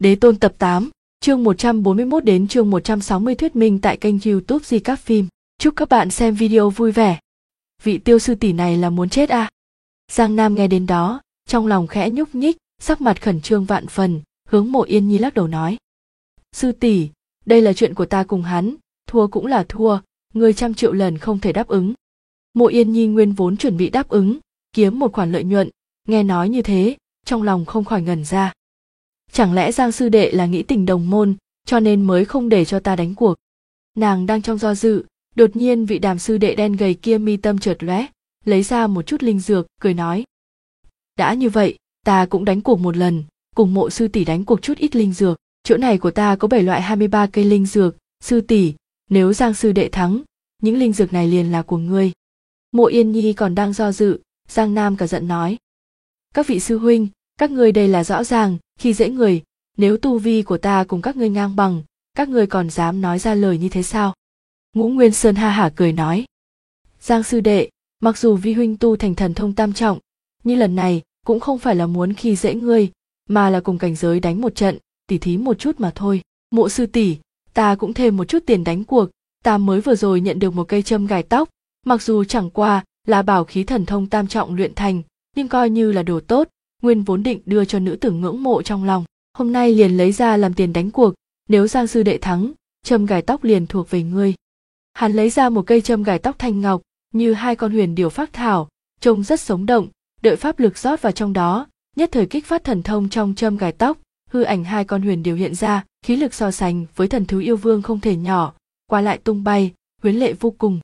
Đế Tôn tập 8, chương 141 đến chương 160 thuyết minh tại kênh YouTube Di Các Phim. Chúc các bạn xem video vui vẻ. Vị Tiêu sư tỷ này là muốn chết à? Giang Nam nghe đến đó, trong lòng khẽ nhúc nhích, sắc mặt khẩn trương vạn phần, hướng Mộ Yên Nhi lắc đầu nói. Sư tỷ, đây là chuyện của ta cùng hắn, thua cũng là thua, ngươi 100 triệu lần không thể đáp ứng. Mộ Yên Nhi nguyên vốn chuẩn bị đáp ứng, kiếm một khoản lợi nhuận, nghe nói như thế, trong lòng không khỏi ngẩn ra. Chẳng lẽ Giang sư đệ là nghĩ tình đồng môn, cho nên mới không để cho ta đánh cuộc. Nàng đang trong do dự, đột nhiên vị Đàm sư đệ đen gầy kia mi tâm chợt lóe, lấy ra một chút linh dược, cười nói. Đã như vậy, ta cũng đánh cuộc một lần, cùng Mộ sư tỷ đánh cuộc chút ít linh dược. Chỗ này của ta có 7 loại 23 cây linh dược, sư tỷ, nếu Giang sư đệ thắng, những linh dược này liền là của ngươi. Mộ Yên Nhi còn đang do dự, Giang Nam cả giận nói. Các vị sư huynh, các ngươi đây là rõ ràng, khi dễ người, nếu tu vi của ta cùng các ngươi ngang bằng, các ngươi còn dám nói ra lời như thế sao? Ngũ Nguyên Sơn ha hả cười nói. Giang sư đệ, mặc dù vi huynh tu thành thần thông tam trọng, nhưng lần này cũng không phải là muốn khi dễ ngươi, mà là cùng cảnh giới đánh một trận, tỉ thí một chút mà thôi. Mộ sư tỷ, ta cũng thêm một chút tiền đánh cuộc, ta mới vừa rồi nhận được một cây châm gài tóc, mặc dù chẳng qua là bảo khí thần thông tam trọng luyện thành, nhưng coi như là đồ tốt, nguyên vốn định đưa cho nữ tử ngưỡng mộ trong lòng, hôm nay liền lấy ra làm tiền đánh cuộc, nếu Giang sư đệ thắng, châm gài tóc liền thuộc về ngươi. Hắn lấy ra một cây châm gài tóc thanh ngọc, như hai con huyền điểu phác thảo, trông rất sống động, đợi pháp lực rót vào trong đó, nhất thời kích phát thần thông trong châm gài tóc, hư ảnh hai con huyền điểu hiện ra, khí lực so sánh với thần thú yêu vương không thể nhỏ, qua lại tung bay, huyến lệ vô cùng.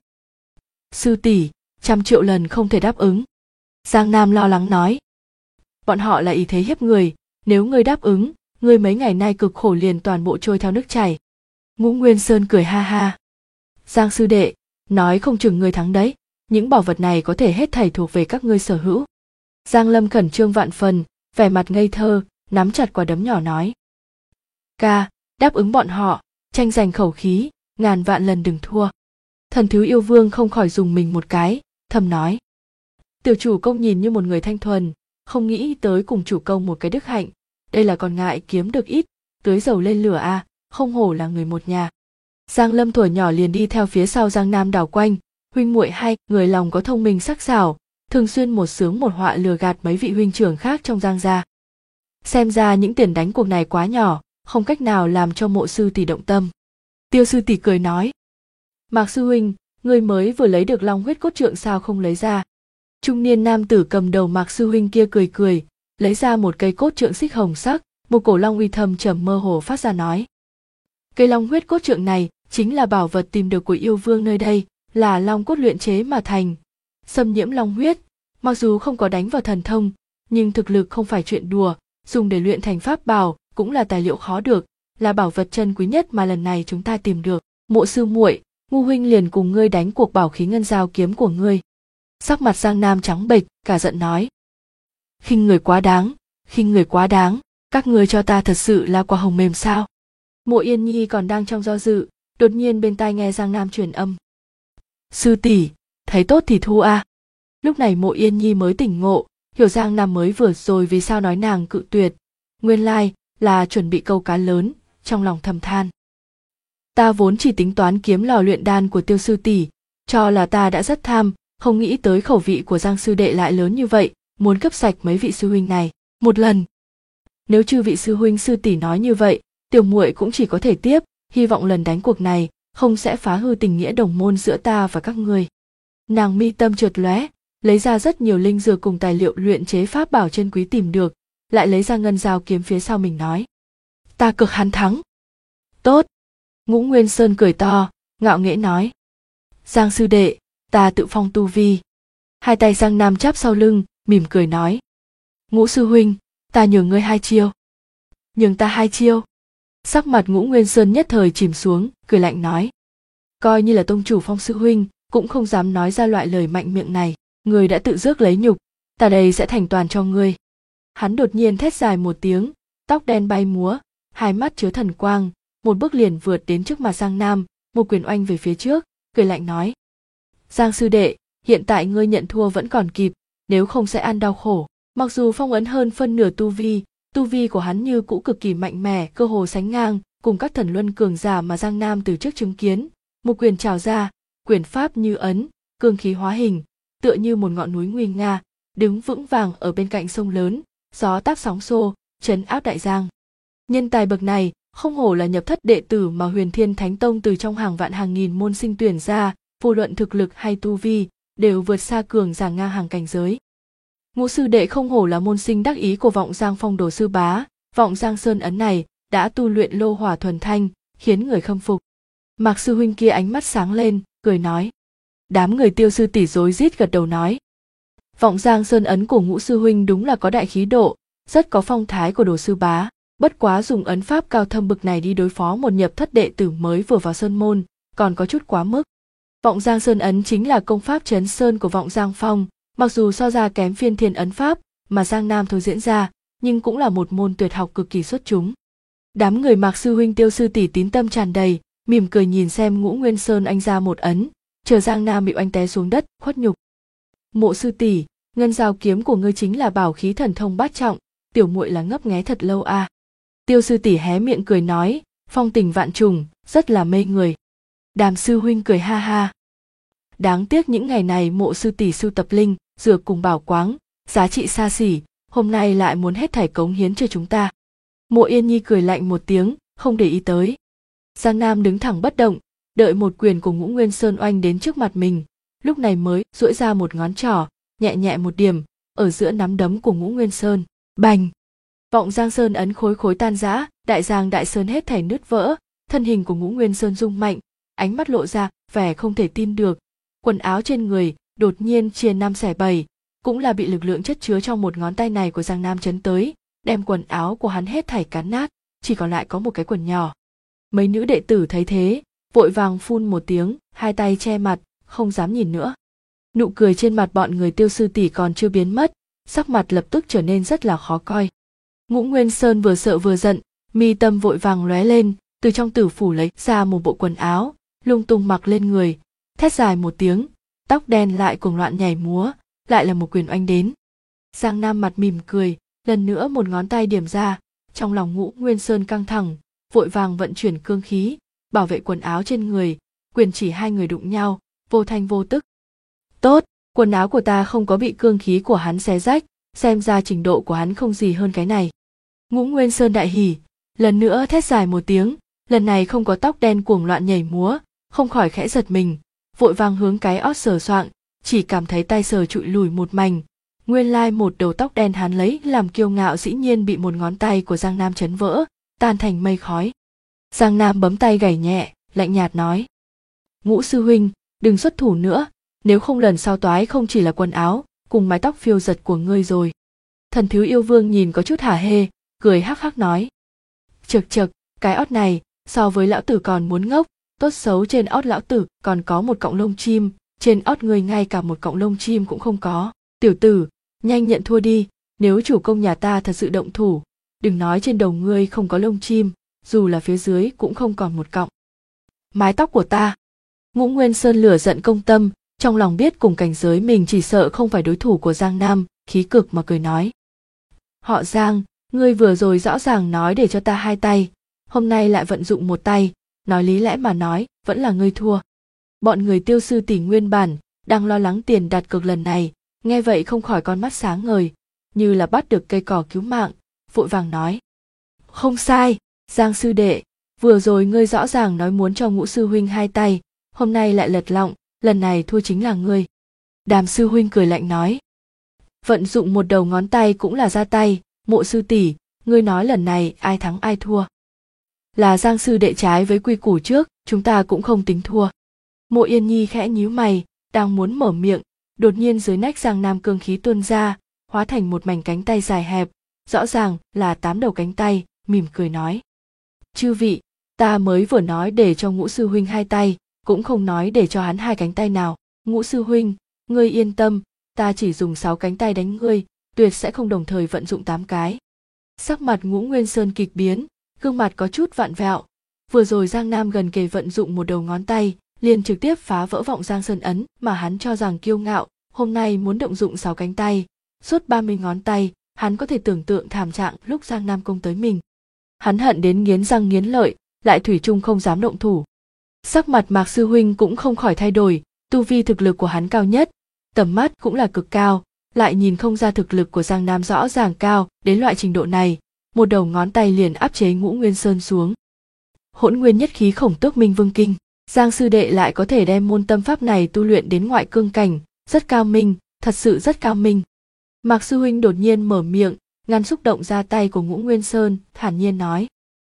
Sư tỷ, 100 triệu lần không thể đáp ứng. Giang Nam lo lắng nói. Bọn họ là ý thế hiếp người, nếu ngươi đáp ứng, ngươi mấy ngày nay cực khổ liền toàn bộ trôi theo nước chảy. Ngũ Nguyên Sơn cười ha ha. Giang sư đệ, nói không chừng ngươi thắng đấy, những bảo vật này có thể hết thảy thuộc về các ngươi sở hữu. Giang Lâm khẩn trương vạn phần, vẻ mặt ngây thơ, nắm chặt quả đấm nhỏ nói. Ca, đáp ứng bọn họ, tranh giành khẩu khí, ngàn vạn lần đừng thua. Thần thú yêu vương không khỏi dùng mình một cái, thầm nói. Tiểu chủ công nhìn như một người thanh thuần, không nghĩ tới cùng chủ công một cái đức hạnh, đây là còn ngại kiếm được ít, tưới dầu lên lửa à, không hổ là người một nhà. Giang Lâm thuở nhỏ liền đi theo phía sau Giang Nam đảo quanh, huynh muội hai người lòng có thông minh sắc sảo, thường xuyên một sướng một họa lừa gạt mấy vị huynh trưởng khác trong Giang gia. Xem ra những tiền đánh cuộc này quá nhỏ, không cách nào làm cho Mộ sư tỷ động tâm. Tiêu sư tỷ cười nói. Mạc sư huynh, ngươi mới vừa lấy được long huyết cốt trượng sao không lấy ra? Trung niên nam tử cầm đầu Mạc sư huynh kia cười cười, lấy ra một cây cốt trượng xích hồng sắc, một cổ long uy thâm trầm mơ hồ phát ra nói. Cây long huyết cốt trượng này chính là bảo vật tìm được của yêu vương nơi đây, là long cốt luyện chế mà thành. Xâm nhiễm long huyết, mặc dù không có đánh vào thần thông, nhưng thực lực không phải chuyện đùa, dùng để luyện thành pháp bảo cũng là tài liệu khó được, là bảo vật chân quý nhất mà lần này chúng ta tìm được. Mộ sư muội, Ngu huynh liền cùng ngươi đánh cuộc bảo khí ngân dao kiếm của ngươi. Sắc mặt Giang Nam trắng bệch, cả giận nói. Khinh người quá đáng, khinh người quá đáng, các ngươi cho ta thật sự là quả hồng mềm sao? Mộ Yên Nhi còn đang trong do dự, đột nhiên bên tai nghe Giang Nam truyền âm. Sư tỷ, thấy tốt thì thu a. Lúc này Mộ Yên Nhi mới tỉnh ngộ, hiểu Giang Nam mới vừa rồi vì sao nói nàng cự tuyệt, nguyên lai là chuẩn bị câu cá lớn, trong lòng thầm than. Ta vốn chỉ tính toán kiếm lò luyện đan của Tiêu sư tỷ, cho là ta đã rất tham, không nghĩ tới khẩu vị của Giang sư đệ lại lớn như vậy, muốn cấp sạch mấy vị sư huynh này một lần. Nếu chư vị sư huynh sư tỷ nói như vậy, tiểu muội cũng chỉ có thể tiếp, hy vọng lần đánh cuộc này không sẽ phá hư tình nghĩa đồng môn giữa ta và các ngươi. Nàng mi tâm chợt lóe, lấy ra rất nhiều linh dược cùng tài liệu luyện chế pháp bảo chân quý tìm được, lại lấy ra ngân dao kiếm phía sau mình nói. Ta cực hắn thắng. Tốt. Ngũ Nguyên Sơn cười to, ngạo nghễ nói. Giang sư đệ, ta tự phong tu vi. Hai tay Giang Nam chắp sau lưng, mỉm cười nói. Ngũ sư huynh, ta nhường ngươi 2 chiêu. Nhường ta 2 chiêu. Sắc mặt Ngũ Nguyên Sơn nhất thời chìm xuống, cười lạnh nói. Coi như là tông chủ Phong sư huynh, cũng không dám nói ra loại lời mạnh miệng này. Ngươi đã tự rước lấy nhục, ta đây sẽ thành toàn cho ngươi. Hắn đột nhiên thét dài một tiếng, tóc đen bay múa, hai mắt chứa thần quang, một bước liền vượt đến trước mặt Giang Nam, một quyền oanh về phía trước, cười lạnh nói. Giang sư đệ, hiện tại ngươi nhận thua vẫn còn kịp, nếu không sẽ ăn đau khổ. Mặc dù phong ấn hơn phân nửa tu vi, Tu vi của hắn như cũ cực kỳ mạnh mẽ, cơ hồ sánh ngang cùng các thần luân cường giả mà Giang Nam từ trước chứng kiến. Một quyền trào ra, quyền pháp như ấn, cương khí hóa hình, tựa như một ngọn núi nguy nga, đứng vững vàng ở bên cạnh sông lớn, gió táp sóng xô, trấn áp đại giang. Nhân tài bậc này, không hổ là nhập thất đệ tử mà Huyền Thiên Thánh Tông từ trong hàng vạn hàng nghìn môn sinh tuyển ra, vô luận thực lực hay tu vi, đều vượt xa cường giả ngang hàng cảnh giới. Ngũ sư đệ không hổ là môn sinh đắc ý của Vọng Giang Phong Đồ sư bá, Vọng Giang Sơn ấn này đã tu luyện lô hỏa thuần thanh, khiến người khâm phục. Mạc sư huynh kia ánh mắt sáng lên, cười nói. Đám người Tiêu sư tỷ rối rít gật đầu nói. Vọng Giang Sơn ấn của Ngũ sư huynh đúng là có đại khí độ, rất có phong thái của Đồ sư bá, bất quá dùng ấn pháp cao thâm bực này đi đối phó một nhập thất đệ tử mới vừa vào sơn môn, còn có chút quá mức. Vọng Giang Sơn ấn chính là công pháp trấn sơn của Vọng Giang Phong, mặc dù so ra kém Phiên Thiên ấn pháp mà Giang Nam thôi diễn ra, nhưng cũng là một môn tuyệt học cực kỳ xuất chúng. Đám người Mạc sư huynh Tiêu sư tỷ tín tâm tràn đầy, mỉm cười nhìn xem Ngũ Nguyên Sơn anh ra một ấn, chờ Giang Nam bị oanh té xuống đất, khuất nhục. Mộ sư tỷ, ngân dao kiếm của ngươi chính là bảo khí thần thông bát trọng, tiểu muội là ngấp nghé thật lâu à. Tiêu sư tỷ hé miệng cười nói, phong tình vạn trùng, rất là mê người. Đàm sư huynh cười ha ha. Đáng tiếc những ngày này Mộ sư tỷ sưu tập linh, dược cùng bảo quáng, giá trị xa xỉ, hôm nay lại muốn hết thảy cống hiến cho chúng ta. Mộ Yên Nhi cười lạnh một tiếng, không để ý tới. Giang Nam đứng thẳng bất động, đợi một quyền của Ngũ Nguyên Sơn oanh đến trước mặt mình, lúc này mới duỗi ra một ngón trỏ, nhẹ nhẹ một điểm, ở giữa nắm đấm của Ngũ Nguyên Sơn, bành. Vọng Giang Sơn ấn khối khối tan rã, đại giang đại sơn hết thảy nứt vỡ, thân hình của Ngũ Nguyên Sơn rung mạnh, ánh mắt lộ ra vẻ không thể tin được, quần áo trên người đột nhiên chia năm xẻ bảy, cũng là bị lực lượng chất chứa trong một ngón tay này của Giang Nam chấn tới, đem quần áo của hắn hết thảy cắn nát, chỉ còn lại có một cái quần nhỏ. Mấy nữ đệ tử thấy thế, vội vàng phun một tiếng, hai tay che mặt, không dám nhìn nữa. Nụ cười trên mặt bọn người Tiêu sư tỷ còn chưa biến mất, sắc mặt lập tức trở nên rất là khó coi. Ngũ Nguyên Sơn vừa sợ vừa giận, mi tâm vội vàng lóe lên, từ trong tử phủ lấy ra một bộ quần áo, lung tung mặc lên người, thét dài một tiếng, tóc đen lại cuồng loạn nhảy múa, lại là một quyền oanh đến. Giang Nam mặt mỉm cười, lần nữa một ngón tay điểm ra, trong lòng Ngũ Nguyên Sơn căng thẳng, vội vàng vận chuyển cương khí, bảo vệ quần áo trên người, quyền chỉ hai người đụng nhau, vô thanh vô tức. Tốt, quần áo của ta không có bị cương khí của hắn xé rách, xem ra trình độ của hắn không gì hơn cái này. Ngũ Nguyên Sơn đại hỉ, lần nữa thét dài một tiếng, lần này không có tóc đen cuồng loạn nhảy múa, không khỏi khẽ giật mình, vội vàng hướng cái ót sờ soạng, chỉ cảm thấy tay sờ trụi lùi một mảnh. Nguyên lai một đầu tóc đen hắn lấy làm kiêu ngạo dĩ nhiên bị một ngón tay của Giang Nam chấn vỡ, tan thành mây khói. Giang Nam bấm tay gảy nhẹ, lạnh nhạt nói. Ngũ sư huynh, đừng xuất thủ nữa, nếu không lần sau toái không chỉ là quần áo, cùng mái tóc phiêu giật của ngươi rồi. Thần Thiếu Yêu Vương nhìn có chút hả hê, cười hắc hắc nói. Chực chực, cái ót này, so với lão tử còn muốn ngốc, tốt xấu trên ót lão tử còn có một cọng lông chim, trên ót ngươi ngay cả một cọng lông chim cũng không có. Tiểu tử, nhanh nhận thua đi, nếu chủ công nhà ta thật sự động thủ, đừng nói trên đầu ngươi không có lông chim, dù là phía dưới cũng không còn một cọng. Mái tóc của ta. Ngũ Nguyên Sơn lửa giận công tâm, trong lòng biết cùng cảnh giới mình chỉ sợ không phải đối thủ của Giang Nam, khí cực mà cười nói. Họ Giang, ngươi vừa rồi rõ ràng nói để cho ta hai tay, hôm nay lại vận dụng một tay, nói lý lẽ mà nói, vẫn là ngươi thua. Bọn người Tiêu sư tỷ nguyên bản, đang lo lắng tiền đặt cược lần này, nghe vậy không khỏi con mắt sáng ngời, như là bắt được cây cỏ cứu mạng, vội vàng nói. Không sai, Giang sư đệ, vừa rồi ngươi rõ ràng nói muốn cho Ngũ sư huynh hai tay, hôm nay lại lật lọng, lần này thua chính là ngươi. Đàm sư huynh cười lạnh nói. Vận dụng một đầu ngón tay cũng là ra tay, Mộ sư tỷ, ngươi nói lần này ai thắng ai thua. Là Giang sư đệ trái với quy củ trước, chúng ta cũng không tính thua. Mộ Yên Nhi khẽ nhíu mày, đang muốn mở miệng, đột nhiên dưới nách Giang Nam cương khí tuôn ra, hóa thành một mảnh cánh tay dài hẹp, rõ ràng là 8 đầu cánh tay, mỉm cười nói. Chư vị, ta mới vừa nói để cho Ngũ sư huynh hai tay, cũng không nói để cho hắn hai cánh tay nào. Ngũ sư huynh, ngươi yên tâm, ta chỉ dùng 6 cánh tay đánh ngươi, tuyệt sẽ không đồng thời vận dụng 8 cái. Sắc mặt Ngũ Nguyên Sơn kịch biến, gương mặt có chút vặn vẹo. Vừa rồi Giang Nam gần kề vận dụng một đầu ngón tay, liền trực tiếp phá vỡ Vọng Giang Sơn ấn mà hắn cho rằng kiêu ngạo, hôm nay muốn động dụng 6 cánh tay, suốt 30 ngón tay, Hắn có thể tưởng tượng thảm trạng lúc Giang Nam công tới mình. Hắn hận đến nghiến răng nghiến lợi, lại thủy chung không dám động thủ. Sắc mặt Mạc sư huynh cũng không khỏi thay đổi, tu vi thực lực của hắn cao nhất, tầm mắt cũng là cực cao, lại nhìn không ra thực lực của Giang Nam rõ ràng cao đến loại trình độ này, một đầu ngón tay liền áp chế Ngũ Nguyên Sơn xuống. Hỗn nguyên nhất khí Khổng Tước Minh Vương Kinh, Giang sư đệ lại có thể đem môn tâm pháp này tu luyện đến ngoại cương cảnh, rất cao minh, thật sự rất cao minh. Mạc sư huynh đột nhiên mở miệng, ngăn xúc động ra tay của Ngũ Nguyên Sơn, thản nhiên nói: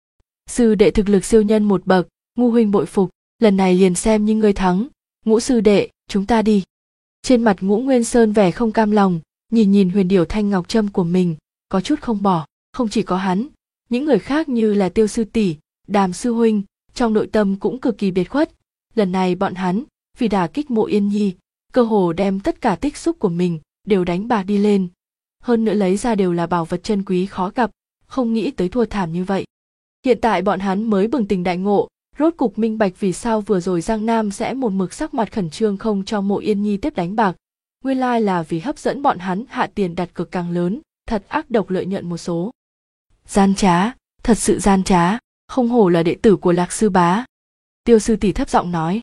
sư đệ thực lực siêu nhân một bậc, Ngu huynh bội phục, lần này liền xem như ngươi thắng. Ngũ sư đệ, chúng ta đi. Trên mặt Ngũ Nguyên Sơn vẻ không cam lòng, nhìn huyền điểu thanh ngọc trâm của mình, có chút không bỏ. Không chỉ có hắn, những người khác như là Tiêu sư tỷ, Đàm sư huynh, trong nội tâm cũng cực kỳ biệt khuất. Lần này bọn hắn vì đả kích Mộ Yên Nhi, cơ hồ đem tất cả tích xúc của mình đều đánh bạc đi lên. Hơn nữa lấy ra đều là bảo vật chân quý khó gặp, không nghĩ tới thua thảm như vậy. Hiện tại bọn hắn mới bừng tỉnh đại ngộ, rốt cục minh bạch vì sao vừa rồi Giang Nam sẽ một mực sắc mặt khẩn trương không cho Mộ Yên Nhi tiếp đánh bạc. Nguyên lai là vì hấp dẫn bọn hắn hạ tiền đặt cược càng lớn, thật ác độc lợi nhuận một số. Gian trá, thật sự gian trá, không hổ là đệ tử của Lạc sư bá. Tiêu sư tỷ thấp giọng nói.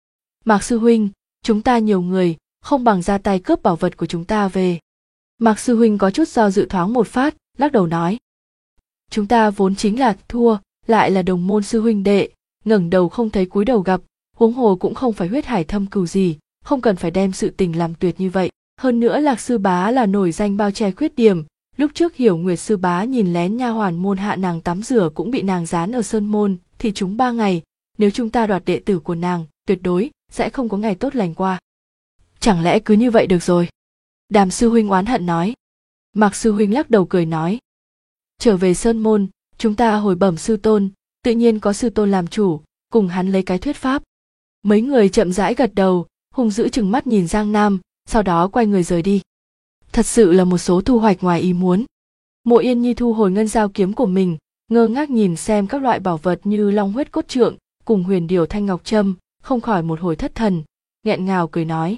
Mạc sư huynh, chúng ta nhiều người, không bằng ra tay cướp bảo vật của chúng ta về. Mạc sư huynh có chút do dự thoáng một phát, lắc đầu nói. Chúng ta vốn chính là thua, lại là đồng môn sư huynh đệ, ngẩng đầu không thấy cúi đầu gặp, huống hồ cũng không phải huyết hải thâm cừu gì, không cần phải đem sự tình làm tuyệt như vậy. Hơn nữa Lạc sư bá là nổi danh bao che khuyết điểm, lúc trước Hiểu Nguyệt sư bá nhìn lén nha hoàn môn hạ nàng tắm rửa cũng bị nàng dán ở sơn môn, thì chúng 3 ngày, nếu chúng ta đoạt đệ tử của nàng, tuyệt đối sẽ không có ngày tốt lành qua. Chẳng lẽ cứ như vậy được rồi? Đàm sư huynh oán hận nói. Mạc sư huynh lắc đầu cười nói. Trở về sơn môn, chúng ta hồi bẩm sư tôn, tự nhiên có sư tôn làm chủ, cùng hắn lấy cái thuyết pháp. Mấy người chậm rãi gật đầu, hung dữ trừng mắt nhìn Giang Nam, sau đó quay người rời đi. Thật sự là một số thu hoạch ngoài ý muốn. Mộ Yên Nhi thu hồi ngân dao kiếm của mình, ngơ ngác nhìn xem các loại bảo vật như long huyết cốt trượng cùng huyền điểu thanh ngọc trâm, không khỏi một hồi thất thần, nghẹn ngào cười nói.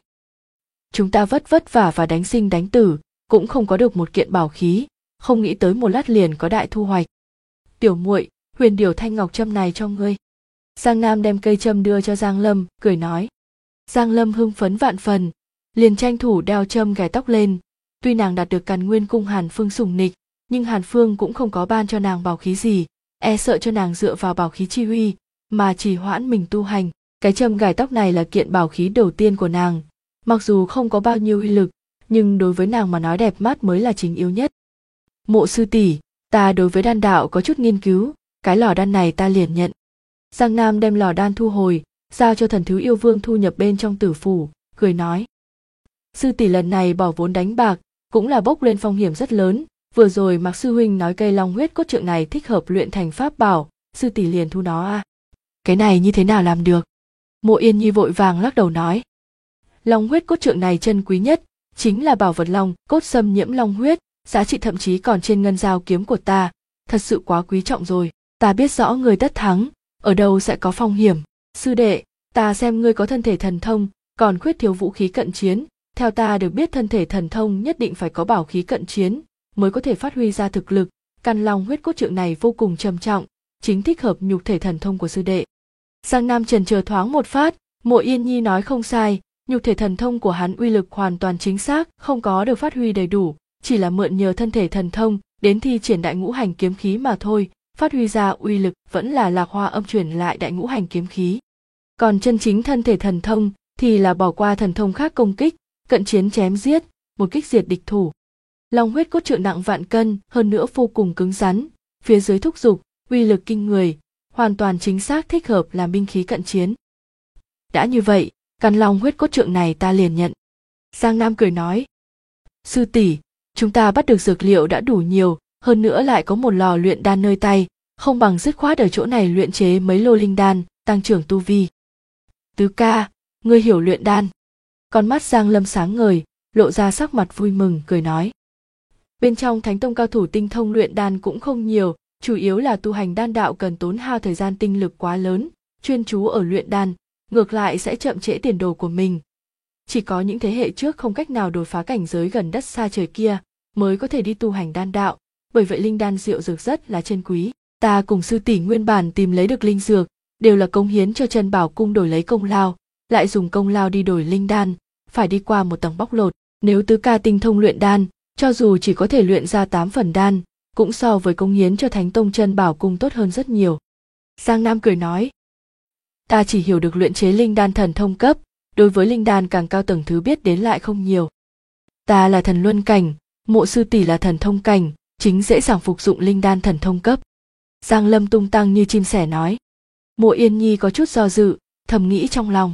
Chúng ta vất vả và đánh sinh đánh tử, cũng không có được một kiện bảo khí, không nghĩ tới một lát liền có đại thu hoạch. Tiểu muội, huyền điểu thanh ngọc trâm này cho ngươi. Giang Nam đem cây trâm đưa cho Giang Lâm, cười nói. Giang Lâm hưng phấn vạn phần, liền tranh thủ đeo trâm gài tóc lên. Tuy nàng đạt được Càn Nguyên cung Hàn Phương sủng nịch, nhưng Hàn Phương cũng không có ban cho nàng bảo khí gì, e sợ cho nàng dựa vào bảo khí chi huy mà trì hoãn mình tu hành. Cái trâm gài tóc này là kiện bảo khí đầu tiên của nàng, mặc dù không có bao nhiêu uy lực, nhưng đối với nàng mà nói đẹp mắt mới là chính yếu nhất. Mộ sư tỷ, ta đối với đan đạo có chút nghiên cứu, cái lò đan này ta liền nhận. Giang Nam đem lò đan thu hồi, giao cho Thần Thứ Yêu Vương thu nhập bên trong tử phủ, cười nói. Sư tỷ lần này bỏ vốn đánh bạc, cũng là bốc lên phong hiểm rất lớn. Vừa rồi Mạc sư huynh nói cây long huyết cốt trượng này thích hợp luyện thành pháp bảo, sư tỷ liền thu nó à? Cái này như thế nào làm được? Mộ Yên Nhi vội vàng lắc đầu nói. Long huyết cốt trượng này chân quý nhất, chính là bảo vật long cốt xâm nhiễm long huyết, giá trị thậm chí còn trên ngân dao kiếm của ta, thật sự quá quý trọng rồi. Ta biết rõ người tất thắng, ở đâu sẽ có phong hiểm. Sư đệ, ta xem ngươi có thân thể thần thông, còn khuyết thiếu vũ khí cận chiến. Theo ta được biết thân thể thần thông nhất định phải có bảo khí cận chiến, mới có thể phát huy ra thực lực. Căn long huyết cốt trượng này vô cùng trầm trọng, chính thích hợp nhục thể thần thông của sư đệ. Giang Nam chần chờ thoáng một phát, Mộ Yên Nhi nói không sai, nhục thể thần thông của hắn uy lực hoàn toàn chính xác, không có được phát huy đầy đủ, chỉ là mượn nhờ thân thể thần thông đến thi triển đại ngũ hành kiếm khí mà thôi, phát huy ra uy lực vẫn là Lạc Hoa âm chuyển lại đại ngũ hành kiếm khí. Còn chân chính thân thể thần thông thì là bỏ qua thần thông khác công kích, cận chiến chém giết, một kích diệt địch thủ. Long huyết cốt trượng nặng vạn cân, hơn nữa vô cùng cứng rắn, phía dưới thúc giục, uy lực kinh người, hoàn toàn chính xác thích hợp làm binh khí cận chiến. Đã như vậy, căn long huyết cốt trượng này ta liền nhận. Giang Nam cười nói. Sư tỷ, chúng ta bắt được dược liệu đã đủ nhiều, hơn nữa lại có một lò luyện đan nơi tay, không bằng dứt khoát ở chỗ này luyện chế mấy lô linh đan, tăng trưởng tu vi. Tứ ca, ngươi hiểu luyện đan. Con mắt Giang Lâm sáng ngời, lộ ra sắc mặt vui mừng, cười nói. Bên trong Thánh Tông cao thủ tinh thông luyện đan cũng không nhiều, chủ yếu là tu hành đan đạo cần tốn hao thời gian tinh lực quá lớn, chuyên chú ở luyện đan, ngược lại sẽ chậm trễ tiền đồ của mình. Chỉ có những thế hệ trước không cách nào đột phá cảnh giới gần đất xa trời kia, mới có thể đi tu hành đan đạo, bởi vậy linh đan rượu dược rất là chân quý. Ta cùng sư tỷ nguyên bản tìm lấy được linh dược, đều là cống hiến cho Chân Bảo Cung đổi lấy công lao, lại dùng công lao đi đổi linh đan, phải đi qua một tầng bóc lột. Nếu tứ ca tinh thông luyện đan, cho dù chỉ có thể luyện ra 8 phần đan, cũng so với cống hiến cho Thánh Tông Chân Bảo Cung tốt hơn rất nhiều. Giang Nam cười nói, ta chỉ hiểu được luyện chế linh đan thần thông cấp, đối với linh đan càng cao tầng thứ biết đến lại không nhiều. Ta là thần luân cảnh, Mộ sư tỷ là thần thông cảnh, chính dễ dàng phục dụng linh đan thần thông cấp. Giang Lâm tung tăng như chim sẻ nói. Mộ Yên Nhi có chút do dự, thầm nghĩ trong lòng.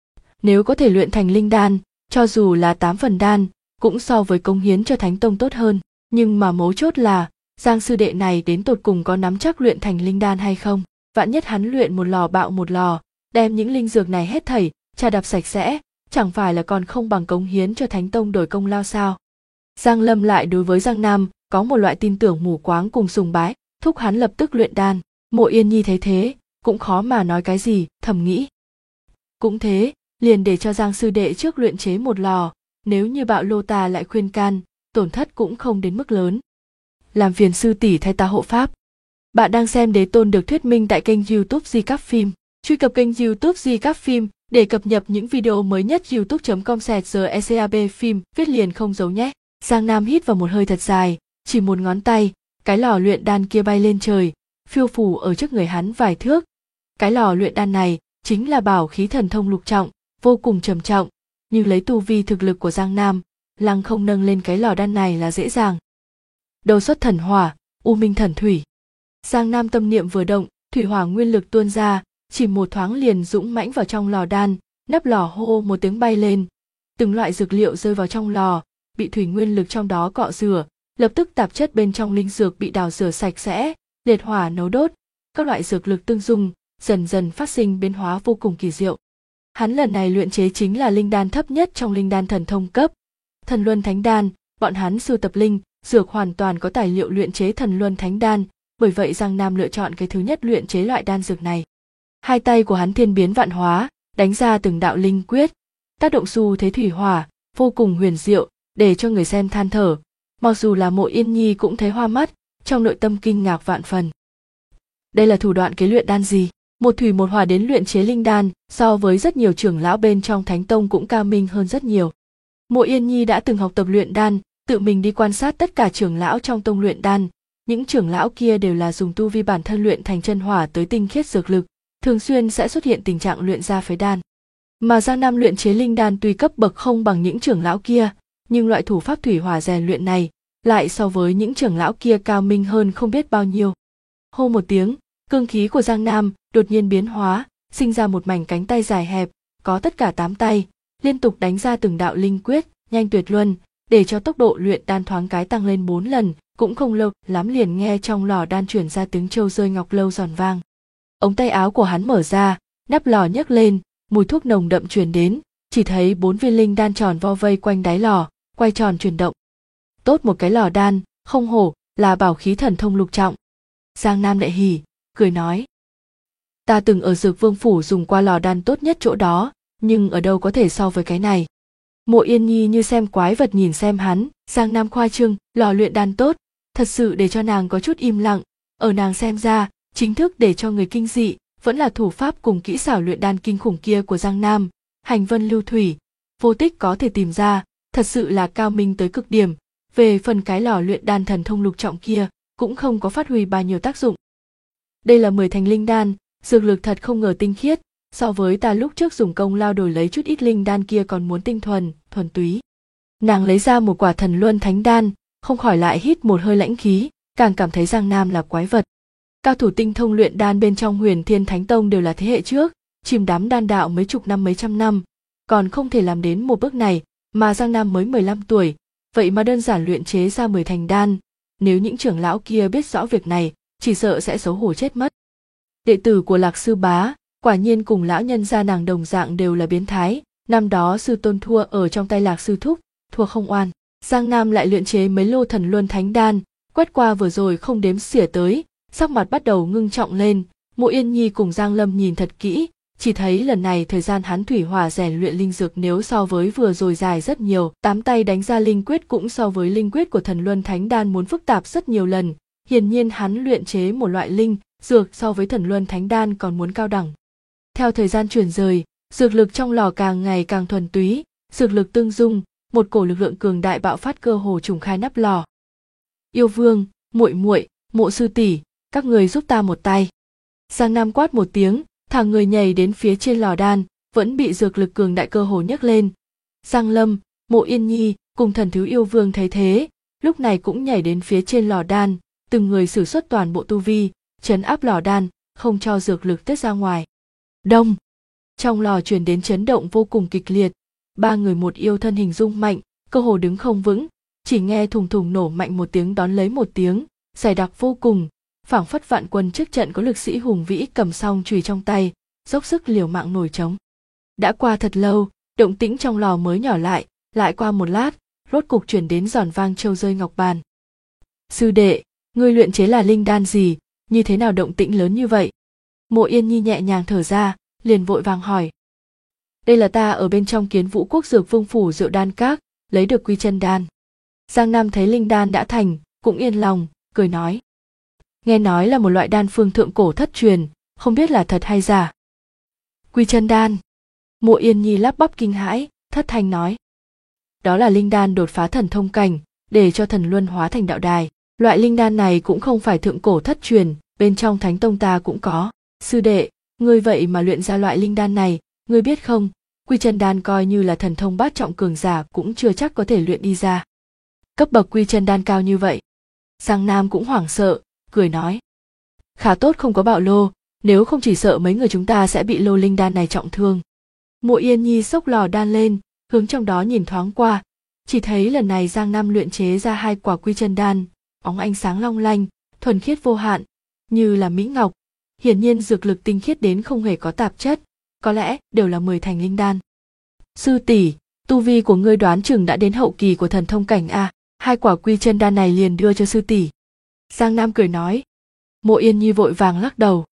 Nếu có thể luyện thành linh đan, cho dù là 8 phần đan, cũng so với cống hiến cho Thánh Tông tốt hơn. Nhưng mà mấu chốt là, Giang sư đệ này đến tột cùng có nắm chắc luyện thành linh đan hay không? Vạn nhất hắn luyện một lò bạo một lò, đem những linh dược này hết thảy, trà đạp sạch sẽ, chẳng phải là còn không bằng cống hiến cho Thánh Tông đổi công lao sao? Giang Lâm lại đối với Giang Nam có một loại tin tưởng mù quáng cùng sùng bái, thúc hắn lập tức luyện đan. Mộ Yên Nhi thấy thế, cũng khó mà nói cái gì, thầm nghĩ. Cũng thế, liền để cho Giang sư đệ trước luyện chế một lò, nếu như bạo lô ta lại khuyên can, tổn thất cũng không đến mức lớn. Làm phiền sư tỷ thay ta hộ pháp. Bạn đang xem Đế Tôn được thuyết minh tại kênh YouTube Di Cáp Phim. Truy cập kênh YouTube Di Cáp Phim để cập nhật những video mới nhất. youtube.com/GECAB phim viết liền không giấu nhé. Giang Nam hít vào một hơi thật dài, chỉ một ngón tay, cái lò luyện đan kia bay lên trời, phiêu phù ở trước người hắn vài thước. Cái lò luyện đan này chính là bảo khí thần thông lục trọng, vô cùng trầm trọng, nhưng lấy tu vi thực lực của Giang Nam, lăng không nâng lên cái lò đan này là dễ dàng. Đầu xuất thần hỏa, u minh thần thủy. Giang Nam tâm niệm vừa động, thủy hỏa nguyên lực tuôn ra, chỉ một thoáng liền dũng mãnh vào trong lò đan, nắp lò hô một tiếng bay lên, từng loại dược liệu rơi vào trong lò, bị thủy nguyên lực trong đó cọ rửa, lập tức tạp chất bên trong linh dược bị đào rửa sạch sẽ, liệt hỏa nấu đốt, các loại dược lực tương dung, dần dần phát sinh biến hóa vô cùng kỳ diệu. Hắn lần này luyện chế chính là linh đan thấp nhất trong linh đan thần thông cấp, Thần Luân Thánh Đan. Bọn hắn sưu tập linh dược hoàn toàn có tài liệu luyện chế Thần Luân Thánh Đan, bởi vậy Giang Nam lựa chọn cái thứ nhất luyện chế loại đan dược này. Hai tay của hắn thiên biến vạn hóa, đánh ra từng đạo linh quyết, tác động xu thế thủy hỏa, vô cùng huyền diệu, để cho người xem than thở. Mặc dù là Mộ Yên Nhi cũng thấy hoa mắt, trong nội tâm kinh ngạc vạn phần. Đây là thủ đoạn kế luyện đan gì? Một thủy một hỏa đến luyện chế linh đan, so với rất nhiều trưởng lão bên trong Thánh Tông cũng cao minh hơn rất nhiều. Mộ Yên Nhi đã từng học tập luyện đan, tự mình đi quan sát tất cả trưởng lão trong tông luyện đan. Những trưởng lão kia đều là dùng tu vi bản thân luyện thành chân hỏa tới tinh khiết dược lực, thường xuyên sẽ xuất hiện tình trạng luyện ra phế đan. Mà Giang Nam luyện chế linh đan tuy cấp bậc không bằng những trưởng lão kia, nhưng loại thủ pháp thủy hỏa rèn luyện này lại so với những trưởng lão kia cao minh hơn không biết bao nhiêu. Hô một tiếng, cương khí của Giang Nam đột nhiên biến hóa, sinh ra một mảnh cánh tay dài hẹp, có tất cả 8 tay, liên tục đánh ra từng đạo linh quyết, nhanh tuyệt luân, để cho tốc độ luyện đan thoáng cái tăng lên 4 lần, cũng không lâu lắm liền nghe trong lò đan chuyển ra tiếng trâu rơi ngọc lâu giòn vang. Ống tay áo của hắn mở ra, nắp lò nhấc lên, mùi thuốc nồng đậm truyền đến, chỉ thấy 4 viên linh đan tròn vo vây quanh đáy lò, quay tròn chuyển động. Tốt một cái lò đan, không hổ là bảo khí thần thông lục trọng. Giang Nam đại hỉ, cười nói. Ta từng ở Dược Vương phủ dùng qua lò đan tốt nhất chỗ đó, nhưng ở đâu có thể so với cái này. Mộ Yên Nhi như xem quái vật nhìn xem hắn. Giang Nam khoa trương, lò luyện đan tốt, thật sự để cho nàng có chút im lặng. Ở nàng xem ra, chính thức để cho người kinh dị vẫn là thủ pháp cùng kỹ xảo luyện đan kinh khủng kia của Giang Nam. Hành vân lưu thủy, vô tích có thể tìm ra, thật sự là cao minh tới cực điểm. Về phần cái lò luyện đan thần thông lục trọng kia, cũng không có phát huy bao nhiêu tác dụng. Đây là 10 thành linh đan, dược lực thật không ngờ tinh khiết, so với ta lúc trước dùng công lao đổi lấy chút ít linh đan kia còn muốn tinh thuần túy. Nàng lấy ra một quả Thần Luân Thánh Đan, không khỏi lại hít một hơi lãnh khí, càng cảm thấy Giang Nam là quái vật. Cao thủ tinh thông luyện đan bên trong Huyền Thiên Thánh Tông đều là thế hệ trước, chìm đắm đan đạo mấy chục năm mấy trăm năm, còn không thể làm đến một bước này, mà Giang Nam mới 15 tuổi, vậy mà đơn giản luyện chế ra 10 thành đan, nếu những trưởng lão kia biết rõ việc này, chỉ sợ sẽ xấu hổ chết mất. Đệ tử của Lạc sư bá, quả nhiên cùng lão nhân gia nàng đồng dạng đều là biến thái, năm đó sư tôn thua ở trong tay Lạc sư thúc, thua không oan. Giang Nam lại luyện chế mấy lô Thần Luân Thánh Đan, quét qua vừa rồi không đếm xỉa tới, sắc mặt bắt đầu ngưng trọng lên. Mộ Yên Nhi cùng Giang Lâm nhìn thật kỹ, chỉ thấy lần này thời gian hắn thủy hỏa rèn luyện linh dược nếu so với vừa rồi dài rất nhiều, 8 tay đánh ra linh quyết cũng so với linh quyết của Thần Luân Thánh Đan muốn phức tạp rất nhiều lần, hiển nhiên hắn luyện chế một loại linh dược so với Thần Luân Thánh Đan còn muốn cao đẳng. Theo thời gian chuyển rời, dược lực trong lò càng ngày càng thuần túy, dược lực tương dung, một cổ lực lượng cường đại bạo phát cơ hồ trùng khai nắp lò. Yêu Vương, muội muội, Mộ sư tỷ, các người giúp ta một tay. Giang Nam quát một tiếng, thả người nhảy đến phía trên lò đan, vẫn bị dược lực cường đại cơ hồ nhấc lên. Giang Lâm, Mộ Yên Nhi cùng Thần Thứ Yêu Vương thấy thế, lúc này cũng nhảy đến phía trên lò đan, từng người sử xuất toàn bộ tu vi, trấn áp lò đan, không cho dược lực tiết ra ngoài. Đông, trong lò truyền đến chấn động vô cùng kịch liệt, ba người một yêu thân hình rung mạnh, cơ hồ đứng không vững, chỉ nghe thùng thùng nổ mạnh một tiếng đón lấy một tiếng, dày đặc vô cùng, phảng phất vạn quân trước trận có lực sĩ hùng vĩ cầm song chùy trong tay, dốc sức liều mạng nổi trống. Đã qua thật lâu, động tĩnh trong lò mới nhỏ lại qua một lát, rốt cục chuyển đến giòn vang trâu rơi ngọc bàn. Sư đệ, ngươi luyện chế là linh đan gì, như thế nào động tĩnh lớn như vậy? Mộ Yên Nhi nhẹ nhàng thở ra, liền vội vàng hỏi. Đây là ta ở bên trong Kiến Vũ Quốc Dược Vương phủ Rượu Đan Các, lấy được Quy Chân Đan. Giang Nam thấy linh đan đã thành, cũng yên lòng, cười nói. Nghe nói là một loại đan phương thượng cổ thất truyền, không biết là thật hay giả. Quy Chân Đan. Mộ Yên Nhi lắp bắp kinh hãi, thất thanh nói. Đó là linh đan đột phá thần thông cảnh, để cho thần luân hóa thành đạo đài. Loại linh đan này cũng không phải thượng cổ thất truyền, bên trong Thánh Tông ta cũng có. Sư đệ, ngươi vậy mà luyện ra loại linh đan này, ngươi biết không, Quy Chân Đan coi như là thần thông bát trọng cường giả cũng chưa chắc có thể luyện đi ra. Cấp bậc Quy Chân Đan cao như vậy. Giang Nam cũng hoảng sợ, cười nói. Khá tốt không có bạo lô, nếu không chỉ sợ mấy người chúng ta sẽ bị lô linh đan này trọng thương. Mộ Yên Nhi xốc lò đan lên, hướng trong đó nhìn thoáng qua, chỉ thấy lần này Giang Nam luyện chế ra 2 quả Quy Chân Đan, óng ánh sáng long lanh, thuần khiết vô hạn, như là mỹ ngọc, hiển nhiên dược lực tinh khiết đến không hề có tạp chất, có lẽ đều là 10 thành linh đan. Sư tỷ, tu vi của ngươi đoán chừng đã đến hậu kỳ của thần thông cảnh a, 2 quả Quy Chân Đan này liền đưa cho sư tỷ. Giang Nam cười nói. Mộ Yên Nhi vội vàng lắc đầu.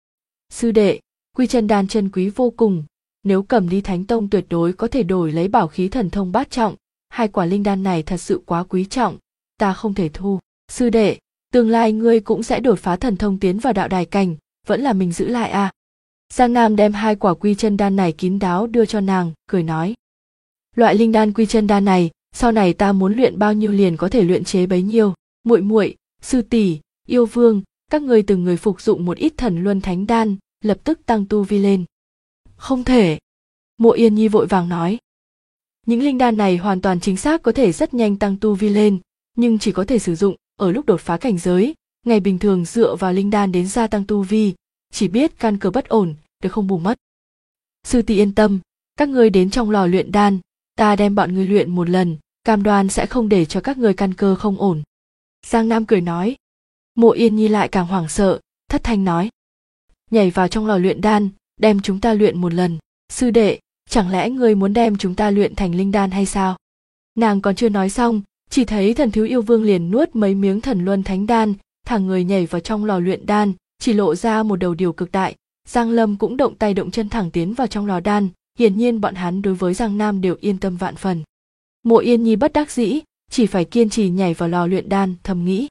Sư đệ, Quy Chân Đan chân quý vô cùng, nếu cầm đi Thánh Tông tuyệt đối có thể đổi lấy bảo khí thần thông bát trọng, 2 quả linh đan này thật sự quá quý trọng, ta không thể thu. Sư đệ, tương lai ngươi cũng sẽ đột phá thần thông tiến vào đạo đài cảnh, vẫn là mình giữ lại a. Giang Nam đem 2 quả Quy Chân Đan này kín đáo đưa cho nàng, cười nói. Loại linh đan Quy Chân Đan này, sau này ta muốn luyện bao nhiêu liền có thể luyện chế bấy nhiêu. Muội muội, sư tỷ, Yêu Vương, các ngươi từng người phục dụng một ít Thần Luân Thánh Đan, lập tức tăng tu vi lên. Không thể. Mộ Yên Nhi vội vàng nói. Những linh đan này hoàn toàn chính xác có thể rất nhanh tăng tu vi lên, nhưng chỉ có thể sử dụng ở lúc đột phá cảnh giới, ngày bình thường dựa vào linh đan đến gia tăng tu vi, chỉ biết căn cơ bất ổn, được không bù mất. Sư tỷ yên tâm, các ngươi đến trong lò luyện đan, ta đem bọn ngươi luyện một lần, cam đoan sẽ không để cho các ngươi căn cơ không ổn. Giang Nam cười nói. Mộ Yên Nhi lại càng hoảng sợ, thất thanh nói. Nhảy vào trong lò luyện đan, đem chúng ta luyện một lần. Sư đệ, chẳng lẽ ngươi muốn đem chúng ta luyện thành linh đan hay sao? Nàng còn chưa nói xong, chỉ thấy Thần Thứ Yêu Vương liền nuốt mấy miếng Thần Luân Thánh Đan, thẳng người nhảy vào trong lò luyện đan, chỉ lộ ra một đầu điều cực đại. Giang Lâm cũng động tay động chân thẳng tiến vào trong lò đan, hiển nhiên bọn hắn đối với Giang Nam đều yên tâm vạn phần. Mộ Yên Nhi bất đắc dĩ, chỉ phải kiên trì nhảy vào lò luyện đan, thầm nghĩ.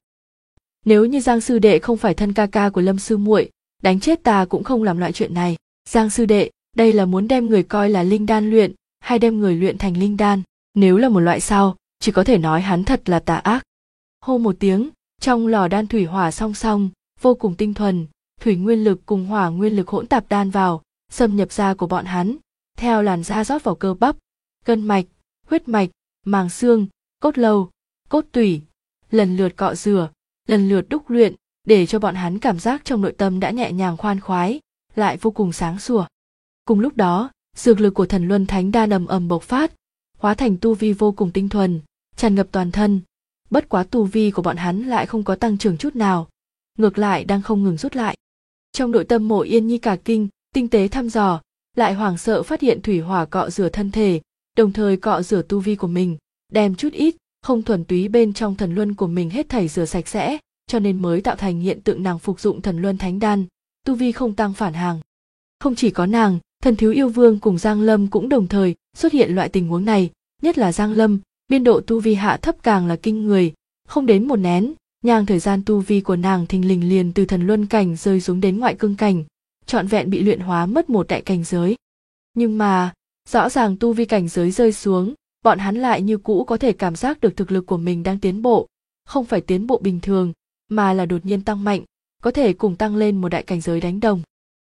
Nếu như Giang sư đệ không phải thân ca ca của Lâm sư muội, đánh chết ta cũng không làm loại chuyện này. Giang sư đệ, đây là muốn đem người coi là linh đan luyện, hay đem người luyện thành linh đan? Nếu là một loại sau, chỉ có thể nói hắn thật là tà ác. Hô một tiếng, trong lò đan thủy hỏa song song, vô cùng tinh thuần, thủy nguyên lực cùng hỏa nguyên lực hỗn tạp đan vào, xâm nhập da của bọn hắn, theo làn da rót vào cơ bắp, gân mạch, huyết mạch, màng xương, cốt lâu, cốt tủy, lần lượt cọ rửa, lần lượt đúc luyện, để cho bọn hắn cảm giác trong nội tâm đã nhẹ nhàng khoan khoái, lại vô cùng sáng sủa. Cùng lúc đó, dược lực của Thần Luân Thánh Đan ầm ầm bộc phát, hóa thành tu vi vô cùng tinh thuần, tràn ngập toàn thân. Bất quá tu vi của bọn hắn lại không có tăng trưởng chút nào, ngược lại đang không ngừng rút lại. Trong nội tâm Mộ Yên Nhi cả kinh, tinh tế thăm dò, lại hoảng sợ phát hiện thủy hỏa cọ rửa thân thể, đồng thời cọ rửa tu vi của mình, đem chút ít không thuần túy bên trong thần luân của mình hết thảy rửa sạch sẽ, cho nên mới tạo thành hiện tượng nàng phục dụng Thần Luân Thánh Đan, tu vi không tăng phản hàng. Không chỉ có nàng, Thần Thiếu Yêu Vương cùng Giang Lâm cũng đồng thời xuất hiện loại tình huống này, nhất là Giang Lâm, biên độ tu vi hạ thấp càng là kinh người, không đến một nén nhang thời gian tu vi của nàng thình lình liền từ thần luân cảnh rơi xuống đến ngoại cương cảnh, trọn vẹn bị luyện hóa mất một đại cảnh giới. Nhưng mà, rõ ràng tu vi cảnh giới rơi xuống, bọn hắn lại như cũ có thể cảm giác được thực lực của mình đang tiến bộ, không phải tiến bộ bình thường, mà là đột nhiên tăng mạnh, có thể cùng tăng lên một đại cảnh giới đánh đồng.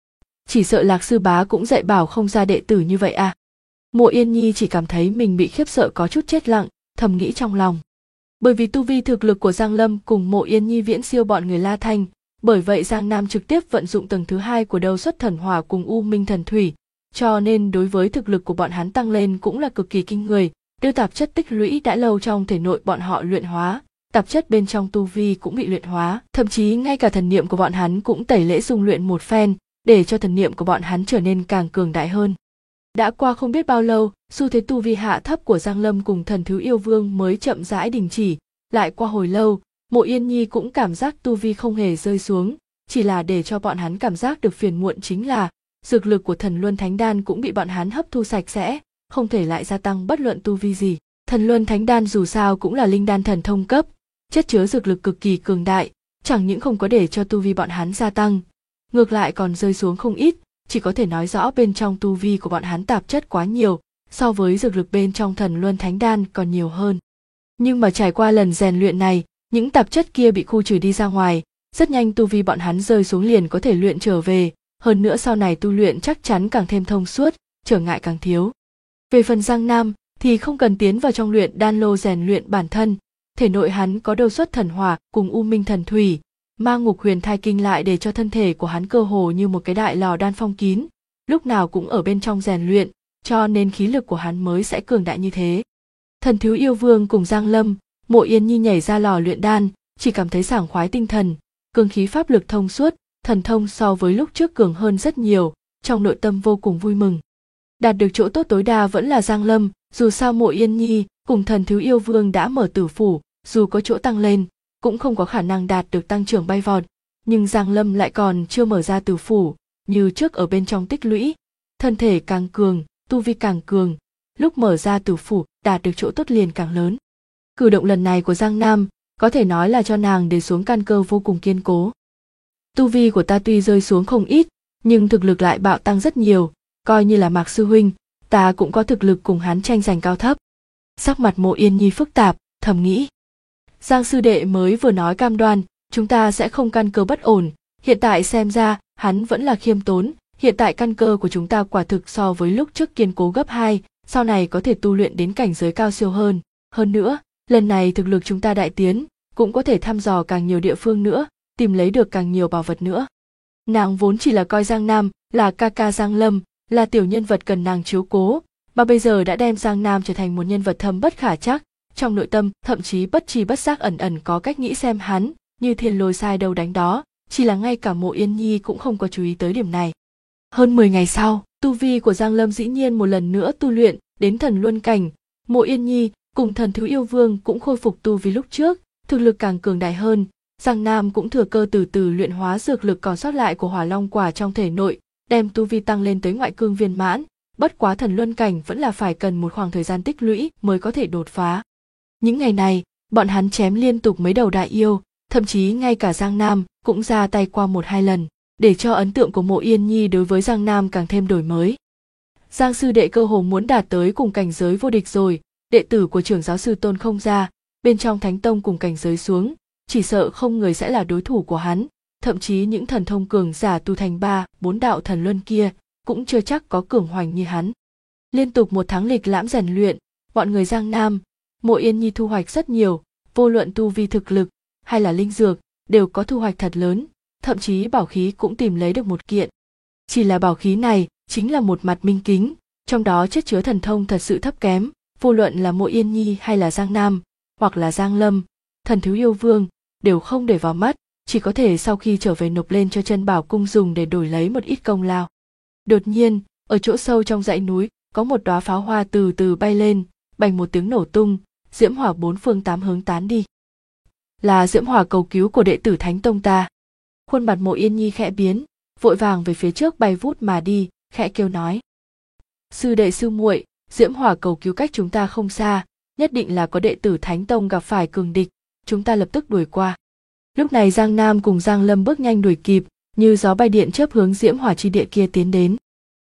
Chỉ sợ Lạc sư bá cũng dạy bảo không ra đệ tử như vậy à. Mộ Yên Nhi chỉ cảm thấy mình bị khiếp sợ có chút chết lặng, thầm nghĩ trong lòng. Bởi vì tu vi thực lực của Giang Lâm cùng Mộ Yên Nhi viễn siêu bọn người La Thanh, bởi vậy Giang Nam trực tiếp vận dụng tầng thứ 2 của Đấu Xuất Thần Hỏa cùng U Minh Thần Thủy, cho nên đối với thực lực của bọn hắn tăng lên cũng là cực kỳ kinh người, đưa tạp chất tích lũy đã lâu trong thể nội bọn họ luyện hóa, tạp chất bên trong tu vi cũng bị luyện hóa, thậm chí ngay cả thần niệm của bọn hắn cũng tẩy lễ dung luyện một phen, để cho thần niệm của bọn hắn trở nên càng cường đại hơn. Đã qua không biết bao lâu, xu thế tu vi hạ thấp của Giang Lâm cùng Thần Thiếu Yêu Vương mới chậm rãi đình chỉ, lại qua hồi lâu, Mộ Yên Nhi cũng cảm giác tu vi không hề rơi xuống, chỉ là để cho bọn hắn cảm giác được phiền muộn chính là dược lực của Thần Luân Thánh Đan cũng bị bọn hắn hấp thu sạch sẽ, không thể lại gia tăng bất luận tu vi gì. Thần Luân Thánh Đan dù sao cũng là linh đan thần thông cấp, chất chứa dược lực cực kỳ cường đại, chẳng những không có để cho tu vi bọn hắn gia tăng, ngược lại còn rơi xuống không ít, chỉ có thể nói rõ bên trong tu vi của bọn hắn tạp chất quá nhiều, so với dược lực bên trong Thần Luân Thánh Đan còn nhiều hơn. Nhưng mà trải qua lần rèn luyện này, những tạp chất kia bị khu trừ đi ra ngoài, rất nhanh tu vi bọn hắn rơi xuống liền có thể luyện trở về, hơn nữa sau này tu luyện chắc chắn càng thêm thông suốt, trở ngại càng thiếu. Về phần Giang Nam thì không cần tiến vào trong luyện đan lô rèn luyện bản thân, thể nội hắn có Đấu Xuất Thần Hỏa cùng U Minh Thần Thủy, Ma Ngục Huyền Thai Kinh lại để cho thân thể của hắn cơ hồ như một cái đại lò đan phong kín, lúc nào cũng ở bên trong rèn luyện, cho nên khí lực của hắn mới sẽ cường đại như thế. Thần Thiếu Yêu Vương cùng Giang Lâm, Mộ Yên Nhi nhảy ra lò luyện đan, chỉ cảm thấy sảng khoái tinh thần, cương khí pháp lực thông suốt, thần thông so với lúc trước cường hơn rất nhiều, trong nội tâm vô cùng vui mừng. Đạt được chỗ tốt tối đa vẫn là Giang Lâm, dù sao Mộ Yên Nhi cùng Thần Thiếu Yêu Vương đã mở tử phủ, dù có chỗ tăng lên, cũng không có khả năng đạt được tăng trưởng bay vọt, nhưng Giang Lâm lại còn chưa mở ra tử phủ, như trước ở bên trong tích lũy, thân thể càng cường, tu vi càng cường, lúc mở ra tử phủ đạt được chỗ tốt liền càng lớn. Cử động lần này của Giang Nam có thể nói là cho nàng để xuống căn cơ vô cùng kiên cố. Tu vi của ta tuy rơi xuống không ít, nhưng thực lực lại bạo tăng rất nhiều, coi như là Mạc sư huynh, ta cũng có thực lực cùng hắn tranh giành cao thấp. Sắc mặt Mộ Yên Nhi phức tạp, thầm nghĩ. Giang sư đệ mới vừa nói cam đoan, chúng ta sẽ không căn cơ bất ổn, hiện tại xem ra, hắn vẫn là khiêm tốn, hiện tại căn cơ của chúng ta quả thực so với lúc trước kiên cố gấp 2, sau này có thể tu luyện đến cảnh giới cao siêu hơn. Hơn nữa, lần này thực lực chúng ta đại tiến, cũng có thể thăm dò càng nhiều địa phương nữa, tìm lấy được càng nhiều bảo vật nữa. Nàng vốn chỉ là coi Giang Nam là ca ca Giang Lâm, là tiểu nhân vật cần nàng chiếu cố, mà bây giờ đã đem Giang Nam trở thành một nhân vật thâm bất khả trắc, trong nội tâm thậm chí bất tri bất giác ẩn ẩn có cách nghĩ xem hắn như thiên lôi sai đâu đánh đó, chỉ là ngay cả Mộ Yên Nhi cũng không có chú ý tới điểm này. Hơn 10 ngày sau, tu vi của Giang Lâm dĩ nhiên một lần nữa tu luyện đến thần luân cảnh, Mộ Yên Nhi cùng Thần Thiếu Yêu Vương cũng khôi phục tu vi lúc trước, thực lực càng cường đại hơn. Giang Nam cũng thừa cơ từ từ luyện hóa dược lực còn sót lại của Hỏa Long Quả trong thể nội, đem tu vi tăng lên tới ngoại cương viên mãn, bất quá thần luân cảnh vẫn là phải cần một khoảng thời gian tích lũy mới có thể đột phá. Những ngày này, bọn hắn chém liên tục mấy đầu đại yêu, thậm chí ngay cả Giang Nam cũng ra tay qua 1-2 lần, để cho ấn tượng của Mộ Yên Nhi đối với Giang Nam càng thêm đổi mới. Giang sư đệ cơ hồ muốn đạt tới cùng cảnh giới vô địch rồi, đệ tử của trưởng giáo sư Tôn không ra, bên trong Thánh Tông cùng cảnh giới xuống, chỉ sợ không người sẽ là đối thủ của hắn, thậm chí những thần thông cường giả tu thành 3-4 đạo thần luân kia cũng chưa chắc có cường hoành như hắn. Liên tục 1 tháng lịch lãm rèn luyện, bọn người Giang Nam, Mộ Yên Nhi thu hoạch rất nhiều, vô luận tu vi thực lực hay là linh dược đều có thu hoạch thật lớn, thậm chí bảo khí cũng tìm lấy được 1 kiện. Chỉ là bảo khí này chính là một mặt minh kính, trong đó chất chứa thần thông thật sự thấp kém, vô luận là Mộ Yên Nhi hay là Giang Nam, hoặc là Giang Lâm, Thần Thiếu Yêu Vương đều không để vào mắt, chỉ có thể sau khi trở về nộp lên cho Chân Bảo Cung dùng để đổi lấy một ít công lao. Đột nhiên, ở chỗ sâu trong dãy núi, có một đóa pháo hoa từ từ bay lên, bành một tiếng nổ tung, diễm hỏa 4 phương 8 hướng tán đi. Là diễm hỏa cầu cứu của đệ tử Thánh Tông ta. Khuôn mặt Mộ Yên Nhi khẽ biến, vội vàng về phía trước bay vút mà đi, khẽ kêu nói. Sư đệ sư muội, Diễm Hỏa cầu cứu cách chúng ta không xa, nhất định là có đệ tử Thánh Tông gặp phải cường địch, chúng ta lập tức đuổi qua. Lúc này Giang Nam cùng Giang Lâm bước nhanh đuổi kịp, như gió bay điện chớp hướng Diễm Hỏa chi địa kia tiến đến.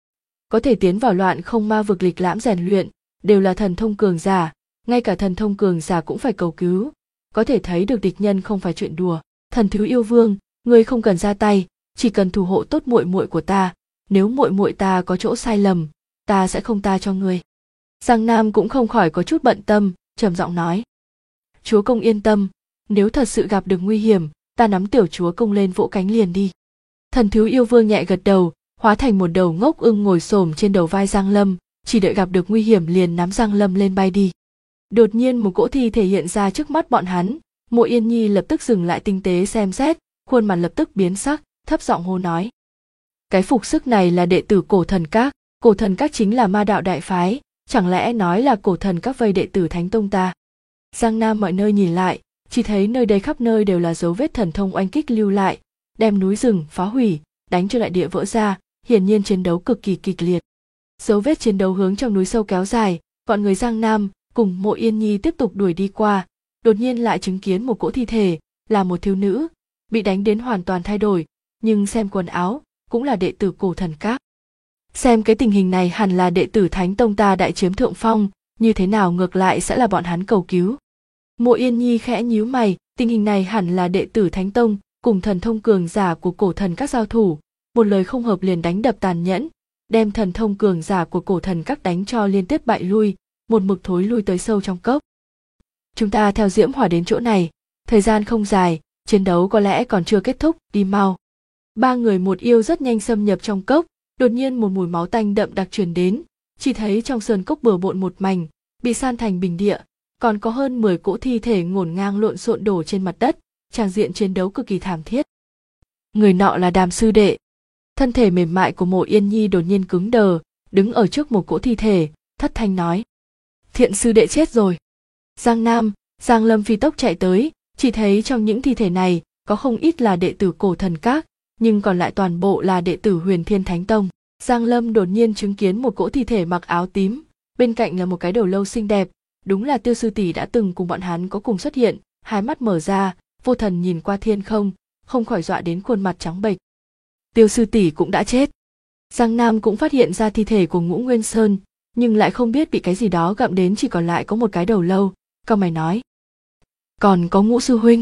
Có thể tiến vào Loạn Không Ma vực lịch lãm rèn luyện, đều là thần thông cường giả, ngay cả thần thông cường giả cũng phải cầu cứu, có thể thấy được địch nhân không phải chuyện đùa. Thần Thiếu Yêu Vương, ngươi không cần ra tay, chỉ cần thủ hộ tốt muội muội của ta, nếu muội muội ta có chỗ sai lầm, ta sẽ không tha cho ngươi. Giang Nam cũng không khỏi có chút bận tâm, trầm giọng nói. Chúa công yên tâm, nếu thật sự gặp được nguy hiểm, ta nắm tiểu chúa công lên vỗ cánh liền đi. Thần Thiếu Yêu Vương nhẹ gật đầu, hóa thành một đầu ngốc ưng ngồi xổm trên đầu vai Giang Lâm, chỉ đợi gặp được nguy hiểm liền nắm Giang Lâm lên bay đi. Đột nhiên một cỗ thi thể hiện ra trước mắt bọn hắn, Mộ Yên Nhi lập tức dừng lại tinh tế xem xét, khuôn mặt lập tức biến sắc, thấp giọng hô nói. Cái phục sức này là đệ tử Cổ Thần Các, Cổ Thần Các chính là ma đạo đại phái, chẳng lẽ nói là Cổ Thần Các vây đệ tử Thánh Tông ta? Giang Nam mọi nơi nhìn lại, chỉ thấy nơi đây khắp nơi đều là dấu vết thần thông oanh kích lưu lại, đem núi rừng phá hủy, đánh cho đại địa vỡ ra, hiển nhiên chiến đấu cực kỳ kịch liệt. Dấu vết chiến đấu hướng trong núi sâu kéo dài, bọn người Giang Nam cùng Mộ Yên Nhi tiếp tục đuổi đi qua, đột nhiên lại chứng kiến một cỗ thi thể, là một thiếu nữ, bị đánh đến hoàn toàn thay đổi, nhưng xem quần áo, cũng là đệ tử Cổ Thần Các. Xem cái tình hình này hẳn là đệ tử Thánh Tông ta đại chiếm thượng phong, như thế nào ngược lại sẽ là bọn hắn cầu cứu. Mộ Yên Nhi khẽ nhíu mày, tình hình này hẳn là đệ tử Thánh Tông cùng thần thông cường giả của Cổ Thần Các giao thủ, một lời không hợp liền đánh đập tàn nhẫn, đem thần thông cường giả của Cổ Thần Các đánh cho liên tiếp bại lui, một mực thối lui tới sâu trong cốc. Chúng ta theo Diễm Hỏa đến chỗ này, thời gian không dài, chiến đấu có lẽ còn chưa kết thúc, đi mau. Ba người một yêu rất nhanh xâm nhập trong cốc, đột nhiên một mùi máu tanh đậm đặc truyền đến, chỉ thấy trong sơn cốc bừa bộn một mảnh, bị san thành bình địa, còn có hơn 10 cỗ thi thể ngổn ngang lộn xộn đổ trên mặt đất, tràng diện chiến đấu cực kỳ thảm thiết. Người nọ là Đàm sư đệ. Thân thể mềm mại của Mộ Yên Nhi đột nhiên cứng đờ, đứng ở trước một cỗ thi thể, thất thanh nói. Thiện sư đệ chết rồi. Giang Nam, Giang Lâm phi tốc chạy tới, chỉ thấy trong những thi thể này có không ít là đệ tử Cổ Thần Các, nhưng còn lại toàn bộ là đệ tử Huyền Thiên Thánh Tông. Giang Lâm đột nhiên chứng kiến một cỗ thi thể mặc áo tím, bên cạnh là một cái đầu lâu xinh đẹp, đúng là Tiêu sư tỷ đã từng cùng bọn hắn có cùng xuất hiện, hai mắt mở ra, vô thần nhìn qua thiên không, không khỏi dọa đến khuôn mặt trắng bệch. Tiêu sư tỷ cũng đã chết. Giang Nam cũng phát hiện ra thi thể của Ngũ Nguyên Sơn, nhưng lại không biết bị cái gì đó gặm đến chỉ còn lại có một cái đầu lâu, cau mày nói. Còn có Ngũ sư huynh.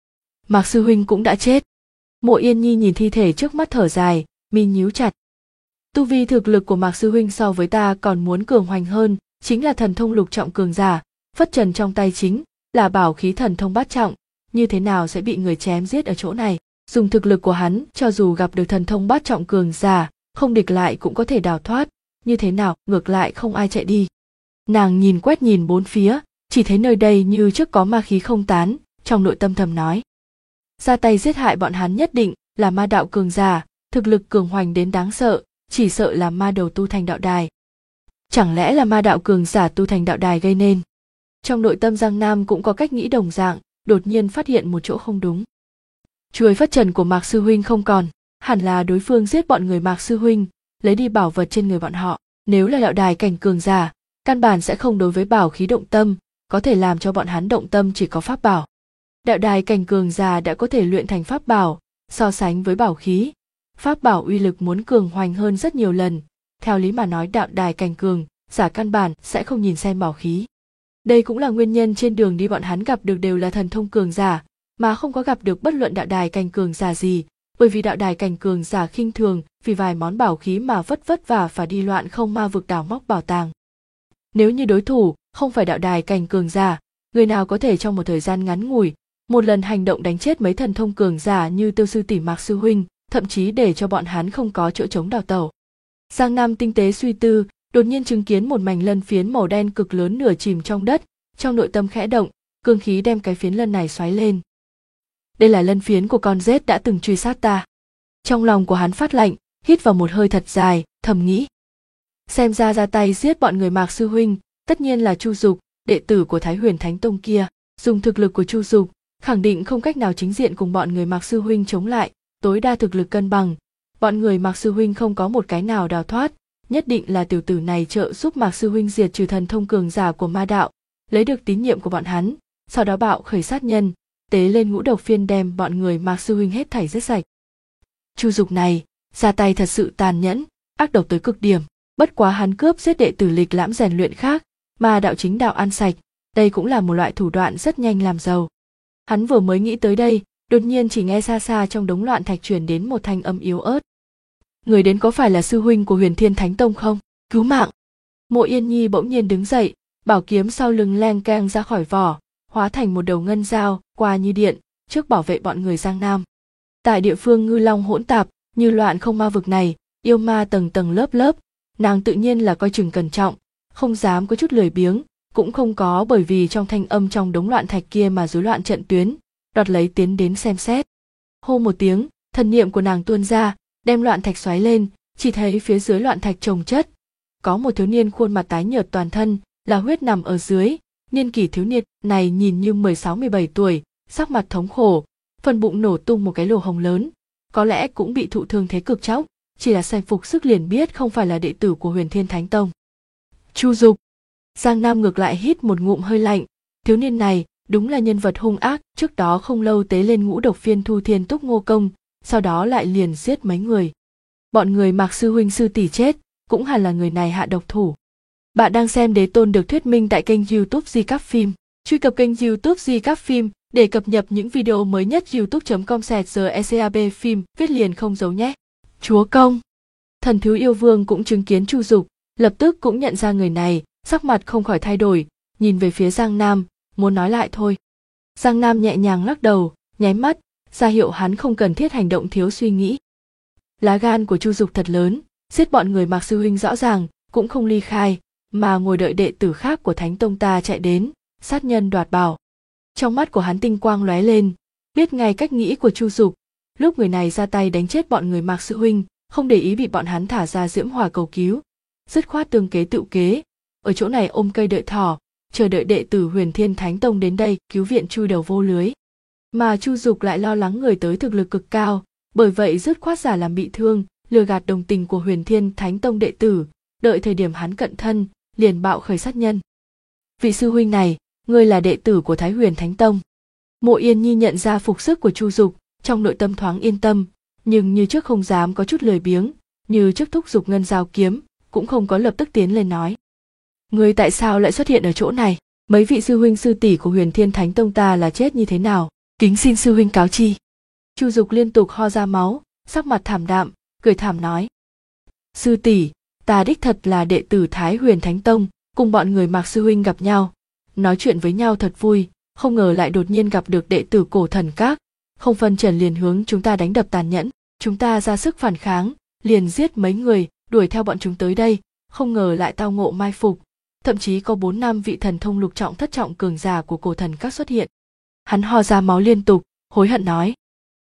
Mạc sư huynh cũng đã chết. Mộ Yên Nhi nhìn thi thể trước mắt thở dài, mi nhíu chặt. Tu vi thực lực của Mạc sư huynh so với ta còn muốn cường hoành hơn, chính là thần thông lục trọng cường giả, phất trần trong tay chính là bảo khí thần thông bát trọng, như thế nào sẽ bị người chém giết ở chỗ này? Dùng thực lực của hắn, cho dù gặp được thần thông bát trọng cường giả, không địch lại cũng có thể đào thoát, như thế nào ngược lại không ai chạy đi. Nàng nhìn quét nhìn bốn phía, chỉ thấy nơi đây như trước có ma khí không tán, trong nội tâm thầm nói. Ra tay giết hại bọn hắn nhất định là ma đạo cường giả, thực lực cường hoành đến đáng sợ, chỉ sợ là ma đầu tu thành đạo đài. Chẳng lẽ là ma đạo cường giả tu thành đạo đài gây nên? Trong nội tâm Giang Nam cũng có cách nghĩ đồng dạng, đột nhiên phát hiện một chỗ không đúng. Chuôi phất trần của Mạc sư huynh không còn, hẳn là đối phương giết bọn người Mạc sư huynh, lấy đi bảo vật trên người bọn họ. Nếu là đạo đài cảnh cường giả, căn bản sẽ không đối với bảo khí động tâm, có thể làm cho bọn hắn động tâm chỉ có pháp bảo. Đạo đài cảnh cường giả đã có thể luyện thành pháp bảo, so sánh với bảo khí, pháp bảo uy lực muốn cường hoành hơn rất nhiều lần. Theo lý mà nói đạo đài cảnh cường giả căn bản sẽ không nhìn xem bảo khí. Đây cũng là nguyên nhân trên đường đi bọn hắn gặp được đều là thần thông cường giả, mà không có gặp được bất luận đạo đài cảnh cường giả gì, bởi vì đạo đài cảnh cường giả khinh thường vì vài món bảo khí mà vất vả phải đi Loạn Không Ma vực đào móc bảo tàng. Nếu như đối thủ không phải đạo đài cảnh cường giả, người nào có thể trong một thời gian ngắn ngủi một lần hành động đánh chết mấy thần thông cường giả như Tiêu sư tỷ Mạc sư huynh, thậm chí để cho bọn hắn không có chỗ trống đào tẩu. Giang Nam tinh tế suy tư, đột nhiên chứng kiến một mảnh lân phiến màu đen cực lớn nửa chìm trong đất, trong nội tâm khẽ động, cương khí đem cái phiến lân này xoáy lên. Đây là lân phiến của con rết đã từng truy sát ta. Trong lòng của hắn phát lạnh, hít vào một hơi thật dài, thầm nghĩ. Xem ra tay giết bọn người Mạc sư huynh, tất nhiên là Chu Dục, đệ tử của Thái Huyền Thánh Tông kia. Dùng thực lực của Chu Dục, khẳng định không cách nào chính diện cùng bọn người Mạc sư huynh chống lại, tối đa thực lực cân bằng. Bọn người Mạc sư huynh không có một cái nào đào thoát, nhất định là tiểu tử này trợ giúp Mạc sư huynh diệt trừ thần thông cường giả của ma đạo, lấy được tín nhiệm của bọn hắn, sau đó bạo khởi sát nhân, tế lên ngũ độc phiên đem bọn người Mạc sư huynh hết thảy giết sạch. Chu Dục này ra tay thật sự tàn nhẫn, ác độc tới cực điểm, bất quá hắn cướp giết đệ tử lịch lãm rèn luyện khác, mà đạo chính đạo ăn sạch, đây cũng là một loại thủ đoạn rất nhanh làm giàu. Hắn vừa mới nghĩ tới đây, đột nhiên chỉ nghe xa xa trong đống loạn thạch truyền đến một thanh âm yếu ớt. Người đến có phải là sư huynh của Huyền Thiên Thánh Tông không? Cứu mạng! Mộ Yên Nhi bỗng nhiên đứng dậy, bảo kiếm sau lưng leng keng ra khỏi vỏ, hóa thành một đầu ngân dao, qua như điện, trước bảo vệ bọn người Giang Nam. Tại địa phương ngư long hỗn tạp, như loạn không ma vực này, yêu ma tầng tầng lớp lớp, nàng tự nhiên là coi chừng cẩn trọng, không dám có chút lười biếng, cũng không có bởi vì trong thanh âm trong đống loạn thạch kia mà rối loạn trận tuyến, đoạt lấy tiến đến xem xét. Hô một tiếng, thần niệm của nàng tuôn ra, đem loạn thạch xoáy lên, chỉ thấy phía dưới loạn thạch chồng chất, có một thiếu niên khuôn mặt tái nhợt toàn thân, là huyết nằm ở dưới, niên kỷ thiếu niên này nhìn như 16-17 tuổi, sắc mặt thống khổ, phần bụng nổ tung một cái lỗ hổng lớn, có lẽ cũng bị thụ thương thế cực chóc, chỉ là xem phục sức liền biết không phải là đệ tử của Huyền Thiên Thánh Tông. Chu Dục. Giang Nam ngược lại hít một ngụm hơi lạnh, thiếu niên này đúng là nhân vật hung ác, trước đó không lâu tế lên ngũ độc phiên Thu Thiên Túc Ngô Công, sau đó lại liền giết mấy người. Bọn người Mạc sư huynh sư tỷ chết, cũng hẳn là người này hạ độc thủ. Bạn đang xem Đế Tôn được thuyết minh tại kênh YouTube Di Cáp Phim. Truy cập kênh YouTube Di Cáp Phim để cập nhật những video mới nhất. youtube.com/GECAB phim viết liền không giấu nhé. Chúa công. Thần Thiếu Yêu Vương cũng chứng kiến Chu Dục, lập tức cũng nhận ra người này, sắc mặt không khỏi thay đổi, nhìn về phía Giang Nam, muốn nói lại thôi. Giang Nam nhẹ nhàng lắc đầu, nháy mắt, ra hiệu hắn không cần thiết hành động thiếu suy nghĩ. Lá gan của Chu Dục thật lớn, giết bọn người Mạc sư huynh rõ ràng, cũng không ly khai, mà ngồi đợi đệ tử khác của Thánh Tông ta chạy đến, sát nhân đoạt bảo. Trong mắt của hắn tinh quang lóe lên, biết ngay cách nghĩ của Chu Dục, lúc người này ra tay đánh chết bọn người Mạc sư huynh, không để ý bị bọn hắn thả ra diễm hỏa cầu cứu, dứt khoát tương kế tự kế, ở chỗ này ôm cây đợi thỏ, chờ đợi đệ tử Huyền Thiên Thánh Tông đến đây cứu viện chui đầu vô lưới. Mà Chu Dục lại lo lắng người tới thực lực cực cao, bởi vậy dứt khoát giả làm bị thương, lừa gạt đồng tình của Huyền Thiên Thánh Tông đệ tử, đợi thời điểm hắn cận thân, liền bạo khởi sát nhân. Vị sư huynh này, ngươi là đệ tử của Thái Huyền Thánh Tông. Mộ Yên Nhi nhận ra phục sức của Chu Dục, trong nội tâm thoáng yên tâm, nhưng như trước không dám có chút lười biếng, như trước thúc giục ngân dao kiếm, cũng không có lập tức tiến lên nói. Ngươi tại sao lại xuất hiện ở chỗ này? Mấy vị sư huynh sư tỷ của Huyền Thiên Thánh Tông ta là chết như thế nào? Kính xin sư huynh cáo chi. Chu Dục liên tục ho ra máu, sắc mặt thảm đạm, cười thảm nói. Sư tỷ, ta đích thật là đệ tử Thái Huyền Thánh Tông, cùng bọn người Mạc sư huynh gặp nhau, nói chuyện với nhau thật vui, không ngờ lại đột nhiên gặp được đệ tử Cổ Thần Các, không phân trần liền hướng chúng ta đánh đập tàn nhẫn, chúng ta ra sức phản kháng, liền giết mấy người, đuổi theo bọn chúng tới đây, không ngờ lại tao ngộ mai phục, thậm chí có 4-5 vị thần thông lục trọng thất trọng cường giả của Cổ Thần Các xuất hiện. Hắn ho ra máu liên tục, hối hận nói.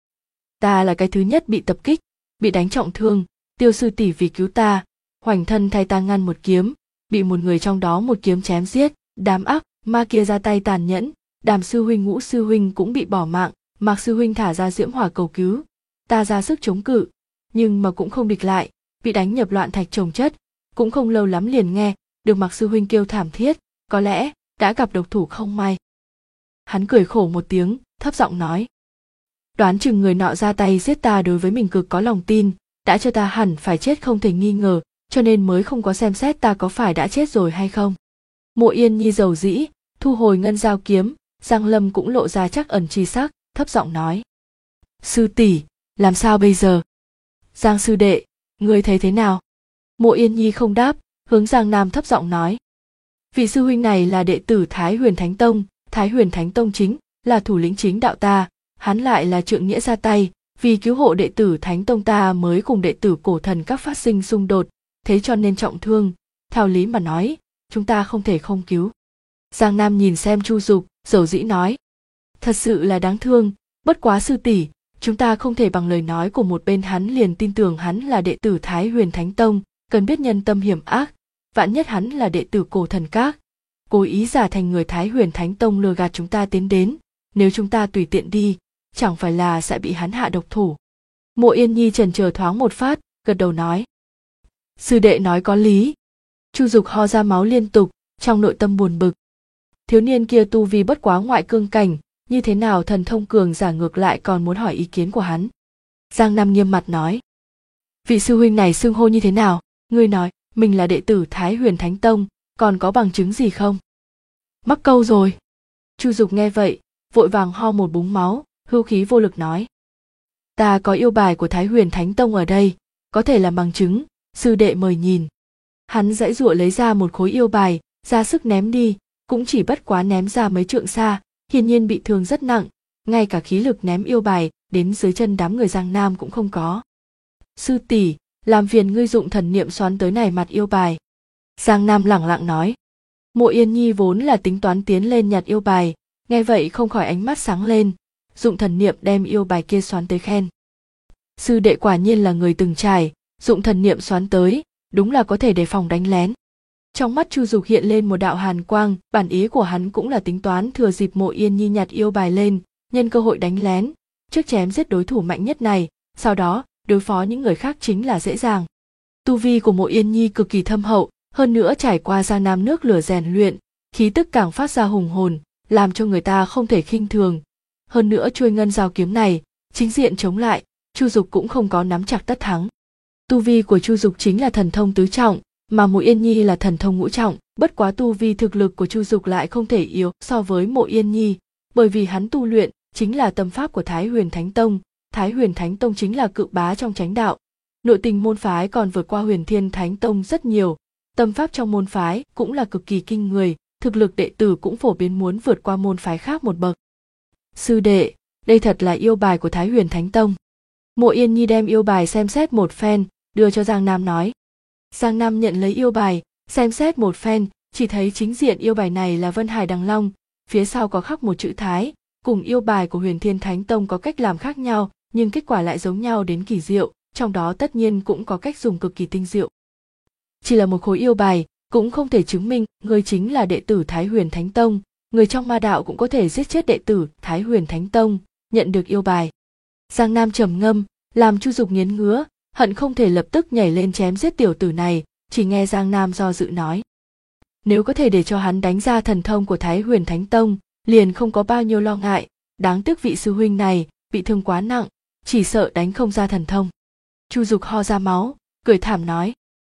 Ta là cái thứ nhất bị tập kích, bị đánh trọng thương, Tiêu sư tỷ vì cứu ta, hoành thân thay ta ngăn một kiếm, bị một người trong đó một kiếm chém giết, đám ác ma kia ra tay tàn nhẫn, Đàm sư huynh Ngũ sư huynh cũng bị bỏ mạng, Mạc sư huynh thả ra diễm hỏa cầu cứu, ta ra sức chống cự, nhưng mà cũng không địch lại, bị đánh nhập loạn thạch chồng chất, cũng không lâu lắm liền nghe được Mạc sư huynh kêu thảm thiết, có lẽ đã gặp độc thủ không may. Hắn cười khổ một tiếng, thấp giọng nói. Đoán chừng người nọ ra tay giết ta đối với mình cực có lòng tin, đã cho ta hẳn phải chết không thể nghi ngờ, cho nên mới không có xem xét ta có phải đã chết rồi hay không. Mộ Yên Nhi dầu dĩ, thu hồi ngân dao kiếm, Giang Lâm cũng lộ ra chắc ẩn chi sắc, thấp giọng nói. Sư tỷ, làm sao bây giờ? Giang sư đệ, ngươi thấy thế nào? Mộ Yên Nhi không đáp, hướng Giang Nam thấp giọng nói. Vị sư huynh này là đệ tử Thái Huyền Thánh Tông, Thái Huyền Thánh Tông chính là thủ lĩnh chính đạo ta, hắn lại là trượng nghĩa ra tay, vì cứu hộ đệ tử Thánh Tông ta mới cùng đệ tử Cổ Thần Các phát sinh xung đột, thế cho nên trọng thương, theo lý mà nói, chúng ta không thể không cứu. Giang Nam nhìn xem Chu Dục, dầu dĩ nói. Thật sự là đáng thương, bất quá sư tỷ, chúng ta không thể bằng lời nói của một bên hắn liền tin tưởng hắn là đệ tử Thái Huyền Thánh Tông, cần biết nhân tâm hiểm ác, vạn nhất hắn là đệ tử Cổ Thần Các, cố ý giả thành người Thái Huyền Thánh Tông lừa gạt chúng ta tiến đến, nếu chúng ta tùy tiện đi, chẳng phải là sẽ bị hắn hạ độc thủ. Mộ Yên Nhi chần chờ thoáng một phát, gật đầu nói. Sư đệ nói có lý. Chu Dục ho ra máu liên tục, trong nội tâm buồn bực. Thiếu niên kia tu vi bất quá ngoại cương cảnh, như thế nào thần thông cường giả ngược lại còn muốn hỏi ý kiến của hắn. Giang Nam nghiêm mặt nói. Vị sư huynh này xưng hô như thế nào? Ngươi nói, mình là đệ tử Thái Huyền Thánh Tông, còn có bằng chứng gì không? Mắc câu rồi. Chu Dục nghe vậy, vội vàng ho một búng máu, hưu khí vô lực nói. Ta có yêu bài của Thái Huyền Thánh Tông ở đây, có thể làm bằng chứng, sư đệ mời nhìn. Hắn giãy giụa lấy ra một khối yêu bài, ra sức ném đi, cũng chỉ bất quá ném ra mấy trượng xa, hiển nhiên bị thương rất nặng, ngay cả khí lực ném yêu bài đến dưới chân đám người Giang Nam cũng không có. Sư tỷ, làm phiền ngươi dụng thần niệm xoắn tới này mặt yêu bài. Giang Nam lẳng lặng nói. Mộ Yên Nhi vốn là tính toán tiến lên nhặt yêu bài, nghe vậy không khỏi ánh mắt sáng lên, dụng thần niệm đem yêu bài kia xoắn tới khen. Sư đệ quả nhiên là người từng trải, dụng thần niệm xoắn tới, đúng là có thể đề phòng đánh lén. Trong mắt Chu Dục hiện lên một đạo hàn quang, bản ý của hắn cũng là tính toán thừa dịp Mộ Yên Nhi nhặt yêu bài lên, nhân cơ hội đánh lén, trước chém giết đối thủ mạnh nhất này, sau đó đối phó những người khác chính là dễ dàng. Tu vi của Mộ Yên Nhi cực kỳ thâm hậu, hơn nữa trải qua Giang Nam nước lửa rèn luyện, khí tức càng phát ra hùng hồn, làm cho người ta không thể khinh thường. Hơn nữa chuôi ngân dao kiếm này, chính diện chống lại, Chu Dục cũng không có nắm chặt tất thắng. Tu vi của Chu Dục chính là thần thông tứ trọng, mà Mộ Yên Nhi là thần thông ngũ trọng, bất quá tu vi thực lực của Chu Dục lại không thể yếu so với Mộ Yên Nhi, bởi vì hắn tu luyện chính là tâm pháp của Thái Huyền Thánh Tông, Thái Huyền Thánh Tông chính là cự bá trong chánh đạo. Nội tình môn phái còn vượt qua Huyền Thiên Thánh Tông rất nhiều, tâm pháp trong môn phái cũng là cực kỳ kinh người, thực lực đệ tử cũng phổ biến muốn vượt qua môn phái khác một bậc. Sư đệ, đây thật là yêu bài của Thái Huyền Thánh Tông. Mộ Yên Nhi đem yêu bài xem xét một phen, đưa cho Giang Nam nói. Giang Nam nhận lấy yêu bài, xem xét một phen, chỉ thấy chính diện yêu bài này là Vân Hải Đằng Long, phía sau có khắc một chữ Thái, cùng yêu bài của Huyền Thiên Thánh Tông có cách làm khác nhau, nhưng kết quả lại giống nhau đến kỳ diệu, trong đó tất nhiên cũng có cách dùng cực kỳ tinh diệu. Chỉ là một khối yêu bài, cũng không thể chứng minh người chính là đệ tử Thái Huyền Thánh Tông, người trong ma đạo cũng có thể giết chết đệ tử Thái Huyền Thánh Tông, nhận được yêu bài. Giang Nam trầm ngâm, làm Chu Dục nghiến ngứa, hận không thể lập tức nhảy lên chém giết tiểu tử này, chỉ nghe Giang Nam do dự nói. Nếu có thể để cho hắn đánh ra thần thông của Thái Huyền Thánh Tông, liền không có bao nhiêu lo ngại, đáng tiếc vị sư huynh này, bị thương quá nặng, chỉ sợ đánh không ra thần thông. Chu Dục ho ra máu, cười thảm nói.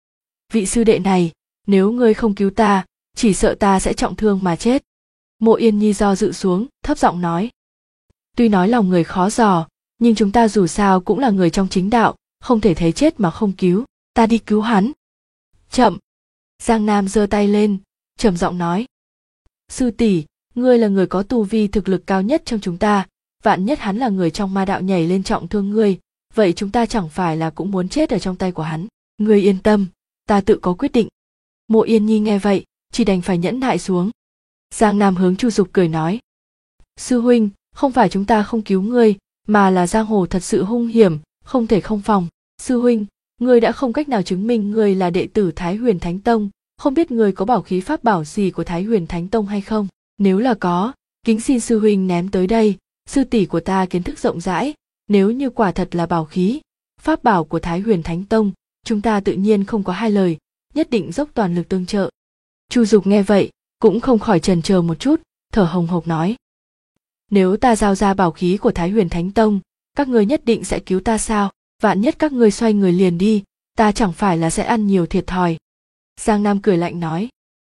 Vị sư đệ này, nếu ngươi không cứu ta, chỉ sợ ta sẽ trọng thương mà chết. Mộ Yên Nhi do dự xuống, thấp giọng nói. Tuy nói lòng người khó dò, nhưng chúng ta dù sao cũng là người trong chính đạo, không thể thấy chết mà không cứu, ta đi cứu hắn. Chậm. Giang Nam giơ tay lên, trầm giọng nói. Sư tỷ, ngươi là người có tu vi thực lực cao nhất trong chúng ta, vạn nhất hắn là người trong ma đạo nhảy lên trọng thương ngươi, vậy chúng ta chẳng phải là cũng muốn chết ở trong tay của hắn. Ngươi yên tâm, ta tự có quyết định. Mộ Yên Nhi nghe vậy, chỉ đành phải nhẫn nại xuống. Giang Nam hướng Chu Dục cười nói. Sư huynh, không phải chúng ta không cứu ngươi, mà là giang hồ thật sự hung hiểm, không thể không phòng. Sư huynh, ngươi đã không cách nào chứng minh ngươi là đệ tử Thái Huyền Thánh Tông, không biết ngươi có bảo khí pháp bảo gì của Thái Huyền Thánh Tông hay không? Nếu là có, kính xin sư huynh ném tới đây, sư tỷ của ta kiến thức rộng rãi, nếu như quả thật là bảo khí, pháp bảo của Thái Huyền Thánh Tông, chúng ta tự nhiên không có hai lời, nhất định dốc toàn lực tương trợ. Chu Dục nghe vậy, cũng không khỏi chần chờ một chút, thở hồng hộc nói. Nếu ta giao ra bảo khí của Thái Huyền Thánh Tông, các ngươi nhất định sẽ cứu ta sao? Vạn nhất các ngươi xoay người liền đi, ta chẳng phải là sẽ ăn nhiều thiệt thòi. Giang Nam cười lạnh nói.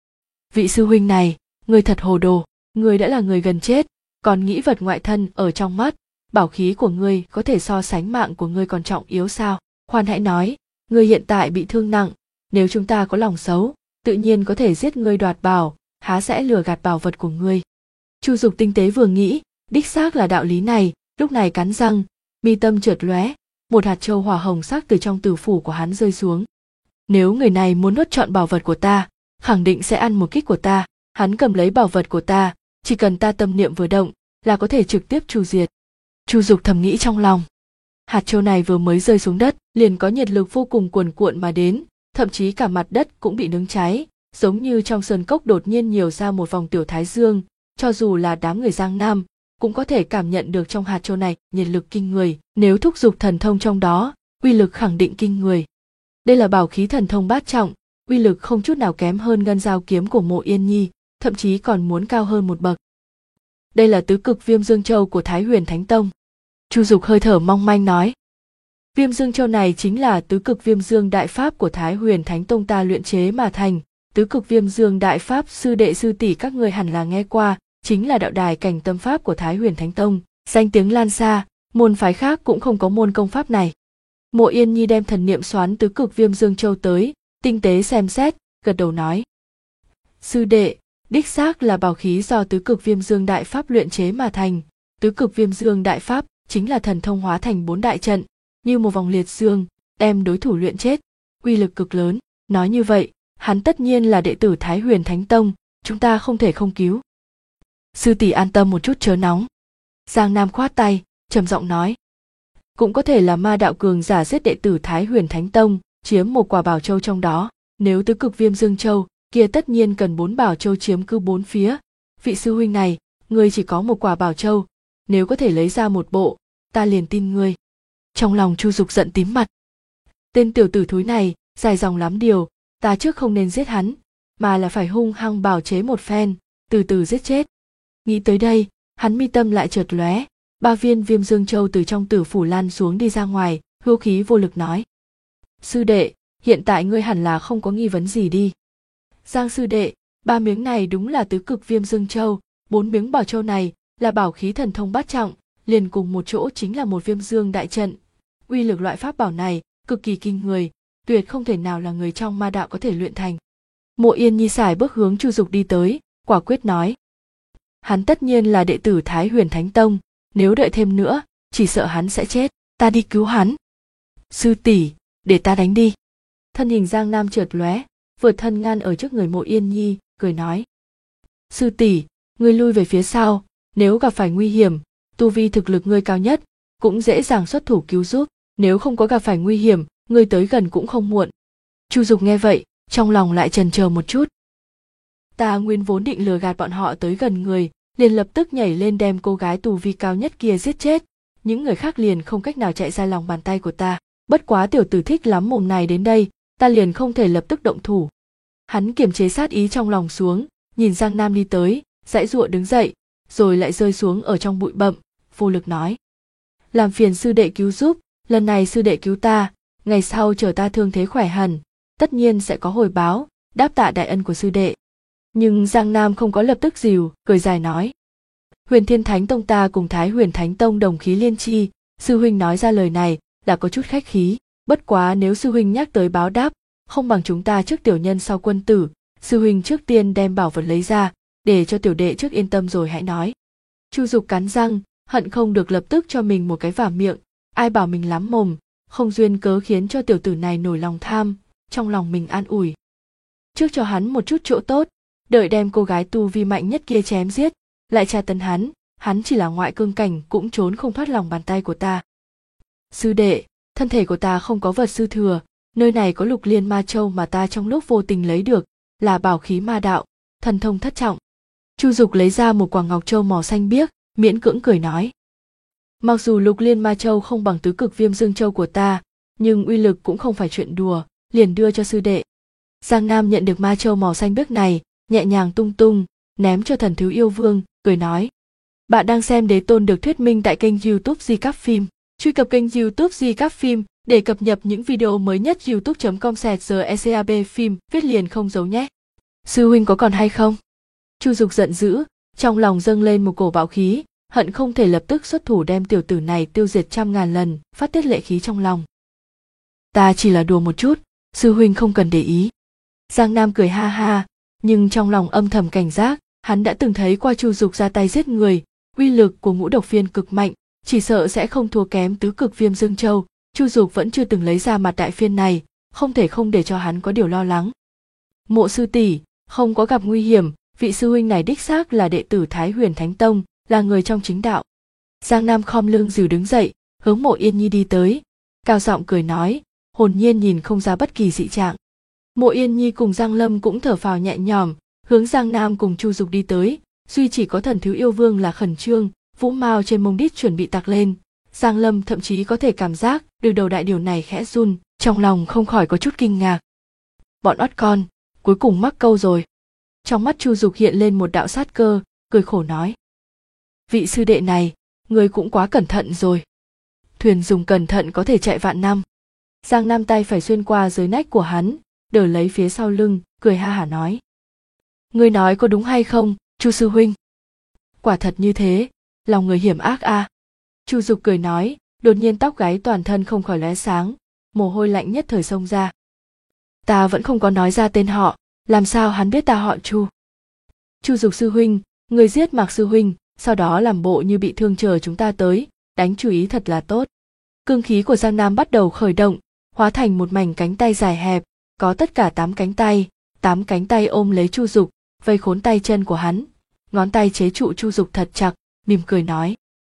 Vị sư huynh này, ngươi thật hồ đồ, ngươi đã là người gần chết, còn nghĩ vật ngoại thân ở trong mắt, bảo khí của ngươi có thể so sánh mạng của ngươi còn trọng yếu sao? Khoan hãy nói, ngươi hiện tại bị thương nặng, nếu chúng ta có lòng xấu, tự nhiên có thể giết ngươi đoạt bảo, há sẽ lừa gạt bảo vật của ngươi. Chu Dục tinh tế vừa nghĩ, đích xác là đạo lý này, lúc này cắn răng, mi tâm chợt lóe, một hạt châu hỏa hồng sắc từ trong tử phủ của hắn rơi xuống. Nếu người này muốn nuốt trọn bảo vật của ta, khẳng định sẽ ăn một kích của ta, hắn cầm lấy bảo vật của ta, chỉ cần ta tâm niệm vừa động, là có thể trực tiếp tru diệt. Chu Dục thầm nghĩ trong lòng. Hạt châu này vừa mới rơi xuống đất, liền có nhiệt lực vô cùng cuồn cuộn mà đến, thậm chí cả mặt đất cũng bị nướng cháy, giống như trong sơn cốc đột nhiên nhiều ra một vòng tiểu thái dương, cho dù là đám người Giang Nam, cũng có thể cảm nhận được trong hạt châu này nhiệt lực kinh người, nếu thúc giục thần thông trong đó, uy lực khẳng định kinh người. Đây là bảo khí thần thông bát trọng, uy lực không chút nào kém hơn ngân dao kiếm của Mộ Yên Nhi, thậm chí còn muốn cao hơn một bậc. Đây là tứ cực Viêm Dương Châu của Thái Huyền Thánh Tông. Chu Dục hơi thở mong manh nói. Viêm Dương Châu này chính là tứ cực Viêm Dương Đại Pháp của Thái Huyền Thánh Tông ta luyện chế mà thành. Tứ cực Viêm Dương Đại Pháp sư đệ sư tỷ các người hẳn là nghe qua, chính là đạo đài cảnh tâm pháp của Thái Huyền Thánh Tông, danh tiếng lan xa, môn phái khác cũng không có môn công pháp này. Mộ Yên Nhi đem thần niệm xoán tứ cực Viêm Dương Châu tới, tinh tế xem xét, gật đầu nói. Sư đệ, đích xác là bảo khí do tứ cực Viêm Dương Đại Pháp luyện chế mà thành. Tứ cực Viêm Dương Đại Pháp chính là thần thông hóa thành 4 đại trận, như một vòng liệt dương, đem đối thủ luyện chết, uy lực cực lớn. Nói như vậy, hắn tất nhiên là đệ tử Thái Huyền Thánh Tông, chúng ta không thể không cứu. Sư tỷ an tâm một chút chớ nóng. Giang Nam khoát tay, trầm giọng nói. Cũng có thể là ma đạo cường giả giết đệ tử Thái Huyền Thánh Tông, chiếm một quả bảo châu trong đó. Nếu tứ cực Viêm Dương Châu, kia tất nhiên cần 4 bảo châu chiếm cứ 4 phía. Vị sư huynh này, ngươi chỉ có một quả bảo châu, nếu có thể lấy ra một bộ, ta liền tin ngươi. Trong lòng Chu Dục giận tím mặt. Tên tiểu tử thúi này, dài dòng lắm điều, ta trước không nên giết hắn, mà là phải hung hăng bào chế một phen, từ từ giết chết. Nghĩ tới đây, hắn mi tâm lại chợt lóe, 3 viên Viêm Dương Châu từ trong tử phủ lan xuống đi ra ngoài, hưu khí vô lực nói. Sư đệ, hiện tại ngươi hẳn là không có nghi vấn gì đi. Giang sư đệ, 3 miếng này đúng là tứ cực Viêm Dương Châu, 4 miếng bảo châu này là bảo khí thần thông bát trọng, liền cùng một chỗ chính là một Viêm Dương đại trận. Uy lực loại pháp bảo này cực kỳ kinh người, tuyệt không thể nào là người trong ma đạo có thể luyện thành. Mộ Yên Nhi xài bước hướng Chu Dục đi tới, quả quyết nói. Hắn tất nhiên là đệ tử Thái Huyền Thánh Tông, nếu đợi thêm nữa, chỉ sợ hắn sẽ chết, ta đi cứu hắn. Sư tỷ, để ta đánh đi. Thân hình Giang Nam chợt lóe, vượt thân ngăn ở trước người Mộ Yên Nhi, cười nói. Sư tỷ, ngươi lui về phía sau, nếu gặp phải nguy hiểm, tu vi thực lực ngươi cao nhất, cũng dễ dàng xuất thủ cứu giúp, nếu không có gặp phải nguy hiểm, ngươi tới gần cũng không muộn. Chu Dục nghe vậy, trong lòng lại chần chờ một chút. Ta nguyên vốn định lừa gạt bọn họ tới gần người, liền lập tức nhảy lên đem cô gái tu vi cao nhất kia giết chết, những người khác liền không cách nào chạy ra lòng bàn tay của ta. Bất quá tiểu tử thích lắm mồm này đến đây, ta liền không thể lập tức động thủ. Hắn kiềm chế sát ý trong lòng xuống, nhìn Giang Nam đi tới, giãy giụa đứng dậy, rồi lại rơi xuống ở trong bụi bặm, vô lực nói. Làm phiền sư đệ cứu giúp, lần này sư đệ cứu ta, ngày sau chờ ta thương thế khỏe hẳn, tất nhiên sẽ có hồi báo, đáp tạ đại ân của sư đệ. Nhưng Giang Nam không có lập tức dìu, cười dài nói. Huyền Thiên Thánh Tông ta cùng Thái Huyền Thánh Tông đồng khí liên chi, sư huynh nói ra lời này là có chút khách khí, bất quá nếu sư huynh nhắc tới báo đáp, không bằng chúng ta trước tiểu nhân sau quân tử, sư huynh trước tiên đem bảo vật lấy ra, để cho tiểu đệ trước yên tâm rồi hãy nói. Chu Dục cắn răng, hận không được lập tức cho mình một cái vả miệng, ai bảo mình lắm mồm, không duyên cớ khiến cho tiểu tử này nổi lòng tham, trong lòng mình an ủi. Trước cho hắn một chút chỗ tốt, đợi đem cô gái tu vi mạnh nhất kia chém giết, lại tra tấn hắn chỉ là ngoại cương cảnh cũng trốn không thoát lòng bàn tay của ta. Sư đệ, thân thể của ta không có vật sư thừa, nơi này có Lục Liên Ma Châu mà ta trong lúc vô tình lấy được, là bảo khí ma đạo, thần thông thất trọng. Chu Dục lấy ra một quả ngọc châu màu xanh biếc, miễn cưỡng cười nói. Mặc dù Lục Liên Ma Châu không bằng tứ cực Viêm Dương Châu của ta, nhưng uy lực cũng không phải chuyện đùa, liền đưa cho sư đệ. Giang Nam nhận được Ma Châu màu xanh biếc này, nhẹ nhàng tung tung, ném cho Thần Thứ Yêu Vương, cười nói. Bạn đang xem Đế Tôn được thuyết minh tại kênh YouTube Di Cáp Phim. Truy cập kênh YouTube Di Cáp Phim để cập nhật những video mới nhất. youtube.com/GECAB phim viết liền không giấu nhé. Sư huynh có còn hay không? Chu Dục giận dữ, trong lòng dâng lên một cổ bạo khí, hận không thể lập tức xuất thủ đem tiểu tử này tiêu diệt trăm ngàn lần, phát tiết lệ khí trong lòng. Ta chỉ là đùa một chút, sư huynh không cần để ý. Giang Nam cười ha ha, nhưng trong lòng âm thầm cảnh giác, hắn đã từng thấy qua Chu Dục ra tay giết người, uy lực của ngũ độc phiên cực mạnh, chỉ sợ sẽ không thua kém tứ cực Viêm Dương Châu. Chu Dục vẫn chưa từng lấy ra mặt đại phiên này, không thể không để cho hắn có điều lo lắng. Mộ sư tỷ, không có gặp nguy hiểm, vị sư huynh này đích xác là đệ tử Thái Huyền Thánh Tông, là người trong chính đạo. Giang Nam khom lưng dìu đứng dậy, hướng Mộ Yên Nhi đi tới, cao giọng cười nói, hồn nhiên nhìn không ra bất kỳ dị trạng. Mộ Yên Nhi cùng Giang Lâm cũng thở phào nhẹ nhõm, hướng Giang Nam cùng Chu Dục đi tới, duy chỉ có Thần Thứ Yêu Vương là khẩn trương, vũ mao trên mông đít chuẩn bị tạc lên. Giang Lâm thậm chí có thể cảm giác được đầu đại điều này khẽ run, Trong lòng không khỏi có chút kinh ngạc. Bọn oắt con, cuối cùng mắc câu rồi. Trong mắt Chu Dục hiện lên một đạo sát cơ, cười khổ nói. Vị sư đệ này, người cũng quá cẩn thận rồi. Thuyền dùng cẩn thận có thể chạy vạn năm. Giang Nam tay phải xuyên qua dưới nách của hắn, đỡ lấy phía sau lưng, cười ha hả nói. Ngươi nói có đúng hay không, Chu sư huynh? Quả thật như thế, lòng người hiểm ác a. Chu Dục cười nói, đột nhiên tóc gáy toàn thân không khỏi lóe sáng, mồ hôi lạnh nhất thời xông ra. Ta vẫn không có nói ra tên họ, làm sao hắn biết ta họ Chu? Chu Dục sư huynh, người giết Mạc sư huynh, sau đó làm bộ như bị thương chờ chúng ta tới, đánh chú ý thật là tốt. Cương khí của Giang Nam bắt đầu khởi động, hóa thành một mảnh cánh tay dài hẹp, có tất cả 8 cánh tay ôm lấy Chu Dục, vây khốn tay chân của hắn, ngón tay chế trụ Chu Dục thật chặt, mỉm cười nói.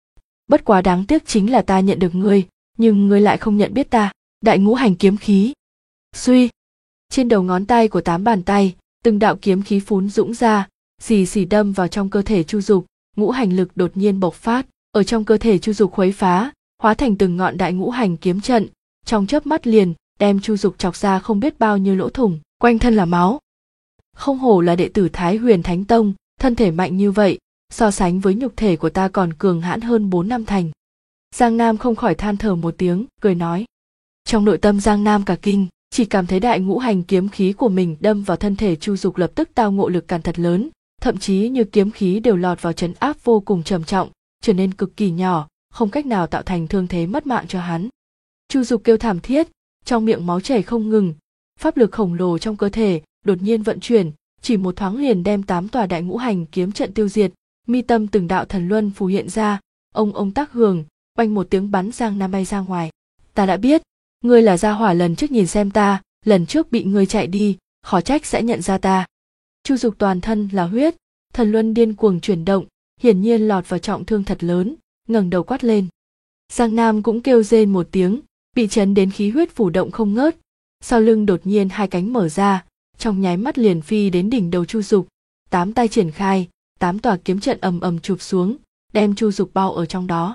Bất quá đáng tiếc chính là ta nhận được ngươi, nhưng ngươi lại không nhận biết ta, đại ngũ hành kiếm khí. Suy, trên đầu ngón tay của 8 bàn tay, từng đạo kiếm khí phún dũng ra, xì xì đâm vào trong cơ thể Chu Dục, ngũ hành lực đột nhiên bộc phát, ở trong cơ thể Chu Dục khuấy phá, hóa thành từng ngọn đại ngũ hành kiếm trận, trong chớp mắt liền đem Chu Dục chọc ra không biết bao nhiêu lỗ thủng, quanh thân là máu. Không hổ là đệ tử Thái Huyền Thánh Tông, thân thể mạnh như vậy, so sánh với nhục thể của ta còn cường hãn hơn 4 năm thành. Giang Nam không khỏi than thở một tiếng, cười nói. Trong nội tâm Giang Nam cả kinh, chỉ cảm thấy đại ngũ hành kiếm khí của mình đâm vào thân thể Chu Dục lập tức tao ngộ lực càn thật lớn, thậm chí như kiếm khí đều lọt vào trấn áp vô cùng trầm trọng, trở nên cực kỳ nhỏ, không cách nào tạo thành thương thế mất mạng cho hắn. Chu Dục kêu thảm thiết, trong miệng máu chảy không ngừng, pháp lực khổng lồ trong cơ thể đột nhiên vận chuyển, chỉ một thoáng liền đem 8 tòa đại ngũ hành kiếm trận tiêu diệt, mi tâm từng đạo thần luân phù hiện ra, ông tác hưởng, oanh một tiếng bắn Giang Nam bay ra ngoài. Ta đã biết, ngươi là gia hỏa lần trước nhìn xem ta, lần trước bị ngươi chạy đi, khó trách sẽ nhận ra ta. Chu Dục toàn thân là huyết, thần luân điên cuồng chuyển động, hiển nhiên lọt vào trọng thương thật lớn, ngẩng đầu quát lên. Giang Nam cũng kêu rên một tiếng, bị chấn đến khí huyết phủ động không ngớt, sau lưng đột nhiên 2 cánh mở ra, trong nháy mắt liền phi đến đỉnh đầu Chu Dục, 8 tay triển khai, 8 tòa kiếm trận ầm ầm chụp xuống, đem Chu Dục bao ở trong đó.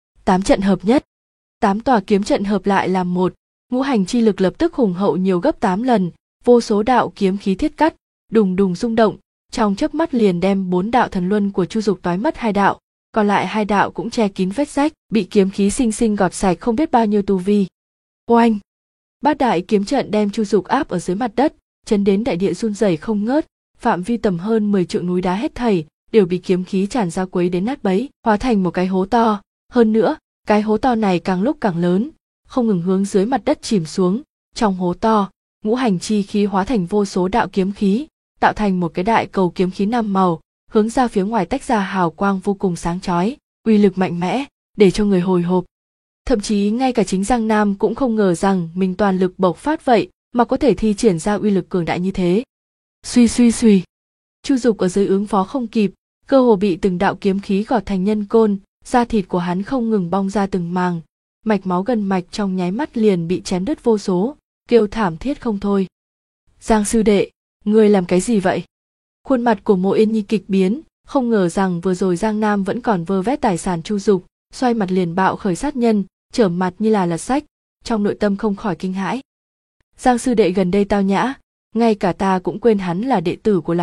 8 trận hợp nhất, 8 tòa kiếm trận hợp lại làm một, ngũ hành chi lực lập tức hùng hậu nhiều gấp 8 lần, vô số đạo kiếm khí thiết cắt, đùng đùng rung động, trong chớp mắt liền đem 4 đạo thần luân của Chu Dục toái mất 2 đạo, còn lại 2 đạo cũng che kín vết rách, bị kiếm khí sinh sinh gọt sạch không biết bao nhiêu tu vi. Oanh! 8 đại kiếm trận đem Chu Dục áp ở dưới mặt đất, chấn đến đại địa run rẩy không ngớt, phạm vi tầm hơn 10 trượng núi đá hết thảy đều bị kiếm khí tràn ra quấy đến nát bấy, hóa thành một cái hố to, hơn nữa, cái hố to này càng lúc càng lớn, không ngừng hướng dưới mặt đất chìm xuống, trong hố to, ngũ hành chi khí hóa thành vô số đạo kiếm khí, tạo thành một cái đại cầu kiếm khí 5 màu, hướng ra phía ngoài tách ra hào quang vô cùng sáng chói, uy lực mạnh mẽ, để cho người hồi hộp. Thậm chí ngay cả chính Giang Nam cũng không ngờ rằng mình toàn lực bộc phát vậy mà có thể thi triển ra uy lực cường đại như thế. Suy suy suy, Chu Dục ở dưới ứng phó không kịp, cơ hồ bị từng đạo kiếm khí gọt thành nhân côn, da thịt của hắn không ngừng bong ra từng màng, mạch máu gần mạch trong nháy mắt liền bị chém đứt vô số, kêu thảm thiết không thôi. Giang sư đệ, ngươi làm cái gì vậy? Khuôn mặt của Mộ Yên Nhi kịch biến, không ngờ rằng vừa rồi Giang Nam vẫn còn vơ vét tài sản Chu Dục, xoay mặt liền bạo khởi sát nhân, trở mặt như là lật sách, trong nội tâm không khỏi kinh hãi. Giang sư đệ gần đây tao nhã, ngay cả ta cũng quên hắn là đệ tử của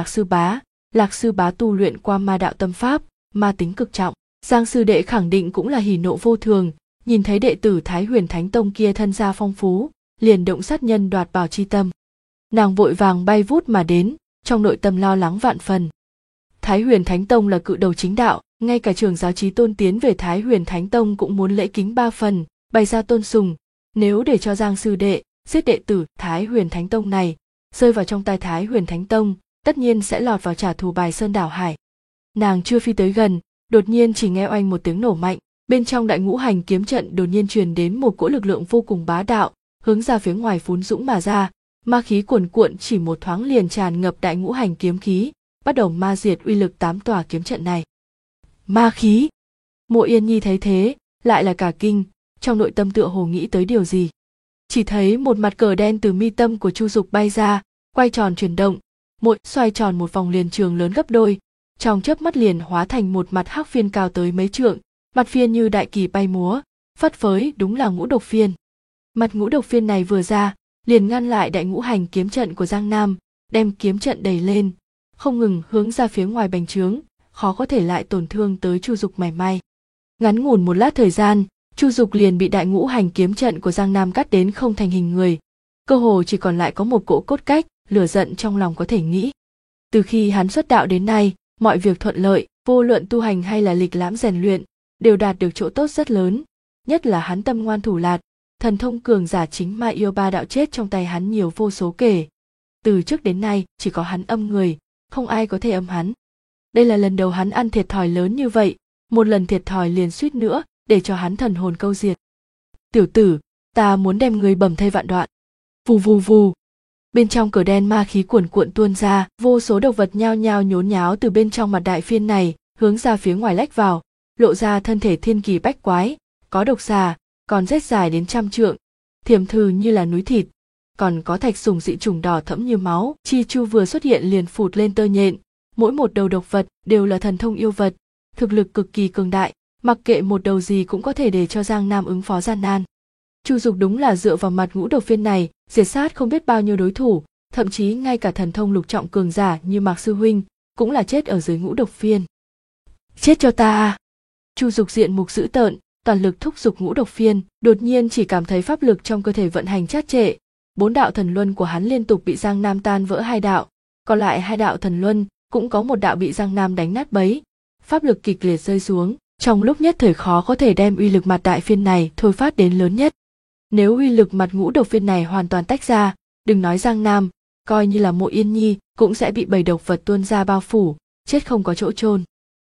Lạc sư bá tu luyện qua ma đạo tâm pháp, ma tính cực trọng. Giang sư đệ khẳng định cũng là hỉ nộ vô thường, nhìn thấy đệ tử Thái Huyền Thánh Tông kia thân gia phong phú, liền động sát nhân đoạt bảo chi tâm. Nàng vội vàng bay vút mà đến, trong nội tâm lo lắng vạn phần. Thái Huyền Thánh Tông là cự đầu chính đạo, ngay cả trưởng giáo Chí Tôn tiến về Thái Huyền Thánh Tông cũng muốn lễ kính 3 phần, bày ra tôn sùng. Nếu để cho Giang sư đệ giết đệ tử Thái Huyền Thánh Tông này, rơi vào trong tay Thái Huyền Thánh Tông, tất nhiên sẽ lọt vào trả thù Bài Sơn đảo hải. Nàng chưa phi tới gần, đột nhiên chỉ nghe oanh một tiếng nổ mạnh, bên trong đại ngũ hành kiếm trận đột nhiên truyền đến một cỗ lực lượng vô cùng bá đạo, hướng ra phía ngoài phún dũng mà ra, ma khí cuồn cuộn chỉ một thoáng liền tràn ngập đại ngũ hành kiếm khí, bắt đầu ma diệt uy lực 8 tòa kiếm trận này. Ma khí! Mộ Yên Nhi thấy thế, lại là cả kinh, trong nội tâm tựa hồ nghĩ tới điều gì. Chỉ thấy một mặt cờ đen từ mi tâm của Chu Dục bay ra, quay tròn chuyển động, xoay tròn một vòng liền trường lớn gấp đôi, trong chớp mắt liền hóa thành một mặt hắc phiên cao tới mấy trượng, mặt phiên như đại kỳ bay múa, phất phới đúng là ngũ độc phiên. Mặt ngũ độc phiên này vừa ra, liền ngăn lại đại ngũ hành kiếm trận của Giang Nam, đem kiếm trận đẩy lên, không ngừng hướng ra phía ngoài bành trướng, khó có thể lại tổn thương tới Chu Dục mảy may. Ngắn ngủn một lát thời gian, Chu Dục liền bị đại ngũ hành kiếm trận của Giang Nam cắt đến không thành hình người, cơ hồ chỉ còn lại có một cỗ cốt cách, lửa giận trong lòng có thể nghĩ. Từ khi hắn xuất đạo đến nay, mọi việc thuận lợi, vô luận tu hành hay là lịch lãm rèn luyện, đều đạt được chỗ tốt rất lớn, nhất là hắn tâm ngoan thủ lạt, thần thông cường giả chính ma yêu ba đạo chết trong tay hắn nhiều vô số kể. Từ trước đến nay chỉ có hắn âm người, không ai có thể âm hắn. Đây là lần đầu hắn ăn thiệt thòi lớn như vậy, một lần thiệt thòi liền suýt nữa để cho hắn thần hồn câu diệt. Tiểu tử, ta muốn đem ngươi bầm thây vạn đoạn. Vù vù vù. Bên trong cửa đen ma khí cuồn cuộn tuôn ra, vô số độc vật nhao nhao nhốn nháo từ bên trong mặt đại phiên này, hướng ra phía ngoài lách vào, lộ ra thân thể thiên kỳ bách quái, có độc xà, còn rết dài đến 100 trượng, thiềm thừ như là núi thịt, còn có thạch sùng dị trùng đỏ thẫm như máu. Chi chu vừa xuất hiện liền phụt lên tơ nhện, mỗi một đầu độc vật đều là thần thông yêu vật, thực lực cực kỳ cường đại, mặc kệ một đầu gì cũng có thể để cho Giang Nam ứng phó gian nan. Chu Dục đúng là dựa vào mặt ngũ độc phiên này, diệt sát không biết bao nhiêu đối thủ, thậm chí ngay cả thần thông lục trọng cường giả như Mạc sư huynh cũng là chết ở dưới ngũ độc phiên. Chết cho ta! Chu Dục diện mục dữ tợn, toàn lực thúc giục ngũ độc phiên, đột nhiên chỉ cảm thấy pháp lực trong cơ thể vận hành trát trệ, 4 đạo thần luân của hắn liên tục bị Giang Nam tan vỡ 2 đạo, còn lại 2 đạo thần luân cũng có một đạo bị Giang Nam đánh nát bấy, pháp lực kịch liệt rơi xuống, trong lúc nhất thời khó có thể đem uy lực mặt đại phiên này thôi phát đến lớn nhất. Nếu uy lực mặt ngũ độc phiên này hoàn toàn tách ra, đừng nói Giang Nam, coi như là Mộ Yên Nhi cũng sẽ bị bầy độc vật tuôn ra bao phủ, chết không có chỗ chôn.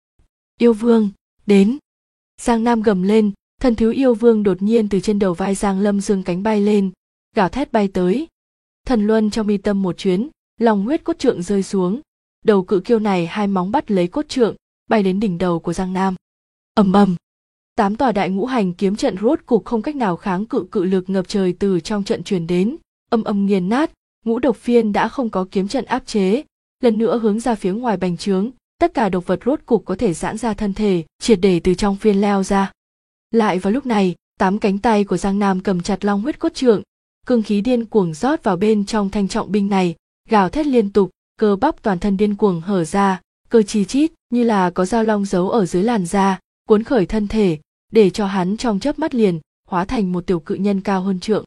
Yêu Vương, đến! Giang Nam gầm lên, thần thiếu yêu vương đột nhiên từ trên đầu vai Giang Lâm dương cánh bay lên, gào thét bay tới. Thần luân trong mi tâm một chuyến, lòng huyết cốt trượng rơi xuống, đầu cự kiêu này 2 móng bắt lấy cốt trượng, bay đến đỉnh đầu của Giang Nam. Ầm ầm, 8 tòa đại ngũ hành kiếm trận rốt cục không cách nào kháng cự cự lực ngập trời từ trong trận truyền đến, âm âm nghiền nát. Ngũ độc phiên đã không có kiếm trận áp chế, lần nữa hướng ra phía ngoài bành trướng, tất cả độc vật rốt cục có thể giãn ra thân thể, triệt để từ trong phiên leo ra. Lại vào lúc này, 8 cánh tay của Giang Nam cầm chặt long huyết cốt trượng, cương khí điên cuồng rót vào bên trong thanh trọng binh này, gào thét liên tục, cơ bắp toàn thân điên cuồng hở ra, cơ chi chít như là có dao long giấu ở dưới làn da, cuốn khởi thân thể, để cho hắn trong chớp mắt liền hóa thành một tiểu cự nhân cao hơn trượng.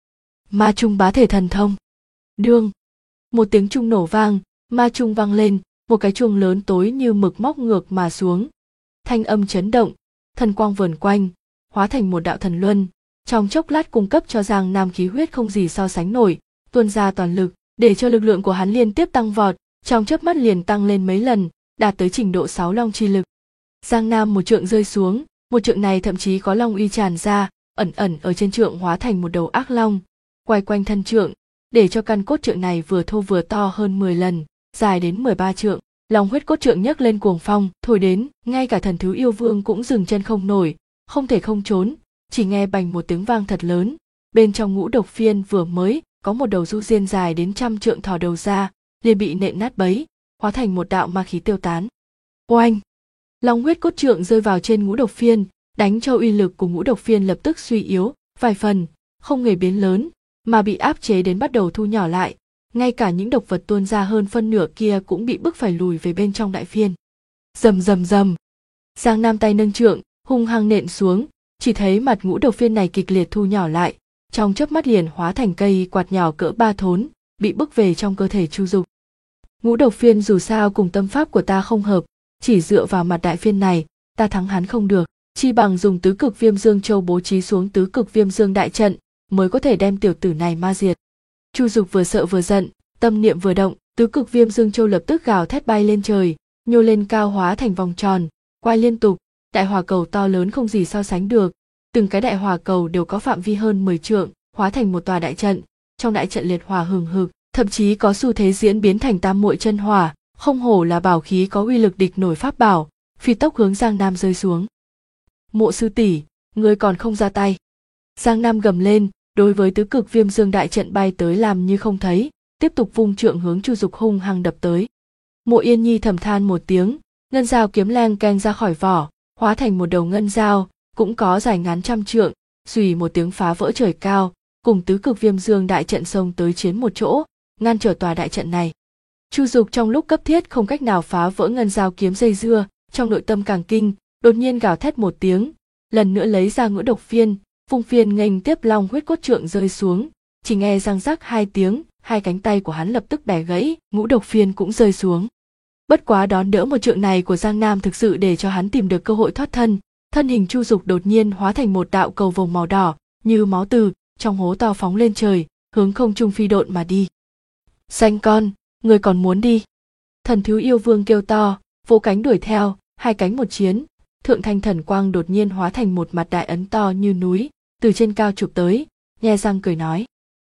Ma trung bá thể thần thông. Đương, một tiếng trung nổ vang, ma trung vang lên, một cái chuông lớn tối như mực móc ngược mà xuống. Thanh âm chấn động, thần quang vờn quanh, hóa thành một đạo thần luân, trong chốc lát cung cấp cho Giang Nam khí huyết không gì so sánh nổi, tuôn ra toàn lực, để cho lực lượng của hắn liên tiếp tăng vọt, trong chớp mắt liền tăng lên mấy lần, đạt tới trình độ 6 long chi lực. Giang Nam một trượng rơi xuống, một trượng này thậm chí có long uy tràn ra, ẩn ẩn ở trên trượng hóa thành một đầu ác long, quay quanh thân trượng, để cho căn cốt trượng này vừa thô vừa to hơn 10 lần, dài đến 13 trượng. Long huyết cốt trượng nhấc lên cuồng phong, thổi đến, ngay cả thần thứ yêu vương cũng dừng chân không nổi, không thể không trốn, chỉ nghe bành một tiếng vang thật lớn, bên trong ngũ độc phiên vừa mới có một đầu du diên dài đến 100 trượng thò đầu ra, liền bị nện nát bấy, hóa thành một đạo ma khí tiêu tán. Oanh! Long huyết cốt trượng rơi vào trên ngũ độc phiên, đánh cho uy lực của ngũ độc phiên lập tức suy yếu vài phần, không hề biến lớn, mà bị áp chế đến bắt đầu thu nhỏ lại. Ngay cả những độc vật tuôn ra hơn phân nửa kia cũng bị bức phải lùi về bên trong đại phiên. Rầm rầm rầm. Giang Nam tay nâng trượng, hung hăng nện xuống, chỉ thấy mặt ngũ độc phiên này kịch liệt thu nhỏ lại, trong chớp mắt liền hóa thành cây quạt nhỏ cỡ 3 thốn, bị bức về trong cơ thể Chu Dục. Ngũ độc phiên dù sao cùng tâm pháp của ta không hợp, chỉ dựa vào mặt đại phiên này, ta thắng hắn không được, chi bằng dùng tứ cực viêm dương châu bố trí xuống tứ cực viêm dương đại trận, mới có thể đem tiểu tử này ma diệt. Chu Dục vừa sợ vừa giận, tâm niệm vừa động, tứ cực viêm dương châu lập tức gào thét bay lên trời, nhô lên cao hóa thành vòng tròn, quay liên tục, đại hỏa cầu to lớn không gì so sánh được, từng cái đại hỏa cầu đều có phạm vi hơn 10 trượng, hóa thành một tòa đại trận, trong đại trận liệt hỏa hừng hực, thậm chí có xu thế diễn biến thành tam muội chân hỏa, không hổ là bảo khí có uy lực địch nổi pháp bảo, phi tốc hướng Giang Nam rơi xuống. Mộ sư tỷ, ngươi còn không ra tay. Giang Nam gầm lên, đối với tứ cực viêm dương đại trận bay tới làm như không thấy, tiếp tục vung trượng hướng Chu Dục hung hăng đập tới. Mộ Yên Nhi thầm than một tiếng, ngân dao kiếm leng keng ra khỏi vỏ, hóa thành một đầu ngân dao, cũng có dài ngắn 100 trượng, xùy một tiếng phá vỡ trời cao, cùng tứ cực viêm dương đại trận xông tới chiến một chỗ, ngăn trở tòa đại trận này. Chu Dục trong lúc cấp thiết không cách nào phá vỡ ngân dao kiếm dây dưa, trong nội tâm càng kinh, đột nhiên gào thét một tiếng, lần nữa lấy ra ngũ độc phiên, vung phiên nghênh tiếp long huyết cốt trượng rơi xuống, chỉ nghe răng rắc hai tiếng, hai cánh tay của hắn lập tức bẻ gãy, ngũ độc phiên cũng rơi xuống. Bất quá đón đỡ một trượng này của Giang Nam thực sự để cho hắn tìm được cơ hội thoát thân, thân hình Chu Dục đột nhiên hóa thành một đạo cầu vồng màu đỏ, như máu từ trong hố to phóng lên trời, hướng không trung phi độn mà đi. Xanh con, ngươi còn muốn đi? Thần Thiếu Yêu Vương kêu to, vỗ cánh đuổi theo, hai cánh một chiến, thượng thanh thần quang đột nhiên hóa thành một mặt đại ấn to như núi, từ trên cao chụp tới, nhe răng cười nói: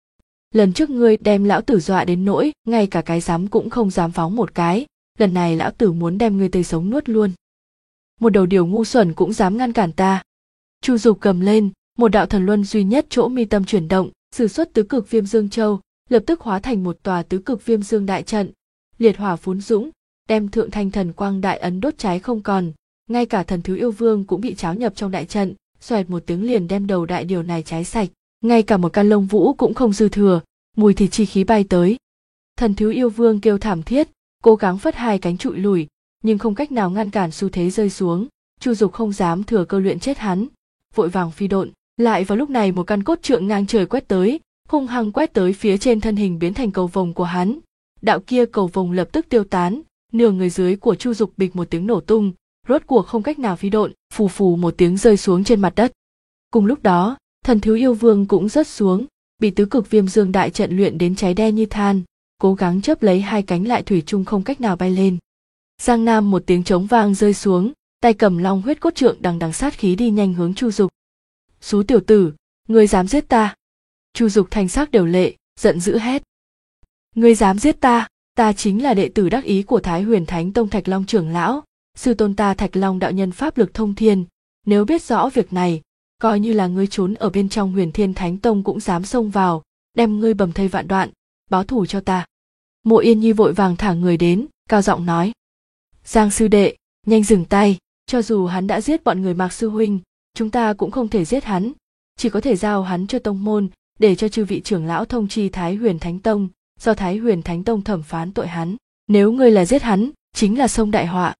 lần trước ngươi đem lão tử dọa đến nỗi ngay cả cái dám cũng không dám phóng một cái, lần này lão tử muốn đem ngươi tươi sống nuốt luôn. Một đầu điều ngu xuẩn cũng dám ngăn cản ta. Chu Dục cầm lên, một đạo thần luân duy nhất chỗ mi tâm chuyển động, sử xuất tứ cực viêm dương châu, lập tức hóa thành một tòa tứ cực viêm dương đại trận, liệt hỏa phún dũng, đem thượng thanh thần quang đại ấn đốt cháy không còn, ngay cả thần Thiếu Yêu Vương cũng bị tráo nhập trong đại trận, xoẹt một tiếng liền đem đầu đại điều này cháy sạch, ngay cả một căn lông vũ cũng không dư thừa, mùi thịt chi khí bay tới. Thần Thiếu Yêu Vương kêu thảm thiết, cố gắng phất hai cánh trụi lùi, nhưng không cách nào ngăn cản xu thế rơi xuống. Chu Dục không dám thừa cơ luyện chết hắn, vội vàng phi độn. Lại vào lúc này một căn cốt trượng ngang trời quét tới, hung hăng quét tới phía trên thân hình biến thành cầu vồng của hắn. Đạo kia cầu vồng lập tức tiêu tán, nửa người dưới của Chu Dục bịch một tiếng nổ tung, rốt cuộc không cách nào phi độn, phù phù một tiếng rơi xuống trên mặt đất. Cùng lúc đó, thần Thiếu Yêu Vương cũng rớt xuống, bị tứ cực viêm dương đại trận luyện đến cháy đen như than, cố gắng chớp lấy hai cánh lại thủy chung không cách nào bay lên. Giang Nam một tiếng trống vang rơi xuống, tay cầm long huyết cốt trượng đằng đằng sát khí đi nhanh hướng Chu Dục. Xú tiểu tử, ngươi dám giết ta? Chu Dục thanh sắc đều lệ, giận dữ hét. Ngươi dám giết ta? Ta chính là đệ tử đắc ý của Thái Huyền Thánh Tông Thạch Long trưởng lão, sư tôn ta Thạch Long đạo nhân pháp lực thông thiên, nếu biết rõ việc này, coi như là ngươi trốn ở bên trong Huyền Thiên Thánh Tông cũng dám xông vào, đem ngươi bầm thây vạn đoạn, báo thù cho ta. Mộ Yên Nhi vội vàng thả người đến, cao giọng nói: Giang sư đệ, nhanh dừng tay, cho dù hắn đã giết bọn người Mạc sư huynh, chúng ta cũng không thể giết hắn, chỉ có thể giao hắn cho tông môn, để cho chư vị trưởng lão thông chi Thái Huyền Thánh Tông, do Thái Huyền Thánh Tông thẩm phán tội hắn. Nếu ngươi là giết hắn, chính là xông đại họa.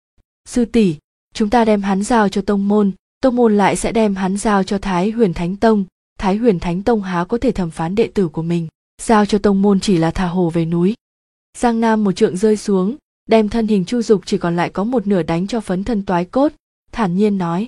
Sư tỷ, chúng ta đem hắn giao cho tông môn lại sẽ đem hắn giao cho Thái Huyền Thánh Tông. Thái Huyền Thánh Tông há có thể thẩm phán đệ tử của mình, giao cho tông môn chỉ là thả hổ về núi. Giang Nam một trượng rơi xuống, đem thân hình Chu Dục chỉ còn lại có một nửa đánh cho phấn thân toái cốt, thản nhiên nói: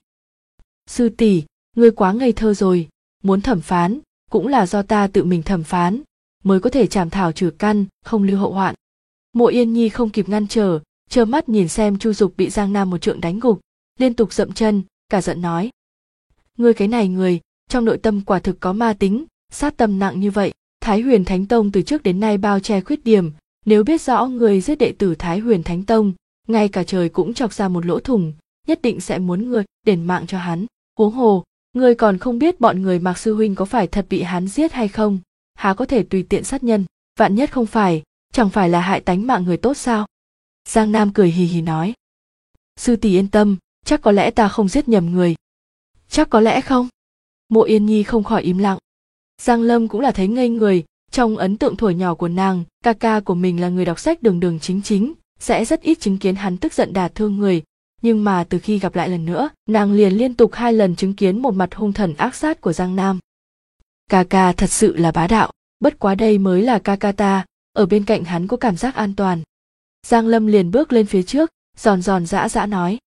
Sư tỷ, ngươi quá ngây thơ rồi, muốn thẩm phán, cũng là do ta tự mình thẩm phán, mới có thể trảm thảo trừ căn, không lưu hậu hoạn. Mộ Yên Nhi không kịp ngăn trở, trơ mắt nhìn xem Chu Dục bị Giang Nam một trượng đánh gục, liên tục dậm chân, cả giận nói: Ngươi cái này người, trong nội tâm quả thực có ma tính, sát tâm nặng như vậy. Thái Huyền Thánh Tông từ trước đến nay bao che khuyết điểm, nếu biết rõ người giết đệ tử Thái Huyền Thánh Tông, ngay cả trời cũng chọc ra một lỗ thủng, nhất định sẽ muốn ngươi đền mạng cho hắn. Huống hồ, ngươi còn không biết bọn người Mạc sư huynh có phải thật bị hắn giết hay không, há có thể tùy tiện sát nhân, vạn nhất không phải, chẳng phải là hại tánh mạng người tốt sao? Giang Nam cười hì hì nói: Sư tỷ yên tâm, chắc có lẽ ta không giết nhầm người. Chắc có lẽ không? Mộ Yên Nhi không khỏi im lặng. Giang Lâm cũng là thấy ngây người, trong ấn tượng thuở nhỏ của nàng, ca ca của mình là người đọc sách đường đường chính chính, sẽ rất ít chứng kiến hắn tức giận đả thương người, nhưng mà từ khi gặp lại lần nữa, nàng liền liên tục 2 lần chứng kiến một mặt hung thần ác sát của Giang Nam. Ca ca thật sự là bá đạo, bất quá đây mới là ca ca ta, ở bên cạnh hắn có cảm giác an toàn. Giang Lâm liền bước lên phía trước, giòn giòn giã giã nói: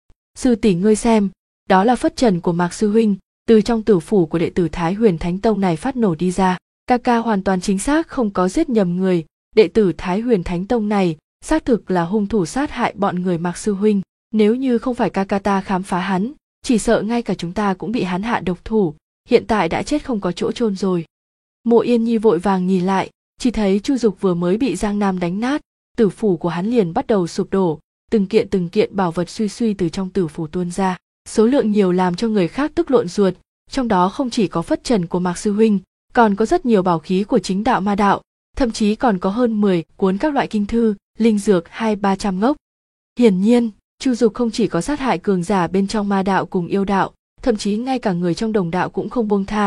Sư tỷ ngươi xem, đó là phất trần của Mạc sư huynh, từ trong tử phủ của đệ tử Thái Huyền Thánh Tông này phát nổ đi ra. Ca ca hoàn toàn chính xác không có giết nhầm người, đệ tử Thái Huyền Thánh Tông này xác thực là hung thủ sát hại bọn người Mạc sư huynh, nếu như không phải ca ca ta khám phá hắn, chỉ sợ ngay cả chúng ta cũng bị hắn hạ độc thủ, hiện tại đã chết không có chỗ chôn rồi. Mộ Yên Nhi vội vàng nhìn lại, chỉ thấy Chu Dục vừa mới bị Giang Nam đánh nát, tử phủ của hắn liền bắt đầu sụp đổ, từng kiện bảo vật suy suy từ trong tử phủ tuôn ra, số lượng nhiều làm cho người khác tức lộn ruột, trong đó không chỉ có phất trần của Mạc sư huynh, còn có rất nhiều bảo khí của chính đạo ma đạo, thậm chí còn có hơn 10 cuốn các loại kinh thư, linh dược 200-300 gốc. Hiển nhiên, Chu Dục không chỉ có sát hại cường giả bên trong ma đạo cùng yêu đạo, thậm chí ngay cả người trong đồng đạo cũng không buông tha,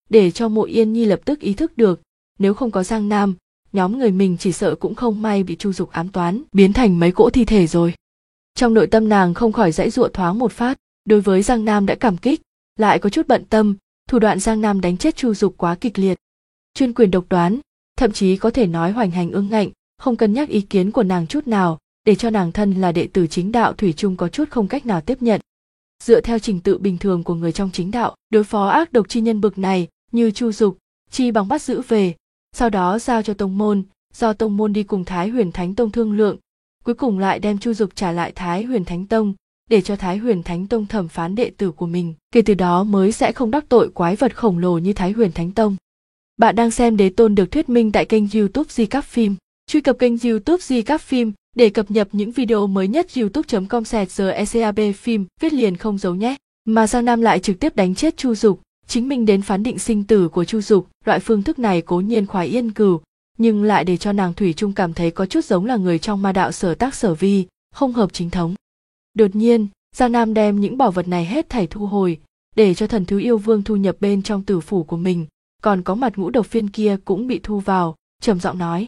để cho Mộ Yên Nhi lập tức ý thức được, nếu không có Giang Nam, nhóm người mình chỉ sợ cũng không may bị Chu Dục ám toán, biến thành mấy cỗ thi thể rồi. Trong nội tâm nàng không khỏi giãy giụa thoáng một phát, đối với Giang Nam đã cảm kích, lại có chút bận tâm, thủ đoạn Giang Nam đánh chết Chu Dục quá kịch liệt. Chuyên quyền độc đoán, thậm chí có thể nói hoành hành ương ngạnh, không cân nhắc ý kiến của nàng chút nào, để cho nàng thân là đệ tử chính đạo thủy chung có chút không cách nào tiếp nhận. Dựa theo trình tự bình thường của người trong chính đạo, đối phó ác độc chi nhân bực này, như Chu Dục, chi bằng bắt giữ về, sau đó giao cho tông môn, do tông môn đi cùng Thái Huyền Thánh Tông thương lượng, cuối cùng lại đem Chu Dục trả lại Thái Huyền Thánh Tông, để cho Thái Huyền Thánh Tông thẩm phán đệ tử của mình, kể từ đó mới sẽ không đắc tội quái vật khổng lồ như Thái Huyền Thánh Tông. Bạn đang xem Đế Tôn được thuyết minh tại kênh YouTube Di Cáp Phim. Truy cập kênh YouTube Di Cáp Phim để cập nhật những video mới nhất. youtube.com/GECAB phim viết liền không giấu nhé. Mà Giang Nam lại trực tiếp đánh chết Chu Dục, chính mình đến phán định sinh tử của Chu Dục. Loại phương thức này cố nhiên khoái yên cửu, nhưng lại để cho nàng thủy chung cảm thấy có chút giống là người trong ma đạo sở tác sở vi, không hợp chính thống. Đột nhiên, Giang Nam đem những bảo vật này hết thảy thu hồi, để cho Thần Thứ Yêu Vương thu nhập bên trong tử phủ của mình, còn có mặt ngũ độc phiên kia cũng bị thu vào, trầm giọng nói: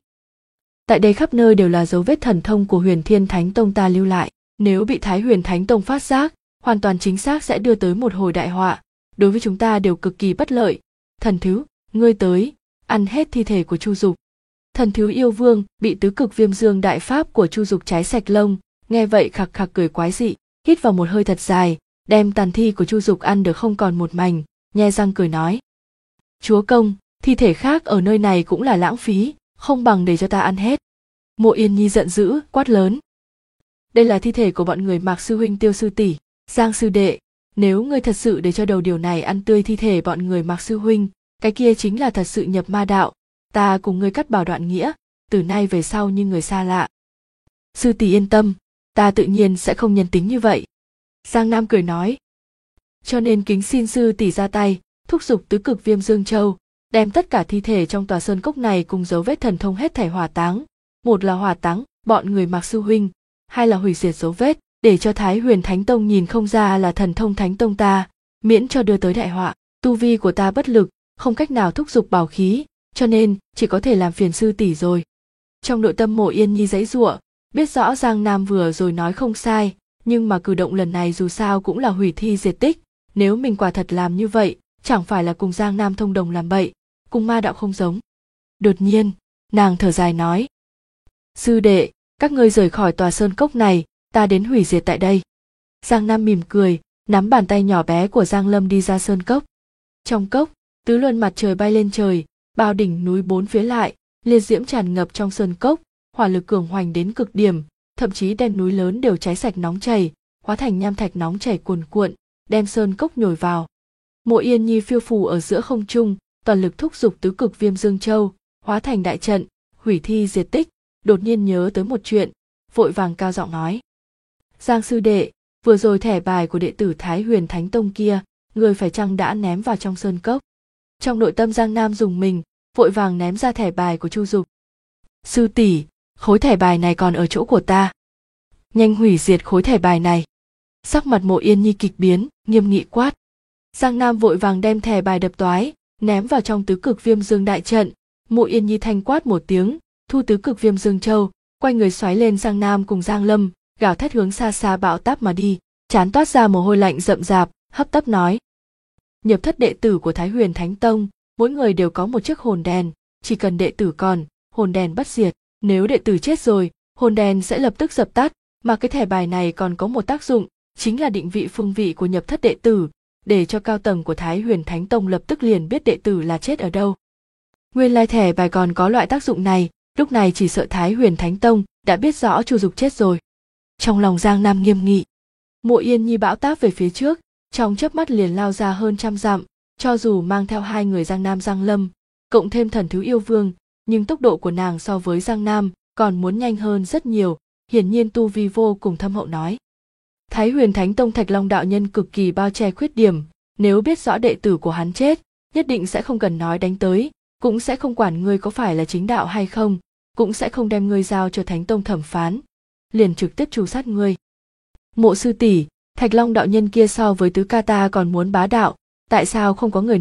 tại đây khắp nơi đều là dấu vết thần thông của Huyền Thiên Thánh Tông ta lưu lại, nếu bị Thái Huyền Thánh Tông phát giác, hoàn toàn chính xác sẽ đưa tới một hồi đại họa, đối với chúng ta đều cực kỳ bất lợi. Thần Thứ, ngươi tới, ăn hết thi thể của Chu Dục. Thần Thứ Yêu Vương bị tứ cực viêm dương đại pháp của Chu Dục cháy sạch lông, nghe vậy khặc khặc cười quái dị, hít vào một hơi thật dài, đem tàn thi của Chu Dục ăn được không còn một mảnh, nhe răng cười nói: chúa công, thi thể khác ở nơi này cũng là lãng phí, không bằng để cho ta ăn hết. Mộ Yên Nhi giận dữ quát lớn: đây là thi thể của bọn người Mạc sư huynh, Tiêu sư tỷ, Giang sư đệ, nếu ngươi thật sự để cho đầu điều này ăn tươi thi thể bọn người Mạc sư huynh, cái kia chính là thật sự nhập ma đạo, ta cùng ngươi cắt bảo đoạn nghĩa, từ nay về sau như người xa lạ. Sư tỷ yên tâm, ta tự nhiên sẽ không nhân tính như vậy. Giang Nam cười nói: cho nên kính xin sư tỷ ra tay, thúc giục tứ cực viêm dương châu, đem tất cả thi thể trong tòa sơn cốc này cùng dấu vết thần thông hết thảy hỏa táng, một là hỏa táng bọn người Mạc sư huynh, hai là hủy diệt dấu vết, để cho Thái Huyền Thánh Tông nhìn không ra là thần thông Thánh Tông ta, miễn cho đưa tới đại họa. Tu vi của ta bất lực, không cách nào thúc giục bảo khí, cho nên chỉ có thể làm phiền sư tỷ rồi. Trong nội tâm Mộ Yên Nhi giãy giụa, biết rõ Giang Nam vừa rồi nói không sai, nhưng mà cử động lần này dù sao cũng là hủy thi diệt tích, nếu mình quả thật làm như vậy, chẳng phải là cùng Giang Nam thông đồng làm bậy, cùng ma đạo không giống. Đột nhiên, nàng thở dài nói: sư đệ, các ngươi rời khỏi tòa sơn cốc này, ta đến hủy diệt tại đây. Giang Nam mỉm cười, nắm bàn tay nhỏ bé của Giang Lâm đi ra sơn cốc. Trong cốc, tứ luân mặt trời bay lên trời, bao đỉnh núi bốn phía lại, liệt diễm tràn ngập trong sơn cốc, hỏa lực cường hoành đến cực điểm, thậm chí đem núi lớn đều cháy sạch nóng chảy, hóa thành nham thạch nóng chảy cuồn cuộn, đem sơn cốc nhồi vào. Mộ Yên Nhi phiêu phù ở giữa không trung, toàn lực thúc giục tứ cực viêm dương châu, hóa thành đại trận, hủy thi diệt tích, đột nhiên nhớ tới một chuyện, vội vàng cao giọng nói: Giang sư đệ, vừa rồi thẻ bài của đệ tử Thái Huyền Thánh Tông kia, người phải chăng đã ném vào trong sơn cốc? Trong nội tâm Giang Nam dùng mình, vội vàng ném ra thẻ bài của Chu Dục. Sư tỷ, khối thẻ bài này còn ở chỗ của ta, nhanh hủy diệt khối thẻ bài này. Sắc mặt Mộ Yên Nhi kịch biến, nghiêm nghị quát. Giang Nam vội vàng đem thẻ bài đập toái, ném vào trong tứ cực viêm dương đại trận. Mộ Yên Nhi thanh quát một tiếng, thu tứ cực viêm dương châu, quay người xoáy lên Giang Nam cùng Giang Lâm, gào thét hướng xa xa bão táp mà đi, trán toát ra mồ hôi lạnh rậm rạp, hấp tấp nói: nhập thất đệ tử của Thái Huyền Thánh Tông, mỗi người đều có một chiếc hồn đèn, chỉ cần đệ tử còn, hồn đèn bất diệt, nếu đệ tử chết rồi, hồn đèn sẽ lập tức dập tắt, mà cái thẻ bài này còn có một tác dụng, chính là định vị phương vị của nhập thất đệ tử, để cho cao tầng của Thái Huyền Thánh Tông lập tức liền biết đệ tử là chết ở đâu. Nguyên lai thẻ bài còn có loại tác dụng này, lúc này chỉ sợ Thái Huyền Thánh Tông đã biết rõ Chu Dục chết rồi. Trong lòng Giang Nam nghiêm nghị. Mộ Yên Nhi bão táp về phía trước, trong chớp mắt liền lao ra hơn 100 dặm, cho dù mang theo hai người Giang Nam Giang Lâm, cộng thêm Thần Thứ Yêu Vương, nhưng tốc độ của nàng so với Giang Nam còn muốn nhanh hơn rất nhiều, hiển nhiên tu vi vô cùng thâm hậu nói. Thái Huyền Thánh Tông Thạch Long đạo nhân cực kỳ bao che khuyết điểm, nếu biết rõ đệ tử của hắn chết, nhất định sẽ không cần nói đánh tới, cũng sẽ không quản ngươi có phải là chính đạo hay không, cũng sẽ không đem ngươi giao cho Thánh Tông thẩm phán, liền trực tiếp tru sát ngươi. Mộ sư tỷ, Thạch Long đạo nhân kia so với tứ ca ta còn muốn bá đạo, tại sao không có người nói,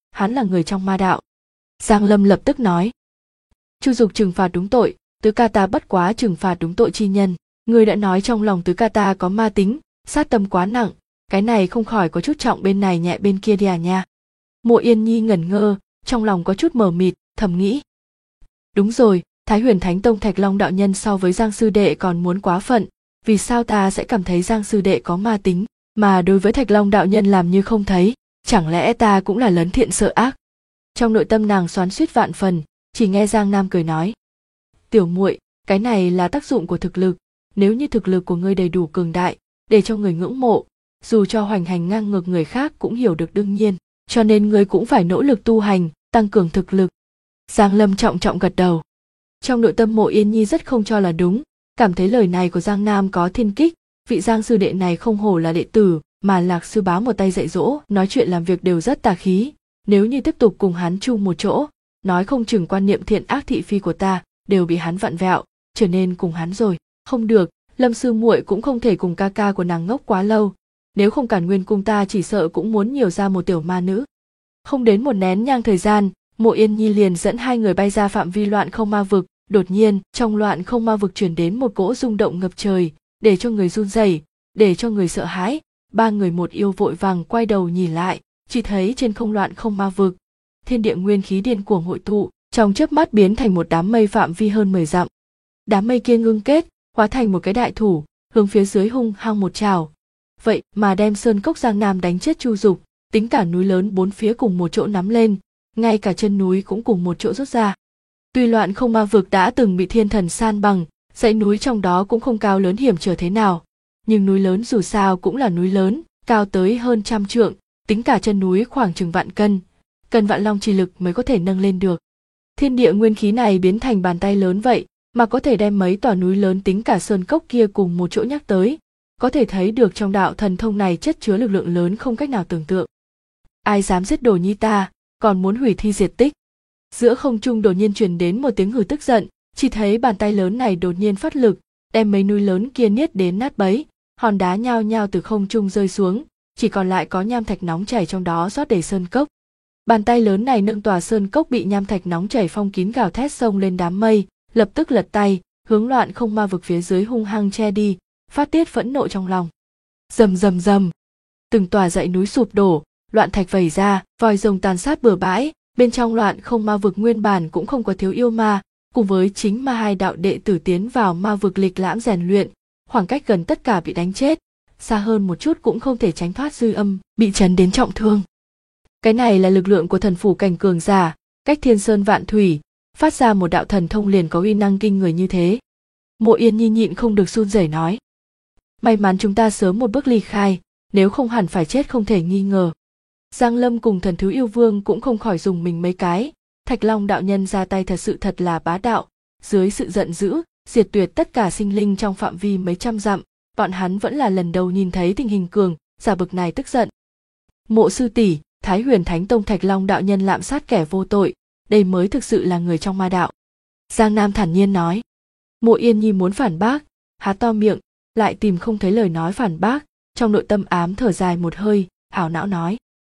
hắn là người trong ma đạo. Giang Lâm lập tức nói. Chu Dục trừng phạt đúng tội, Tứ Ca Ta bất quá trừng phạt đúng tội chi nhân. Ngươi đã nói trong lòng Tứ Ca Ta có ma tính, sát tâm quá nặng, cái này không khỏi có chút trọng bên này nhẹ bên kia đi à nha. Mộ Yên Nhi ngẩn ngơ, trong lòng có chút mờ mịt, thầm nghĩ. Đúng rồi, Thái Huyền Thánh Tông Thạch Long đạo nhân so với Giang sư đệ còn muốn quá phận, vì sao ta sẽ cảm thấy Giang sư đệ có ma tính, mà đối với Thạch Long đạo nhân làm như không thấy, chẳng lẽ ta cũng là lấn thiện sợ ác. Trong nội tâm nàng xoắn xuýt vạn phần, chỉ nghe Giang Nam cười nói. Tiểu muội, cái này là tác dụng của thực lực, nếu như thực lực của ngươi đầy đủ cường đại, để cho người ngưỡng mộ, dù cho hoành hành ngang ngược người khác cũng hiểu được đương nhiên, cho nên ngươi cũng phải nỗ lực tu hành, tăng cường thực lực. Giang Lâm trọng trọng gật đầu. Trong nội tâm Mộ Yên Nhi rất không cho là đúng, cảm thấy lời này của Giang Nam có thiên kích, vị Giang sư đệ này không hổ là đệ tử, mà Lạc sư bá một tay dạy dỗ, nói chuyện làm việc đều rất tà khí, nếu như tiếp tục cùng hắn chung một chỗ, nói không chừng quan niệm thiện ác thị phi của ta đều bị hắn vặn vẹo, trở nên cùng hắn rồi. Không được, Lâm sư muội cũng không thể cùng ca ca của nàng ngốc quá lâu, nếu không Cản Nguyên cung ta chỉ sợ cũng muốn nhiều ra một tiểu ma nữ. Không đến một nén nhang thời gian, Mộ Yên Nhi liền dẫn hai người bay ra phạm vi loạn không ma vực. Đột nhiên, trong loạn không ma vực truyền đến một cỗ rung động ngập trời, để cho người run rẩy, để cho người sợ hãi. Ba người một yêu vội vàng quay đầu nhìn lại, chỉ thấy trên không loạn không ma vực, thiên địa nguyên khí điên cuồng hội tụ, trong chớp mắt biến thành một đám mây phạm vi hơn 10 dặm. Đám mây kia ngưng kết, hóa thành một cái đại thủ, hướng phía dưới hung hăng một trào. Vậy mà đem sơn cốc Giang Nam đánh chết Chu Dục, tính cả núi lớn bốn phía cùng một chỗ nắm lên, ngay cả chân núi cũng cùng một chỗ rút ra. Tuy loạn không ma vực đã từng bị thiên thần san bằng, dãy núi trong đó cũng không cao lớn hiểm trở thế nào, nhưng núi lớn dù sao cũng là núi lớn, cao tới hơn 100 trượng, tính cả chân núi khoảng chừng vạn cân, cần vạn long chi lực mới có thể nâng lên được. Thiên địa nguyên khí này biến thành bàn tay lớn vậy, mà có thể đem mấy tòa núi lớn tính cả sơn cốc kia cùng một chỗ nhắc tới, có thể thấy được trong đạo thần thông này chất chứa lực lượng lớn không cách nào tưởng tượng. Ai dám giết đồ nhi ta, còn muốn hủy thi diệt tích. Giữa không trung đột nhiên truyền đến một tiếng hừ tức giận, chỉ thấy bàn tay lớn này đột nhiên phát lực, đem mấy núi lớn kia niết đến nát bấy, hòn đá nhao nhao từ không trung rơi xuống, chỉ còn lại có nham thạch nóng chảy trong đó rót đầy sơn cốc. Bàn tay lớn này nâng tòa sơn cốc bị nham thạch nóng chảy phong kín gào thét xông lên đám mây, lập tức lật tay, hướng loạn không ma vực phía dưới hung hăng che đi, phát tiết phẫn nộ trong lòng. Rầm rầm rầm, từng tòa dãy núi sụp đổ, loạn thạch vẩy ra, vòi rồng tàn sát bừa bãi. Bên trong loạn không ma vực nguyên bản cũng không có thiếu yêu ma, cùng với chính ma hai đạo đệ tử tiến vào ma vực lịch lãm rèn luyện, khoảng cách gần tất cả bị đánh chết, xa hơn một chút cũng không thể tránh thoát dư âm, bị chấn đến trọng thương. Cái này là lực lượng của thần phủ cảnh cường giả, cách thiên sơn vạn thủy, phát ra một đạo thần thông liền có uy năng kinh người như thế. Mộ Yên Nhi nhịn không được run rẩy nói. May mắn chúng ta sớm một bước ly khai, nếu không hẳn phải chết không thể nghi ngờ. Giang Lâm cùng Thần Thứ Yêu Vương cũng không khỏi dùng mình mấy cái, Thạch Long đạo nhân ra tay thật là bá đạo, dưới sự giận dữ, diệt tuyệt tất cả sinh linh trong phạm vi mấy trăm dặm, bọn hắn vẫn là lần đầu nhìn thấy tình hình cường giả bực này tức giận. Mộ sư tỷ, Thái Huyền Thánh Tông Thạch Long đạo nhân lạm sát kẻ vô tội, đây mới thực sự là người trong ma đạo. Giang Nam thản nhiên nói. Mộ Yên Nhi muốn phản bác, há to miệng, lại tìm không thấy lời nói phản bác, trong nội tâm ám thở dài một hơi, ảo não nói.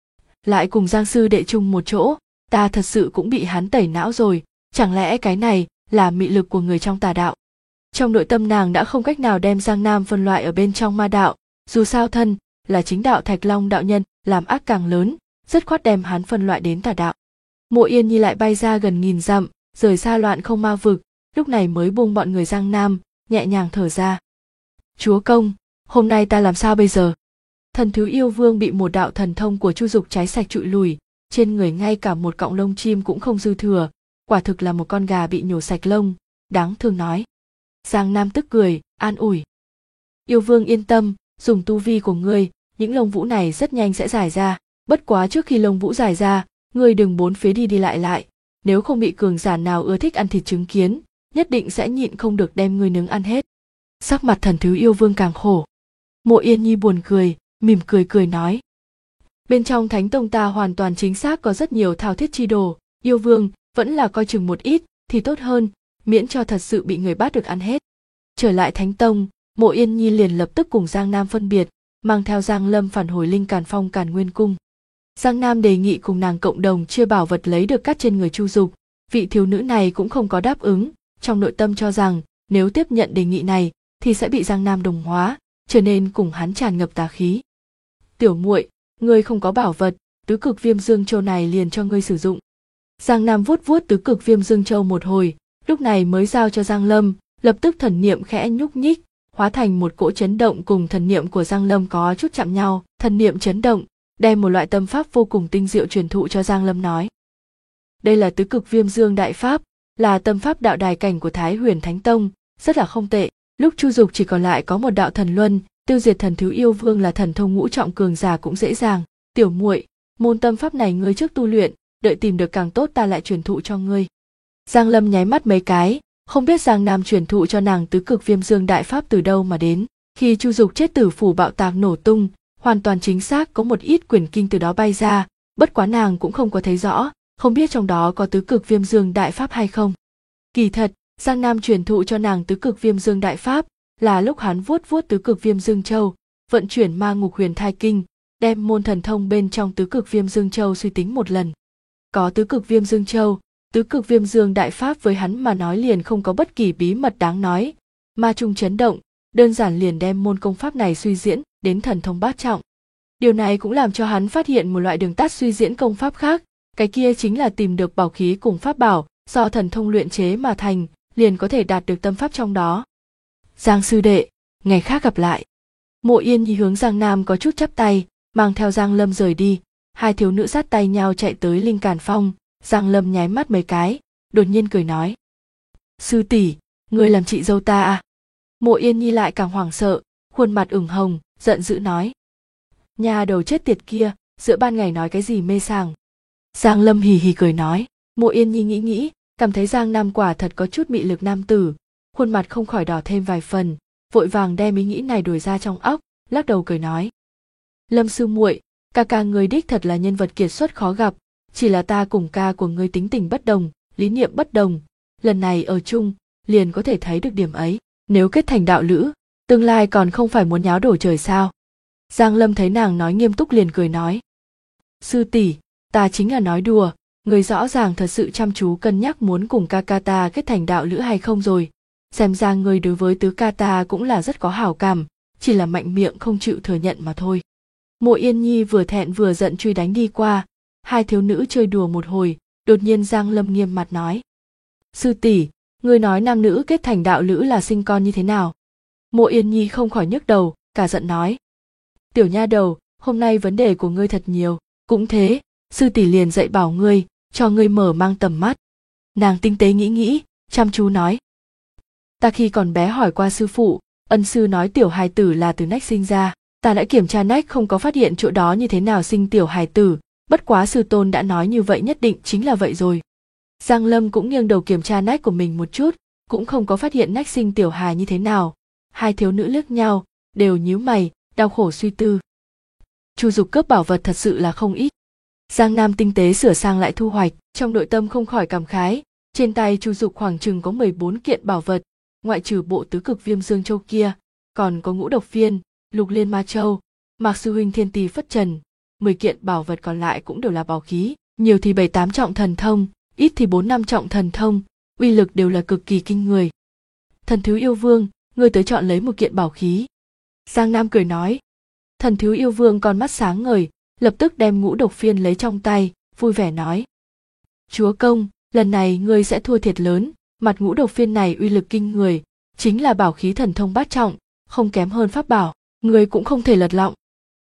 Lại cùng Giang sư đệ chung một chỗ, ta thật sự cũng bị hắn tẩy não rồi, chẳng lẽ cái này là mị lực của người trong tà đạo. Trong nội tâm nàng đã không cách nào đem Giang Nam phân loại ở bên trong ma đạo, dù sao thân là chính đạo Thạch Long đạo nhân làm ác càng lớn, dứt khoát đem hắn phân loại đến tà đạo. Mộ Yên Nhi lại bay ra gần 1000 dặm, rời xa loạn không ma vực, lúc này mới buông bọn người Giang Nam, nhẹ nhàng thở ra. Chúa công, hôm nay ta làm sao bây giờ? Thần Thứ Yêu Vương bị một đạo thần thông của Chu Dục cháy sạch trụi lùi, trên người ngay cả một cọng lông chim cũng không dư thừa, quả thực là một con gà bị nhổ sạch lông, đáng thương nói. Giang Nam tức cười, an ủi. Yêu Vương yên tâm, dùng tu vi của ngươi, những lông vũ này rất nhanh sẽ dài ra, bất quá trước khi lông vũ dài ra, ngươi đừng bốn phía đi đi lại, nếu không bị cường giả nào ưa thích ăn thịt chứng kiến, nhất định sẽ nhịn không được đem ngươi nướng ăn hết. Sắc mặt Thần Thứ Yêu Vương càng khổ. Mộ Yên Nhi buồn cười, mỉm cười nói. Bên trong Thánh Tông ta hoàn toàn chính xác có rất nhiều thao thiết chi đồ, Yêu Vương vẫn là coi chừng một ít thì tốt hơn, miễn cho thật sự bị người bắt được ăn hết. Trở lại Thánh Tông, Mộ Yên Nhi liền lập tức cùng Giang Nam phân biệt, mang theo Giang Lâm phản hồi Linh Càn Phong Càn Nguyên Cung. Giang Nam đề nghị cùng nàng cộng đồng chia bảo vật lấy được cắt trên người Chu Dục. Vị thiếu nữ này cũng không có đáp ứng, trong nội tâm cho rằng nếu tiếp nhận đề nghị này thì sẽ bị Giang Nam đồng hóa, trở nên cùng hắn tràn ngập tà khí. Tiểu muội, ngươi không có bảo vật, tứ cực viêm dương châu này liền cho ngươi sử dụng. Giang Nam vuốt vuốt tứ cực viêm dương châu một hồi, lúc này mới giao cho Giang Lâm, lập tức thần niệm khẽ nhúc nhích, hóa thành một cỗ chấn động cùng thần niệm của Giang Lâm có chút chạm nhau, thần niệm chấn động, đem một loại tâm pháp vô cùng tinh diệu truyền thụ cho Giang Lâm nói. Đây là tứ cực viêm dương đại pháp, là tâm pháp đạo đài cảnh của Thái Huyền Thánh Tông, rất là không tệ. Lúc Chu Dục chỉ còn lại có một đạo thần luân, tiêu diệt thần thiếu yêu vương là thần thông ngũ trọng cường giả cũng dễ dàng. Tiểu muội, môn tâm pháp này ngươi trước tu luyện, đợi tìm được càng tốt ta lại truyền thụ cho ngươi. Giang Lâm nháy mắt mấy cái, không biết Giang Nam truyền thụ cho nàng tứ cực viêm dương đại pháp từ đâu mà đến. Khi Chu Dục chết tử phủ bạo tạc nổ tung, hoàn toàn chính xác có một ít quyển kinh từ đó bay ra, bất quá nàng cũng không có thấy rõ, không biết trong đó có tứ cực viêm dương đại pháp hay không. Kỳ thật, Giang Nam truyền thụ cho nàng tứ cực viêm dương đại pháp là lúc hắn vuốt vuốt tứ cực viêm dương châu, vận chuyển ma ngục huyền thai kinh, đem môn thần thông bên trong tứ cực viêm dương châu suy tính một lần. Có tứ cực viêm dương châu, tứ cực viêm dương đại pháp với hắn mà nói liền không có bất kỳ bí mật đáng nói, ma trung chấn động, đơn giản liền đem môn công pháp này suy diễn đến thần thông bát trọng. Điều này cũng làm cho hắn phát hiện một loại đường tắt suy diễn công pháp khác, cái kia chính là tìm được bảo khí cùng pháp bảo do thần thông luyện chế mà thành, liền có thể đạt được tâm pháp trong đó. Giang sư đệ, ngày khác gặp lại. Mộ Yên Nhi hướng Giang Nam có chút chắp tay, mang theo Giang Lâm rời đi. Hai thiếu nữ sát tay nhau chạy tới Linh Càn Phong. Giang Lâm nháy mắt mấy cái, đột nhiên cười nói: sư tỷ, ngươi làm chị dâu ta à? Mộ Yên Nhi lại càng hoảng sợ, khuôn mặt ửng hồng, giận dữ nói: nhà đầu chết tiệt kia, giữa ban ngày nói cái gì mê sảng. Giang Lâm hì hì cười nói. Mộ Yên Nhi nghĩ, cảm thấy Giang Nam quả thật có chút mị lực nam tử, khuôn mặt không khỏi đỏ thêm vài phần, vội vàng đem ý nghĩ này đuổi ra trong óc, lắc đầu cười nói: Lâm sư muội, ca ngươi đích thật là nhân vật kiệt xuất khó gặp, chỉ là ta cùng ca của ngươi tính tình bất đồng, lý niệm bất đồng, lần này ở chung liền có thể thấy được điểm ấy, nếu kết thành đạo lữ, tương lai còn không phải muốn nháo đổ trời sao? Giang Lâm thấy nàng nói nghiêm túc liền cười nói: sư tỷ, ta chính là nói đùa, người rõ ràng thật sự chăm chú cân nhắc muốn cùng ca ta kết thành đạo lữ hay không rồi, xem ra người đối với tứ ca ta cũng là rất có hảo cảm, chỉ là mạnh miệng không chịu thừa nhận mà thôi. Mộ Yên Nhi vừa thẹn vừa giận truy đánh đi qua, hai thiếu nữ chơi đùa một hồi, đột nhiên Giang Lâm nghiêm mặt nói: sư tỷ, người nói nam nữ kết thành đạo lữ là sinh con như thế nào? Mộ Yên Nhi không khỏi nhức đầu, cả giận nói: tiểu nha đầu, hôm nay vấn đề của ngươi thật nhiều, cũng thế, sư tỷ liền dạy bảo ngươi, cho ngươi mở mang tầm mắt. Nàng tinh tế nghĩ, chăm chú nói: ta khi còn bé hỏi qua sư phụ, ân sư nói tiểu hài tử là từ nách sinh ra, ta đã kiểm tra nách không có phát hiện chỗ đó như thế nào sinh tiểu hài tử, bất quá sư tôn đã nói như vậy nhất định chính là vậy rồi. Giang Lâm cũng nghiêng đầu kiểm tra nách của mình một chút, cũng không có phát hiện nách sinh tiểu hài như thế nào. Hai thiếu nữ liếc nhau, đều nhíu mày, đau khổ suy tư. Chu Dục cướp bảo vật thật sự là không ít. Giang Nam tinh tế sửa sang lại thu hoạch, trong nội tâm không khỏi cảm khái, trên tay Chu Dục khoảng chừng có 14 kiện bảo vật, ngoại trừ bộ tứ cực viêm dương châu kia, còn có ngũ độc viên, lục liên ma châu, Mạc sư huynh thiên tỳ phất trần, 10 kiện bảo vật còn lại cũng đều là bảo khí, nhiều thì 7-8 trọng thần thông, ít thì 4-5 trọng thần thông, uy lực đều là cực kỳ kinh người. Thần thiếu yêu vương, ngươi tới chọn lấy một kiện bảo khí. Giang Nam cười nói. Thần thiếu yêu vương con mắt sáng ngời, lập tức đem ngũ độc phiên lấy trong tay, vui vẻ nói: chúa công, lần này ngươi sẽ thua thiệt lớn, mặt ngũ độc phiên này uy lực kinh người, chính là bảo khí thần thông bát trọng, không kém hơn pháp bảo, ngươi cũng không thể lật lọng.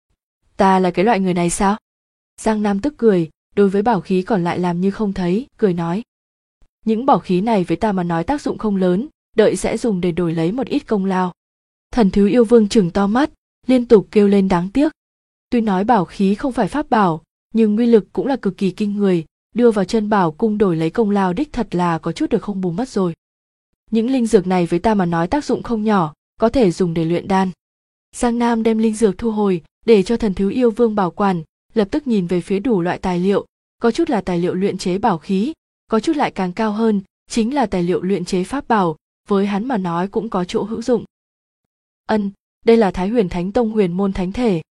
Ta là cái loại người này sao? Giang Nam tức cười, đối với bảo khí còn lại làm như không thấy, cười nói: những bảo khí này với ta mà nói tác dụng không lớn, đợi sẽ dùng để đổi lấy một ít công lao. Thần thiếu yêu vương trừng to mắt, liên tục kêu lên đáng tiếc. Tuy nói bảo khí không phải pháp bảo, nhưng uy lực cũng là cực kỳ kinh người, đưa vào chân bảo cung đổi lấy công lao đích thật là có chút được không bù mất rồi. Những linh dược này với ta mà nói tác dụng không nhỏ, có thể dùng để luyện đan. Giang Nam đem linh dược thu hồi, để cho thần thiếu yêu vương bảo quản, lập tức nhìn về phía đủ loại tài liệu, có chút là tài liệu luyện chế bảo khí, có chút lại càng cao hơn, chính là tài liệu luyện chế pháp bảo, với hắn mà nói cũng có chỗ hữu dụng. Đây là Thái Huyền Thánh Tông huyền môn thánh thể.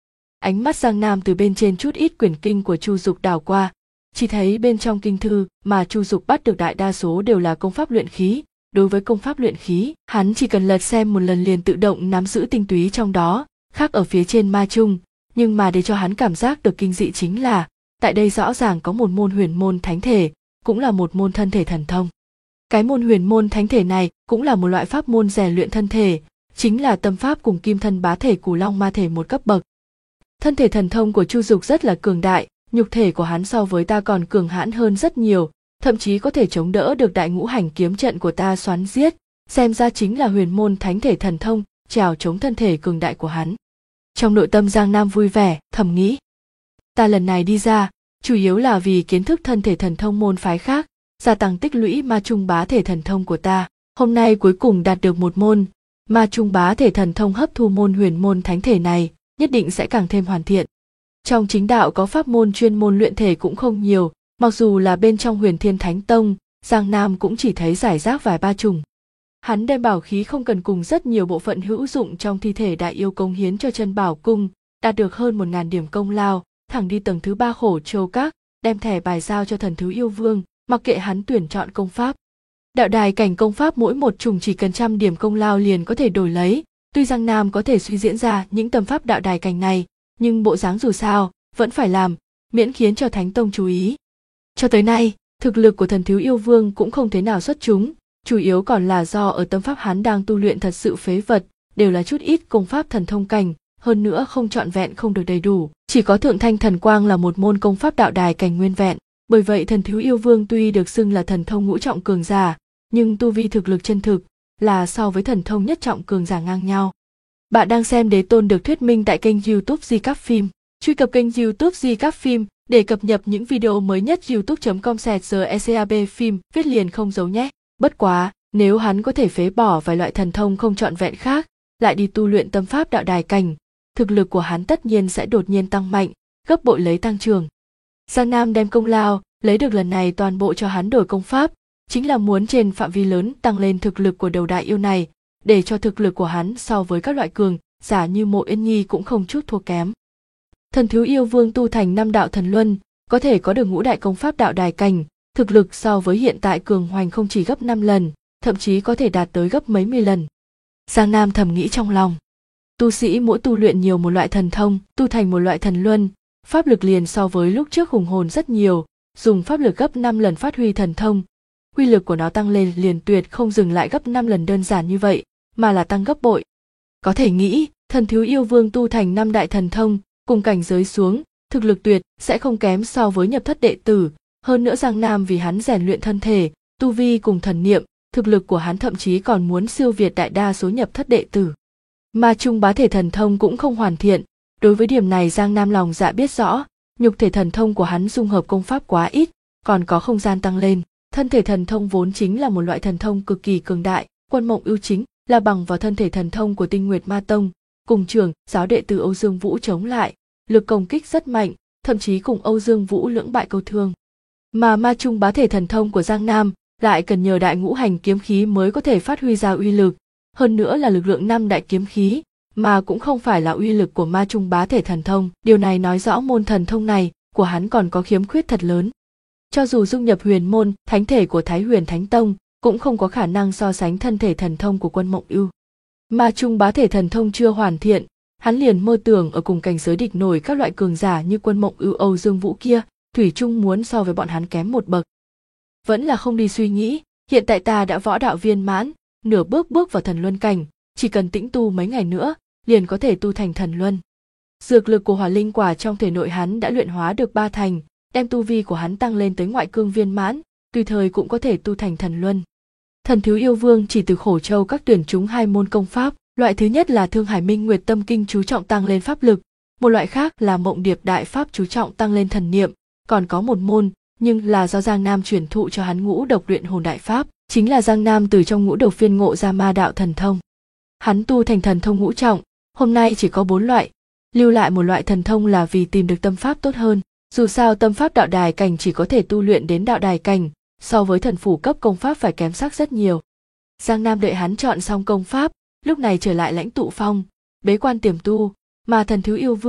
Ánh mắt Giang Nam từ bên trên chút ít quyển kinh của Chu Dục đảo qua, chỉ thấy bên trong kinh thư mà Chu Dục bắt được đại đa số đều là công pháp luyện khí. Đối với công pháp luyện khí, hắn chỉ cần lật xem một lần liền tự động nắm giữ tinh túy trong đó, khác ở phía trên ma chung, nhưng mà để cho hắn cảm giác được kinh dị chính là, tại đây rõ ràng có một môn huyền môn thánh thể, cũng là một môn thân thể thần thông. Cái môn huyền môn thánh thể này cũng là một loại pháp môn rèn luyện thân thể, chính là tâm pháp cùng kim thân bá thể cửu long ma thể một cấp bậc. Thân thể thần thông của Chu Dục rất là cường đại, nhục thể của hắn so với ta còn cường hãn hơn rất nhiều, thậm chí có thể chống đỡ được đại ngũ hành kiếm trận của ta xoắn giết, xem ra chính là huyền môn thánh thể thần thông, trèo chống thân thể cường đại của hắn. Trong nội tâm Giang Nam vui vẻ, thầm nghĩ, ta lần này đi ra, chủ yếu là vì kiến thức thân thể thần thông môn phái khác, gia tăng tích lũy ma trung bá thể thần thông của ta. Hôm nay cuối cùng đạt được một môn, ma trung bá thể thần thông hấp thu môn huyền môn thánh thể này, nhất định sẽ càng thêm hoàn thiện. Trong chính đạo có pháp môn chuyên môn luyện thể cũng không nhiều, mặc dù là bên trong Huyền Thiên Thánh Tông, Giang Nam cũng chỉ thấy rải rác vài ba chủng. Hắn đem bảo khí không cần cùng rất nhiều bộ phận hữu dụng trong thi thể đại yêu cống hiến cho Chân Bảo Cung, đạt được hơn 1000 điểm công lao, thẳng đi tầng thứ 3 Khổ Châu Các, đem thẻ bài giao cho Thần Thứ Yêu Vương, mặc kệ hắn tuyển chọn công pháp. Đạo đài cảnh công pháp mỗi một chủng chỉ cần 100 điểm công lao liền có thể đổi lấy, tuy Giang Nam có thể suy diễn ra những tâm pháp đạo đài cảnh này, nhưng bộ dáng dù sao vẫn phải làm, miễn khiến cho Thánh Tông chú ý. Cho tới nay, thực lực của Thần Thứ Yêu Vương cũng không thế nào xuất chúng, chủ yếu còn là do ở tâm pháp hắn đang tu luyện thật sự phế vật, đều là chút ít công pháp thần thông cảnh, hơn nữa không trọn vẹn không được đầy đủ, chỉ có Thượng Thanh Thần Quang là một môn công pháp đạo đài cảnh nguyên vẹn. Bởi vậy Thần Thứ Yêu Vương tuy được xưng là thần thông ngũ trọng cường giả, nhưng tu vi thực lực chân thực là so với thần thông nhất trọng cường giả ngang nhau. Bạn đang xem Đế Tôn được thuyết minh tại kênh YouTube Di Các Phim. Truy cập kênh YouTube Di Các Phim để cập nhật những video mới nhất. youtube.com/secab phim viết liền không dấu nhé. Bất quá, nếu hắn có thể phế bỏ vài loại thần thông không trọn vẹn khác, lại đi tu luyện tâm pháp đạo đài cảnh, thực lực của hắn tất nhiên sẽ đột nhiên tăng mạnh, gấp bội lấy tăng trưởng. Giang Nam đem công lao lấy được lần này toàn bộ cho hắn đổi công pháp, chính là muốn trên phạm vi lớn tăng lên thực lực của đầu đại yêu này, để cho thực lực của hắn so với các loại cường giả như Mộ Yên Nhi cũng không chút thua kém. Thần Thứ Yêu Vương tu thành 5 đạo thần luân, có thể có được ngũ đại công pháp đạo đài cảnh, thực lực so với hiện tại cường hoành không chỉ gấp 5 lần, thậm chí có thể đạt tới gấp mấy mươi lần. Giang Nam thầm nghĩ trong lòng, tu sĩ mỗi tu luyện nhiều một loại thần thông, tu thành một loại thần luân, pháp lực liền so với lúc trước hùng hồn rất nhiều, dùng pháp lực gấp 5 lần phát huy thần thông, uy lực của nó tăng lên liền tuyệt không dừng lại gấp 5 lần đơn giản như vậy, mà là tăng gấp bội. Có thể nghĩ, Thần Thứ Yêu Vương tu thành 5 đại thần thông, cùng cảnh giới xuống, thực lực tuyệt sẽ không kém so với nhập thất đệ tử, hơn nữa Giang Nam vì hắn rèn luyện thân thể, tu vi cùng thần niệm, thực lực của hắn thậm chí còn muốn siêu việt đại đa số nhập thất đệ tử. Ma trung bá thể thần thông cũng không hoàn thiện, đối với điểm này Giang Nam lòng dạ biết rõ, nhục thể thần thông của hắn dung hợp công pháp quá ít, còn có không gian tăng lên. Thân thể thần thông vốn chính là một loại thần thông cực kỳ cường đại, Quân Mộng Ưu chính là bằng vào thân thể thần thông của Tinh Nguyệt Ma Tông, cùng trưởng giáo đệ tử Âu Dương Vũ chống lại, lực công kích rất mạnh, thậm chí cùng Âu Dương Vũ lưỡng bại câu thương. Mà ma trung bá thể thần thông của Giang Nam lại cần nhờ đại ngũ hành kiếm khí mới có thể phát huy ra uy lực, hơn nữa là lực lượng 5 đại kiếm khí, mà cũng không phải là uy lực của ma trung bá thể thần thông. Điều này nói rõ môn thần thông này của hắn còn có khiếm khuyết thật lớn. Cho dù dung nhập huyền môn thánh thể của Thái Huyền Thánh Tông, cũng không có khả năng so sánh thân thể thần thông của Quân Mộng Ưu. Ma trung bá thể thần thông chưa hoàn thiện, hắn liền mơ tưởng ở cùng cảnh giới địch nổi các loại cường giả như Quân Mộng Ưu, Âu Dương Vũ kia, thủy chung muốn so với bọn hắn kém một bậc. Vẫn là không đi suy nghĩ, hiện tại ta đã võ đạo viên mãn, nửa bước bước vào thần luân cảnh, chỉ cần tĩnh tu mấy ngày nữa, liền có thể tu thành thần luân. Dược lực của hỏa linh quả trong thể nội hắn đã luyện hóa được 3 thành, đem tu vi của hắn tăng lên tới ngoại cương viên mãn, tùy thời cũng có thể tu thành thần luân. Thần Thứ Yêu Vương chỉ từ Khổ Châu các tuyển chúng 2 môn công pháp, loại thứ nhất là Thương Hải Minh Nguyệt Tâm Kinh chú trọng tăng lên pháp lực, một loại khác là Mộng Điệp Đại Pháp chú trọng tăng lên thần niệm, còn có một môn, nhưng là do Giang Nam truyền thụ cho hắn Ngũ Độc Luyện Hồn Đại Pháp, chính là Giang Nam từ trong ngũ độc phiên ngộ ra ma đạo thần thông. Hắn tu thành thần thông ngũ trọng, hôm nay chỉ có 4 loại, lưu lại một loại thần thông là vì tìm được tâm pháp tốt hơn. Dù sao tâm pháp đạo đài cảnh chỉ có thể tu luyện đến đạo đài cảnh, so với thần phủ cấp công pháp phải kém sắc rất nhiều. Giang Nam đợi hắn chọn xong công pháp, lúc này trở lại Lãnh Tụ Phong, bế quan tiềm tu, mà Thần Thứ Yêu Vương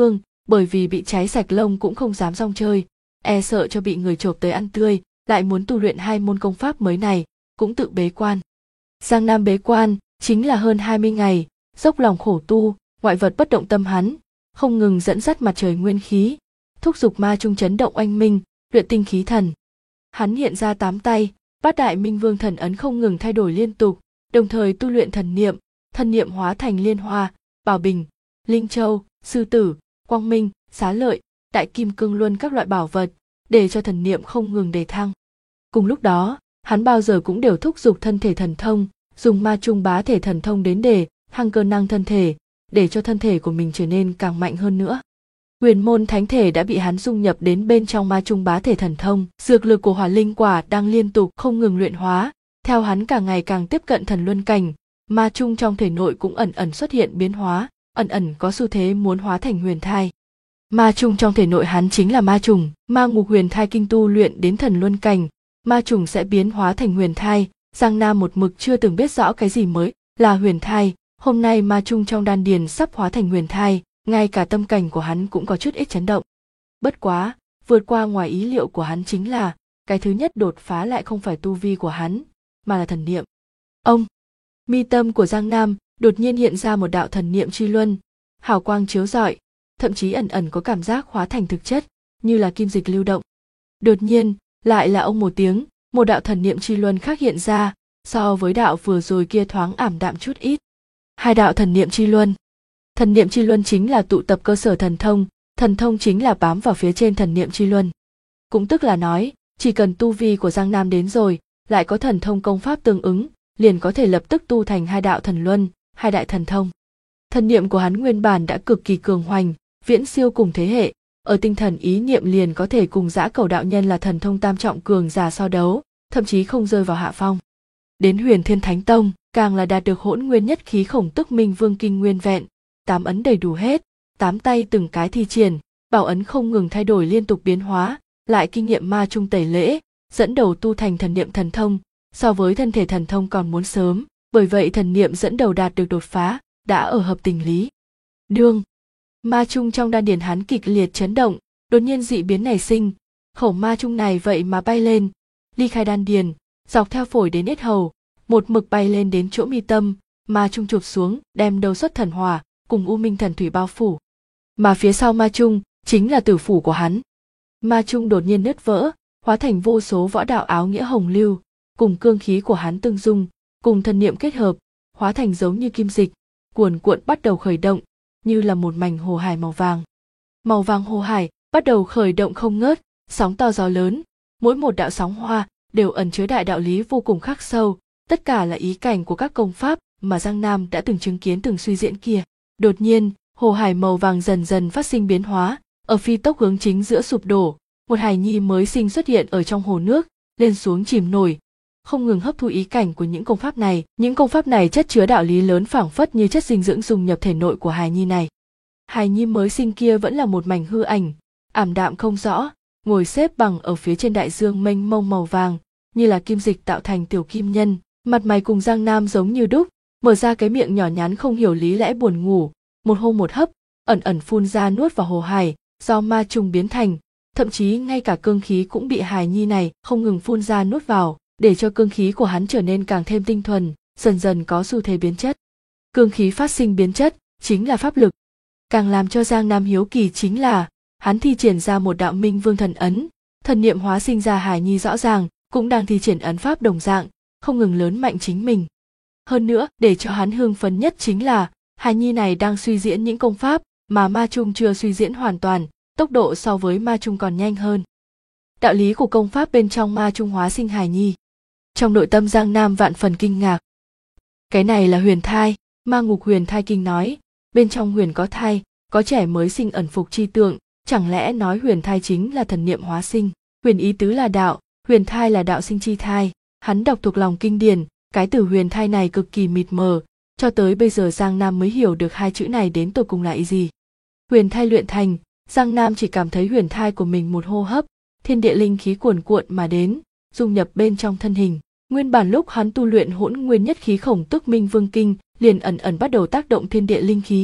bởi vì bị cháy sạch lông cũng không dám rong chơi, e sợ cho bị người chộp tới ăn tươi, lại muốn tu luyện 2 môn công pháp mới này, cũng tự bế quan. Giang Nam bế quan chính là hơn 20 ngày, dốc lòng khổ tu, ngoại vật bất động tâm hắn, không ngừng dẫn dắt mặt trời nguyên khí, thúc giục ma chung chấn động oanh minh, luyện tinh khí thần. Hắn hiện ra 8 tay, Bát Đại Minh Vương thần ấn không ngừng thay đổi liên tục, đồng thời tu luyện thần niệm hóa thành Liên Hoa, Bảo Bình, Linh Châu, Sư Tử, Quang Minh, Xá Lợi, Đại Kim Cương Luân các loại bảo vật, để cho thần niệm không ngừng đề thăng. Cùng lúc đó, hắn bao giờ cũng đều thúc giục thân thể thần thông, dùng ma chung bá thể thần thông đến để thăng cơ năng thân thể, để cho thân thể của mình trở nên càng mạnh hơn nữa. Huyền môn thánh thể đã bị hắn dung nhập đến bên trong ma chung bá thể thần thông, dược lực của hỏa linh quả đang liên tục không ngừng luyện hóa, theo hắn càng ngày càng tiếp cận thần luân cảnh, ma chung trong thể nội cũng ẩn ẩn xuất hiện biến hóa, ẩn ẩn có xu thế muốn hóa thành huyền thai. Ma chung trong thể nội hắn chính là ma trùng, ma ngục huyền thai kinh tu luyện đến thần luân cảnh, ma trùng sẽ biến hóa thành huyền thai. Giang Nam một mực chưa từng biết rõ cái gì mới là huyền thai, hôm nay ma chung trong đan điền sắp hóa thành huyền thai, ngay cả tâm cảnh của hắn cũng có chút ít chấn động. Bất quá, vượt qua ngoài ý liệu của hắn chính là, cái thứ nhất đột phá lại không phải tu vi của hắn, mà là thần niệm. Ông, mi tâm của Giang Nam đột nhiên hiện ra một đạo thần niệm chi luân, hào quang chiếu rọi, thậm chí ẩn ẩn có cảm giác hóa thành thực chất, như là kim dịch lưu động. Đột nhiên, lại là ông một tiếng, một đạo thần niệm chi luân khác hiện ra, so với đạo vừa rồi kia thoáng ảm đạm chút ít. Hai đạo thần niệm chi luân. Thần niệm chi luân chính là tụ tập cơ sở thần thông chính là bám vào phía trên thần niệm chi luân. Cũng tức là nói, chỉ cần tu vi của Giang Nam đến rồi, lại có thần thông công pháp tương ứng, liền có thể lập tức tu thành hai đạo thần luân, hai đại thần thông. Thần niệm của hắn nguyên bản đã cực kỳ cường hoành, viễn siêu cùng thế hệ, ở tinh thần ý niệm liền có thể cùng Dã Cẩu đạo nhân là thần thông tam trọng cường giả so đấu, thậm chí không rơi vào hạ phong. Đến Huyền Thiên Thánh Tông, càng là đạt được Hỗn Nguyên Nhất Khí Khổng Tức Minh Vương kinh nguyên vẹn, 8 ấn đầy đủ hết, 8 tay từng cái thi triển, bảo ấn không ngừng thay đổi liên tục biến hóa, lại kinh nghiệm ma chung tẩy lễ, dẫn đầu tu thành thần niệm thần thông, so với thân thể thần thông còn muốn sớm, bởi vậy thần niệm dẫn đầu đạt được đột phá, đã ở hợp tình lý. Đương, ma chung trong đan điền hắn kịch liệt chấn động, đột nhiên dị biến nảy sinh, khẩu ma chung này vậy mà bay lên, ly khai đan điền, dọc theo phổi đến yết hầu, một mực bay lên đến chỗ mi tâm, ma chung chụp xuống, đem đầu xuất thần hỏa, cùng u minh thần thủy bao phủ. Mà phía sau ma chung chính là tử phủ của hắn. Ma chung đột nhiên nứt vỡ, hóa thành vô số võ đạo áo nghĩa hồng lưu, cùng cương khí của hắn tương dung, cùng thần niệm kết hợp, hóa thành giống như kim dịch, cuồn cuộn bắt đầu khởi động, như là một mảnh hồ hải màu vàng. Màu vàng hồ hải bắt đầu khởi động không ngớt, sóng to gió lớn, mỗi một đạo sóng hoa đều ẩn chứa đại đạo lý vô cùng khắc sâu, tất cả là ý cảnh của các công pháp mà Giang Nam đã từng chứng kiến từng suy diễn kia. Đột nhiên, hồ hải màu vàng dần dần phát sinh biến hóa, ở phi tốc hướng chính giữa sụp đổ, một hài nhi mới sinh xuất hiện ở trong hồ nước, lên xuống chìm nổi, không ngừng hấp thu ý cảnh của những công pháp này. Những công pháp này chất chứa đạo lý lớn phảng phất như chất dinh dưỡng dung nhập thể nội của hài nhi này. Hài nhi mới sinh kia vẫn là một mảnh hư ảnh, ảm đạm không rõ, ngồi xếp bằng ở phía trên đại dương mênh mông màu vàng, như là kim dịch tạo thành tiểu kim nhân, mặt mày cùng Giang Nam giống như đúc, mở ra cái miệng nhỏ nhắn không hiểu lý lẽ buồn ngủ, một hô một hấp, ẩn ẩn phun ra nuốt vào hồ hải, do ma trùng biến thành, thậm chí ngay cả cương khí cũng bị hài nhi này không ngừng phun ra nuốt vào, để cho cương khí của hắn trở nên càng thêm tinh thuần, dần dần có xu thế biến chất. Cương khí phát sinh biến chất chính là pháp lực. Càng làm cho Giang Nam hiếu kỳ chính là, hắn thi triển ra một đạo Minh Vương thần ấn, thần niệm hóa sinh ra hài nhi rõ ràng, cũng đang thi triển ấn pháp đồng dạng, không ngừng lớn mạnh chính mình. Hơn nữa, để cho hắn hưng phấn nhất chính là, hài nhi này đang suy diễn những công pháp mà ma chung chưa suy diễn hoàn toàn, tốc độ so với ma chung còn nhanh hơn. Đạo lý của công pháp bên trong ma chung hóa sinh hài nhi. Trong nội tâm Giang Nam vạn phần kinh ngạc. Cái này là huyền thai, ma ngục huyền thai kinh nói, bên trong huyền có thai, có trẻ mới sinh ẩn phục chi tượng, chẳng lẽ nói huyền thai chính là thần niệm hóa sinh. Huyền ý tứ là đạo, huyền thai là đạo sinh chi thai. Hắn đọc thuộc lòng kinh điển, cái từ huyền thai này cực kỳ mịt mờ, cho tới bây giờ Giang Nam mới hiểu được hai chữ này đến tột cùng là ý gì. Huyền thai luyện thành, Giang Nam chỉ cảm thấy huyền thai của mình một hô hấp, thiên địa linh khí cuồn cuộn mà đến, dung nhập bên trong thân hình. Nguyên bản lúc hắn tu luyện Hỗn Nguyên Nhất Khí Khổng Tức Minh Vương kinh, liền ẩn ẩn bắt đầu tác động thiên địa linh khí,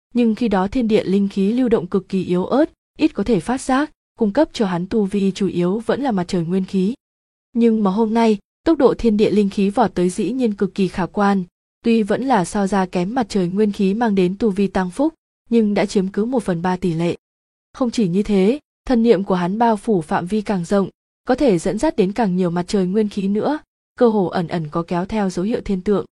nhưng khi đó thiên địa linh khí lưu động cực kỳ yếu ớt, ít có thể phát giác, cung cấp cho hắn tu vi chủ yếu vẫn là mặt trời nguyên khí. Nhưng mà hôm nay, tốc độ thiên địa linh khí vọt tới dĩ nhiên cực kỳ khả quan, tuy vẫn là so ra kém mặt trời nguyên khí mang đến tu vi tăng phúc, nhưng đã chiếm cứ 1/3 tỷ lệ. Không chỉ như thế, thần niệm của hắn bao phủ phạm vi càng rộng, có thể dẫn dắt đến càng nhiều mặt trời nguyên khí nữa, cơ hồ ẩn ẩn có kéo theo dấu hiệu thiên tượng.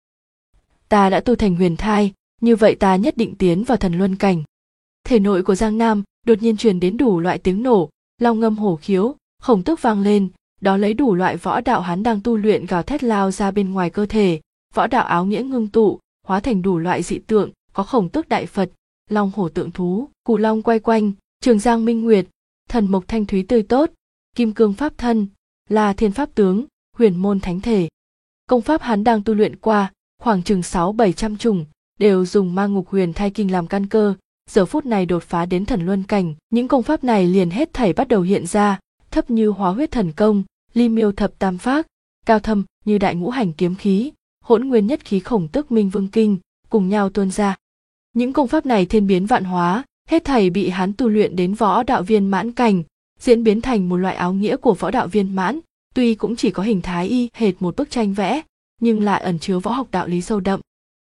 Ta đã tu thành huyền thai, như vậy ta nhất định tiến vào thần luân cảnh. Thể nội của Giang Nam đột nhiên truyền đến đủ loại tiếng nổ, long ngâm hổ khiếu, khổng tước vang lên, đó lấy đủ loại võ đạo hắn đang tu luyện gào thét lao ra bên ngoài cơ thể, võ đạo áo nghĩa ngưng tụ, hóa thành đủ loại dị tượng, có khổng tước đại Phật, long hổ tượng thú, cù long quay quanh, trường giang minh nguyệt, thần mộc thanh thúy tươi tốt, kim cương pháp thân, La Thiên pháp tướng, huyền môn thánh thể. Công pháp hắn đang tu luyện qua, khoảng chừng 600-700 chủng, đều dùng Ma Ngục Huyền Thai Kinh làm căn cơ, giờ phút này đột phá đến thần luân cảnh, những công pháp này liền hết thảy bắt đầu hiện ra, thấp như Hóa Huyết Thần Công, Ly Miêu Thập Tam Phác, cao thâm như Đại Ngũ Hành Kiếm Khí, Hỗn Nguyên Nhất Khí Khổng Tước Minh Vương Kinh, cùng nhau tuôn ra. Những công pháp này thiên biến vạn hóa, hết thảy bị hắn tu luyện đến võ đạo viên mãn cảnh, diễn biến thành một loại áo nghĩa của võ đạo viên mãn, tuy cũng chỉ có hình thái y hệt một bức tranh vẽ, nhưng lại ẩn chứa võ học đạo lý sâu đậm.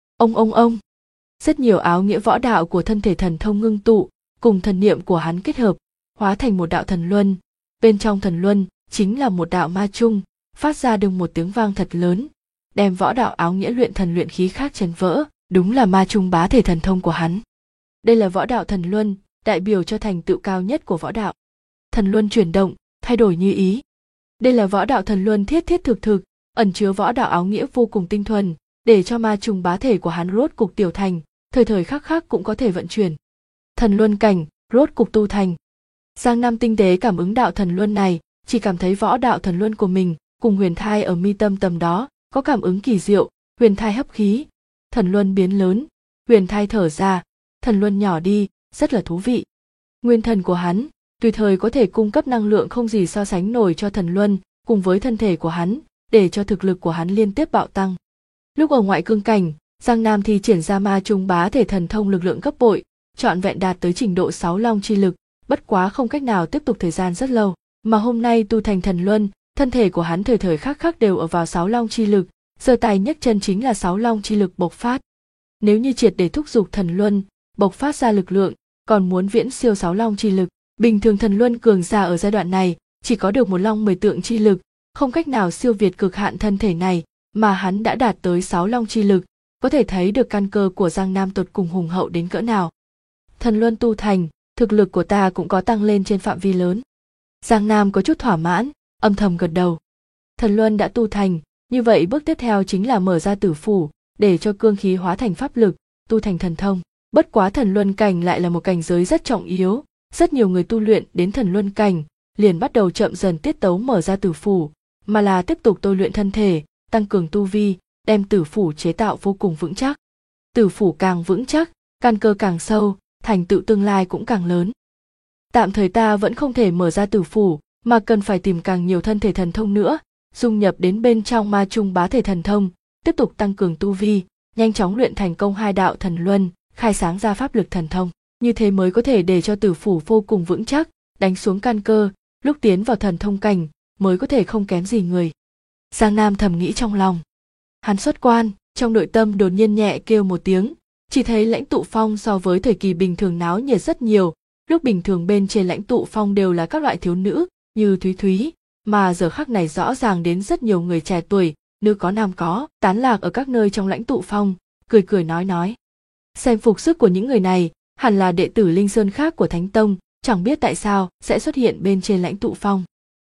Ông. Rất nhiều áo nghĩa võ đạo của thân thể thần thông ngưng tụ, cùng thần niệm của hắn kết hợp, hóa thành một đạo thần luân. Bên trong thần luân chính là một đạo ma chung, phát ra đùng một tiếng vang thật lớn, đem võ đạo áo nghĩa luyện thần luyện khí khác chấn vỡ, đúng là ma chung bá thể thần thông của hắn. Đây là võ đạo thần luân, đại biểu cho thành tựu cao nhất của võ đạo. Thần luân chuyển động, thay đổi như ý. Đây là võ đạo thần luân thiết thiết thực, ẩn chứa võ đạo áo nghĩa vô cùng tinh thuần, để cho ma trùng bá thể của hắn rốt cục tiểu thành, thời khắc khắc cũng có thể vận chuyển. Thần luân cảnh, rốt cục tu thành. Giang Nam tinh tế cảm ứng đạo thần luân này, chỉ cảm thấy võ đạo thần luân của mình, cùng huyền thai ở mi tâm tầm đó, có cảm ứng kỳ diệu, huyền thai hấp khí, thần luân biến lớn, huyền thai thở ra, thần luân nhỏ đi, rất là thú vị. Nguyên thần của hắn, tùy thời có thể cung cấp năng lượng không gì so sánh nổi cho thần luân, cùng với thân thể của hắn, để cho thực lực của hắn liên tiếp bạo tăng. Lúc ở ngoại cương cảnh, Giang Nam thi triển ra ma trung bá thể thần thông lực lượng gấp bội, trọn vẹn đạt tới trình độ 6 long chi lực, bất quá không cách nào tiếp tục thời gian rất lâu, mà hôm nay tu thành thần luân, thân thể của hắn thời khắc khắc đều ở vào 6 long chi lực, giơ tay nhấc chân chính là 6 long chi lực bộc phát. Nếu như triệt để thúc giục thần luân, bộc phát ra lực lượng, còn muốn viễn siêu 6 long chi lực, bình thường thần luân cường giả ở giai đoạn này chỉ có được một long 10 tượng chi lực, không cách nào siêu việt cực hạn thân thể này, mà hắn đã đạt tới 6 long chi lực, có thể thấy được căn cơ của Giang Nam tột cùng hùng hậu đến cỡ nào. Thần luân tu thành, thực lực của ta cũng có tăng lên trên phạm vi lớn. Giang Nam có chút thỏa mãn, âm thầm gật đầu. Thần luân đã tu thành, như vậy bước tiếp theo chính là mở ra tử phủ, để cho cương khí hóa thành pháp lực, tu thành thần thông. Bất quá thần luân cảnh lại là một cảnh giới rất trọng yếu, rất nhiều người tu luyện đến thần luân cảnh, liền bắt đầu chậm dần tiết tấu mở ra tử phủ, mà là tiếp tục tôi luyện thân thể, tăng cường tu vi, đem tử phủ chế tạo vô cùng vững chắc. Tử phủ càng vững chắc, căn cơ càng sâu, thành tựu tương lai cũng càng lớn. Tạm thời ta vẫn không thể mở ra tử phủ, mà cần phải tìm càng nhiều thân thể thần thông nữa, dung nhập đến bên trong ma trung bá thể thần thông, tiếp tục tăng cường tu vi, nhanh chóng luyện thành công 2 đạo thần luân, khai sáng ra pháp lực thần thông. Như thế mới có thể để cho tử phủ vô cùng vững chắc, đánh xuống căn cơ, lúc tiến vào thần thông cảnh mới có thể không kém gì người. Giang Nam thầm nghĩ trong lòng. Hắn xuất quan, trong nội tâm đột nhiên nhẹ kêu một tiếng, chỉ thấy lãnh tụ phong so với thời kỳ bình thường náo nhiệt rất nhiều, lúc bình thường bên trên lãnh tụ phong đều là các loại thiếu nữ, như Thúy, mà giờ khắc này rõ ràng đến rất nhiều người trẻ tuổi, nữ có nam có, tán lạc ở các nơi trong lãnh tụ phong, cười nói. Xem phục sức của những người này, hẳn là đệ tử Linh Sơn khác của Thánh Tông, chẳng biết tại sao sẽ xuất hiện bên trên lãnh tụ phong.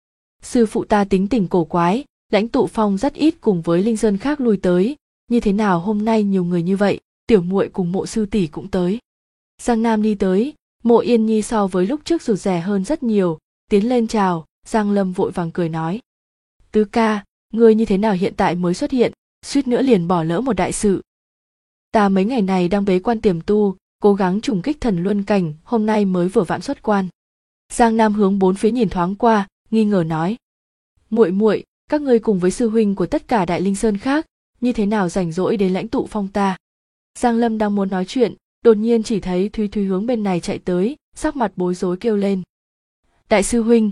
Sư phụ ta tính tình cổ quái, lãnh tụ phong rất ít cùng với Linh Sơn khác lui tới, như thế nào hôm nay nhiều người như vậy, tiểu muội cùng Mộ sư tỷ cũng tới. Giang Nam đi tới, Mộ Yên Nhi so với lúc trước rụt rè hơn rất nhiều, tiến lên chào, Giang Lâm vội vàng cười nói. Tứ ca, ngươi như thế nào hiện tại mới xuất hiện, suýt nữa liền bỏ lỡ một đại sự. Ta mấy ngày này đang bế quan tiềm tu, cố gắng trùng kích thần luân cảnh, hôm nay mới vừa vặn xuất quan. Giang Nam hướng bốn phía nhìn thoáng qua, nghi ngờ nói. Muội, các ngươi cùng với sư huynh của tất cả đại linh sơn khác, như thế nào rảnh rỗi đến lãnh tụ phong ta? Giang Lâm đang muốn nói chuyện, đột nhiên chỉ thấy Thúy Thúy hướng bên này chạy tới, sắc mặt bối rối kêu lên. Đại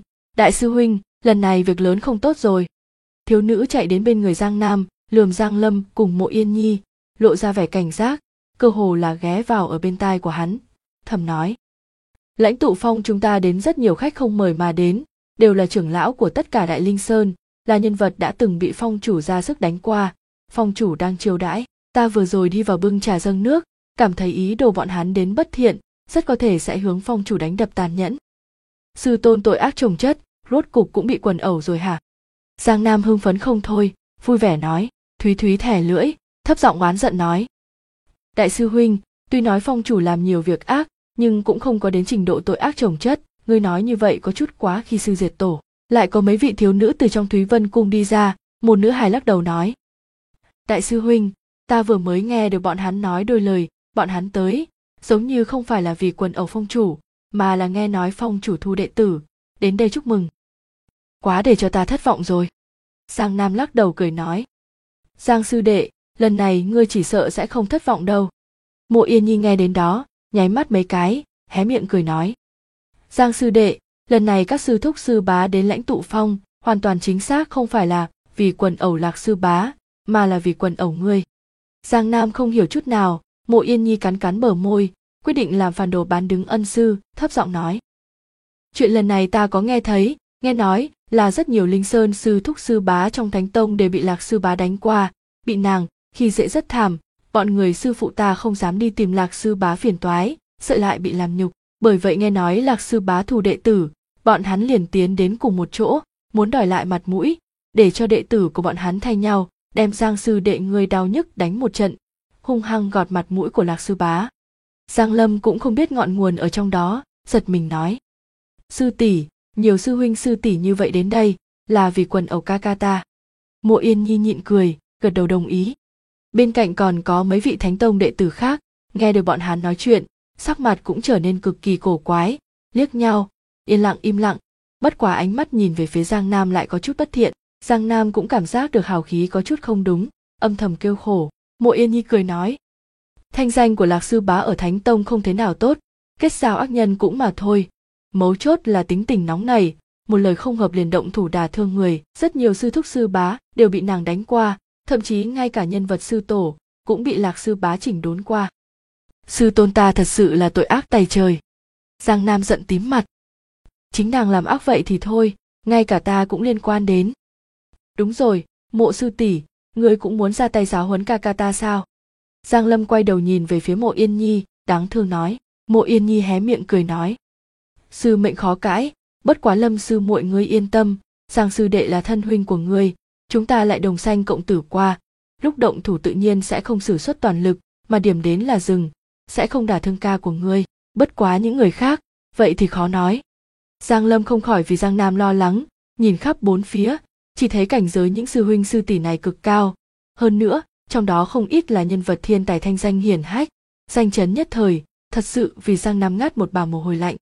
sư huynh, lần này việc lớn không tốt rồi. Thiếu nữ chạy đến bên người Giang Nam, lườm Giang Lâm cùng Mộ Yên Nhi, lộ ra vẻ cảnh giác, cơ hồ là ghé vào ở bên tai của hắn, thầm nói. Lãnh tụ phong chúng ta đến rất nhiều khách không mời mà đến, đều là trưởng lão của tất cả Đại Linh Sơn, là nhân vật đã từng bị phong chủ ra sức đánh qua, phong chủ đang chiêu đãi. Ta vừa rồi đi vào bưng trà dâng nước, cảm thấy ý đồ bọn hắn đến bất thiện, rất có thể sẽ hướng phong chủ đánh đập tàn nhẫn. Sư tôn tội ác chồng chất, rốt cục cũng bị quần ẩu rồi hả? Giang Nam hưng phấn không thôi, vui vẻ nói. Thúy Thúy thẻ lưỡi, thấp giọng oán giận nói. Đại sư huynh, tuy nói phong chủ làm nhiều việc ác, nhưng cũng không có đến trình độ tội ác chồng chất, ngươi nói như vậy có chút quá khi sư diệt tổ. Lại có mấy vị thiếu nữ từ trong Thúy Vân cung đi ra, một nữ hài lắc đầu nói. Đại sư huynh, ta vừa mới nghe được bọn hắn nói đôi lời, bọn hắn tới, giống như không phải là vì quần ẩu phong chủ, mà là nghe nói phong chủ thu đệ tử, đến đây chúc mừng. Quá để cho ta thất vọng rồi. Giang Nam lắc đầu cười nói. Giang sư đệ, lần này ngươi chỉ sợ sẽ không thất vọng đâu. Mộ Yên Nhi nghe đến đó, nháy mắt mấy cái, hé miệng cười nói. Giang sư đệ, lần này các sư thúc sư bá đến Lãnh Tụ Phong, hoàn toàn chính xác không phải là vì quần ẩu Lạc sư bá, mà là vì quần ẩu ngươi. Giang Nam không hiểu chút nào, Mộ Yên Nhi cắn cắn bờ môi, quyết định làm phản đồ bán đứng ân sư, thấp giọng nói. Chuyện lần này ta có nghe thấy, nghe nói là rất nhiều Linh Sơn sư thúc sư bá trong Thánh Tông đều bị Lạc sư bá đánh qua, bị nàng khi dễ rất thảm, bọn người sư phụ ta không dám đi tìm Lạc sư bá phiền toái, sợ lại bị làm nhục, bởi vậy nghe nói Lạc sư bá thù đệ tử, bọn hắn liền tiến đến cùng một chỗ, muốn đòi lại mặt mũi, để cho đệ tử của bọn hắn thay nhau, đem Giang sư đệ ngươi đau nhức đánh một trận, hung hăng gọt mặt mũi của Lạc sư bá. Giang Lâm cũng không biết ngọn nguồn ở trong đó, giật mình nói. Sư tỷ, nhiều sư huynh sư tỷ như vậy đến đây, là vì quần ẩu ca ca ta. Mộ Yên Nhi nhịn cười, gật đầu đồng ý. Bên cạnh còn có mấy vị Thánh Tông đệ tử khác, nghe được bọn hắn nói chuyện, sắc mặt cũng trở nên cực kỳ cổ quái, liếc nhau, yên lặng im lặng, bất quá ánh mắt nhìn về phía Giang Nam lại có chút bất thiện. Giang Nam cũng cảm giác được hào khí có chút không đúng, âm thầm kêu khổ. Mộ Yên Nhi cười nói. Thanh danh của Lạc sư bá ở Thánh Tông không thế nào tốt, kết giao ác nhân cũng mà thôi. Mấu chốt là tính tình nóng này, một lời không hợp liền động thủ đả thương người, rất nhiều sư thúc sư bá đều bị nàng đánh qua, thậm chí ngay cả nhân vật sư tổ cũng bị Lạc sư bá chỉnh đốn qua. Sư tôn ta thật sự là tội ác tày trời. Giang Nam giận tím mặt. Chính nàng làm ác vậy thì thôi, ngay cả ta cũng liên quan đến. Đúng rồi, Mộ sư tỷ, ngươi cũng muốn ra tay giáo huấn ca ca ta sao? Giang Lâm quay đầu nhìn về phía Mộ Yên Nhi, đáng thương nói. Mộ Yên Nhi hé miệng cười nói. Sư mệnh khó cãi, bất quá Lâm sư muội ngươi yên tâm, Giang sư đệ là thân huynh của ngươi, chúng ta lại đồng sanh cộng tử qua, lúc động thủ tự nhiên sẽ không sử xuất toàn lực, mà điểm đến là dừng, sẽ không đả thương ca của ngươi, bất quá những người khác, vậy thì khó nói. Giang Lâm không khỏi vì Giang Nam lo lắng, nhìn khắp bốn phía, chỉ thấy cảnh giới những sư huynh sư tỷ này cực cao, hơn nữa, trong đó không ít là nhân vật thiên tài thanh danh hiển hách, danh chấn nhất thời, thật sự vì Giang Nam ngắt một bào mồ hôi lạnh.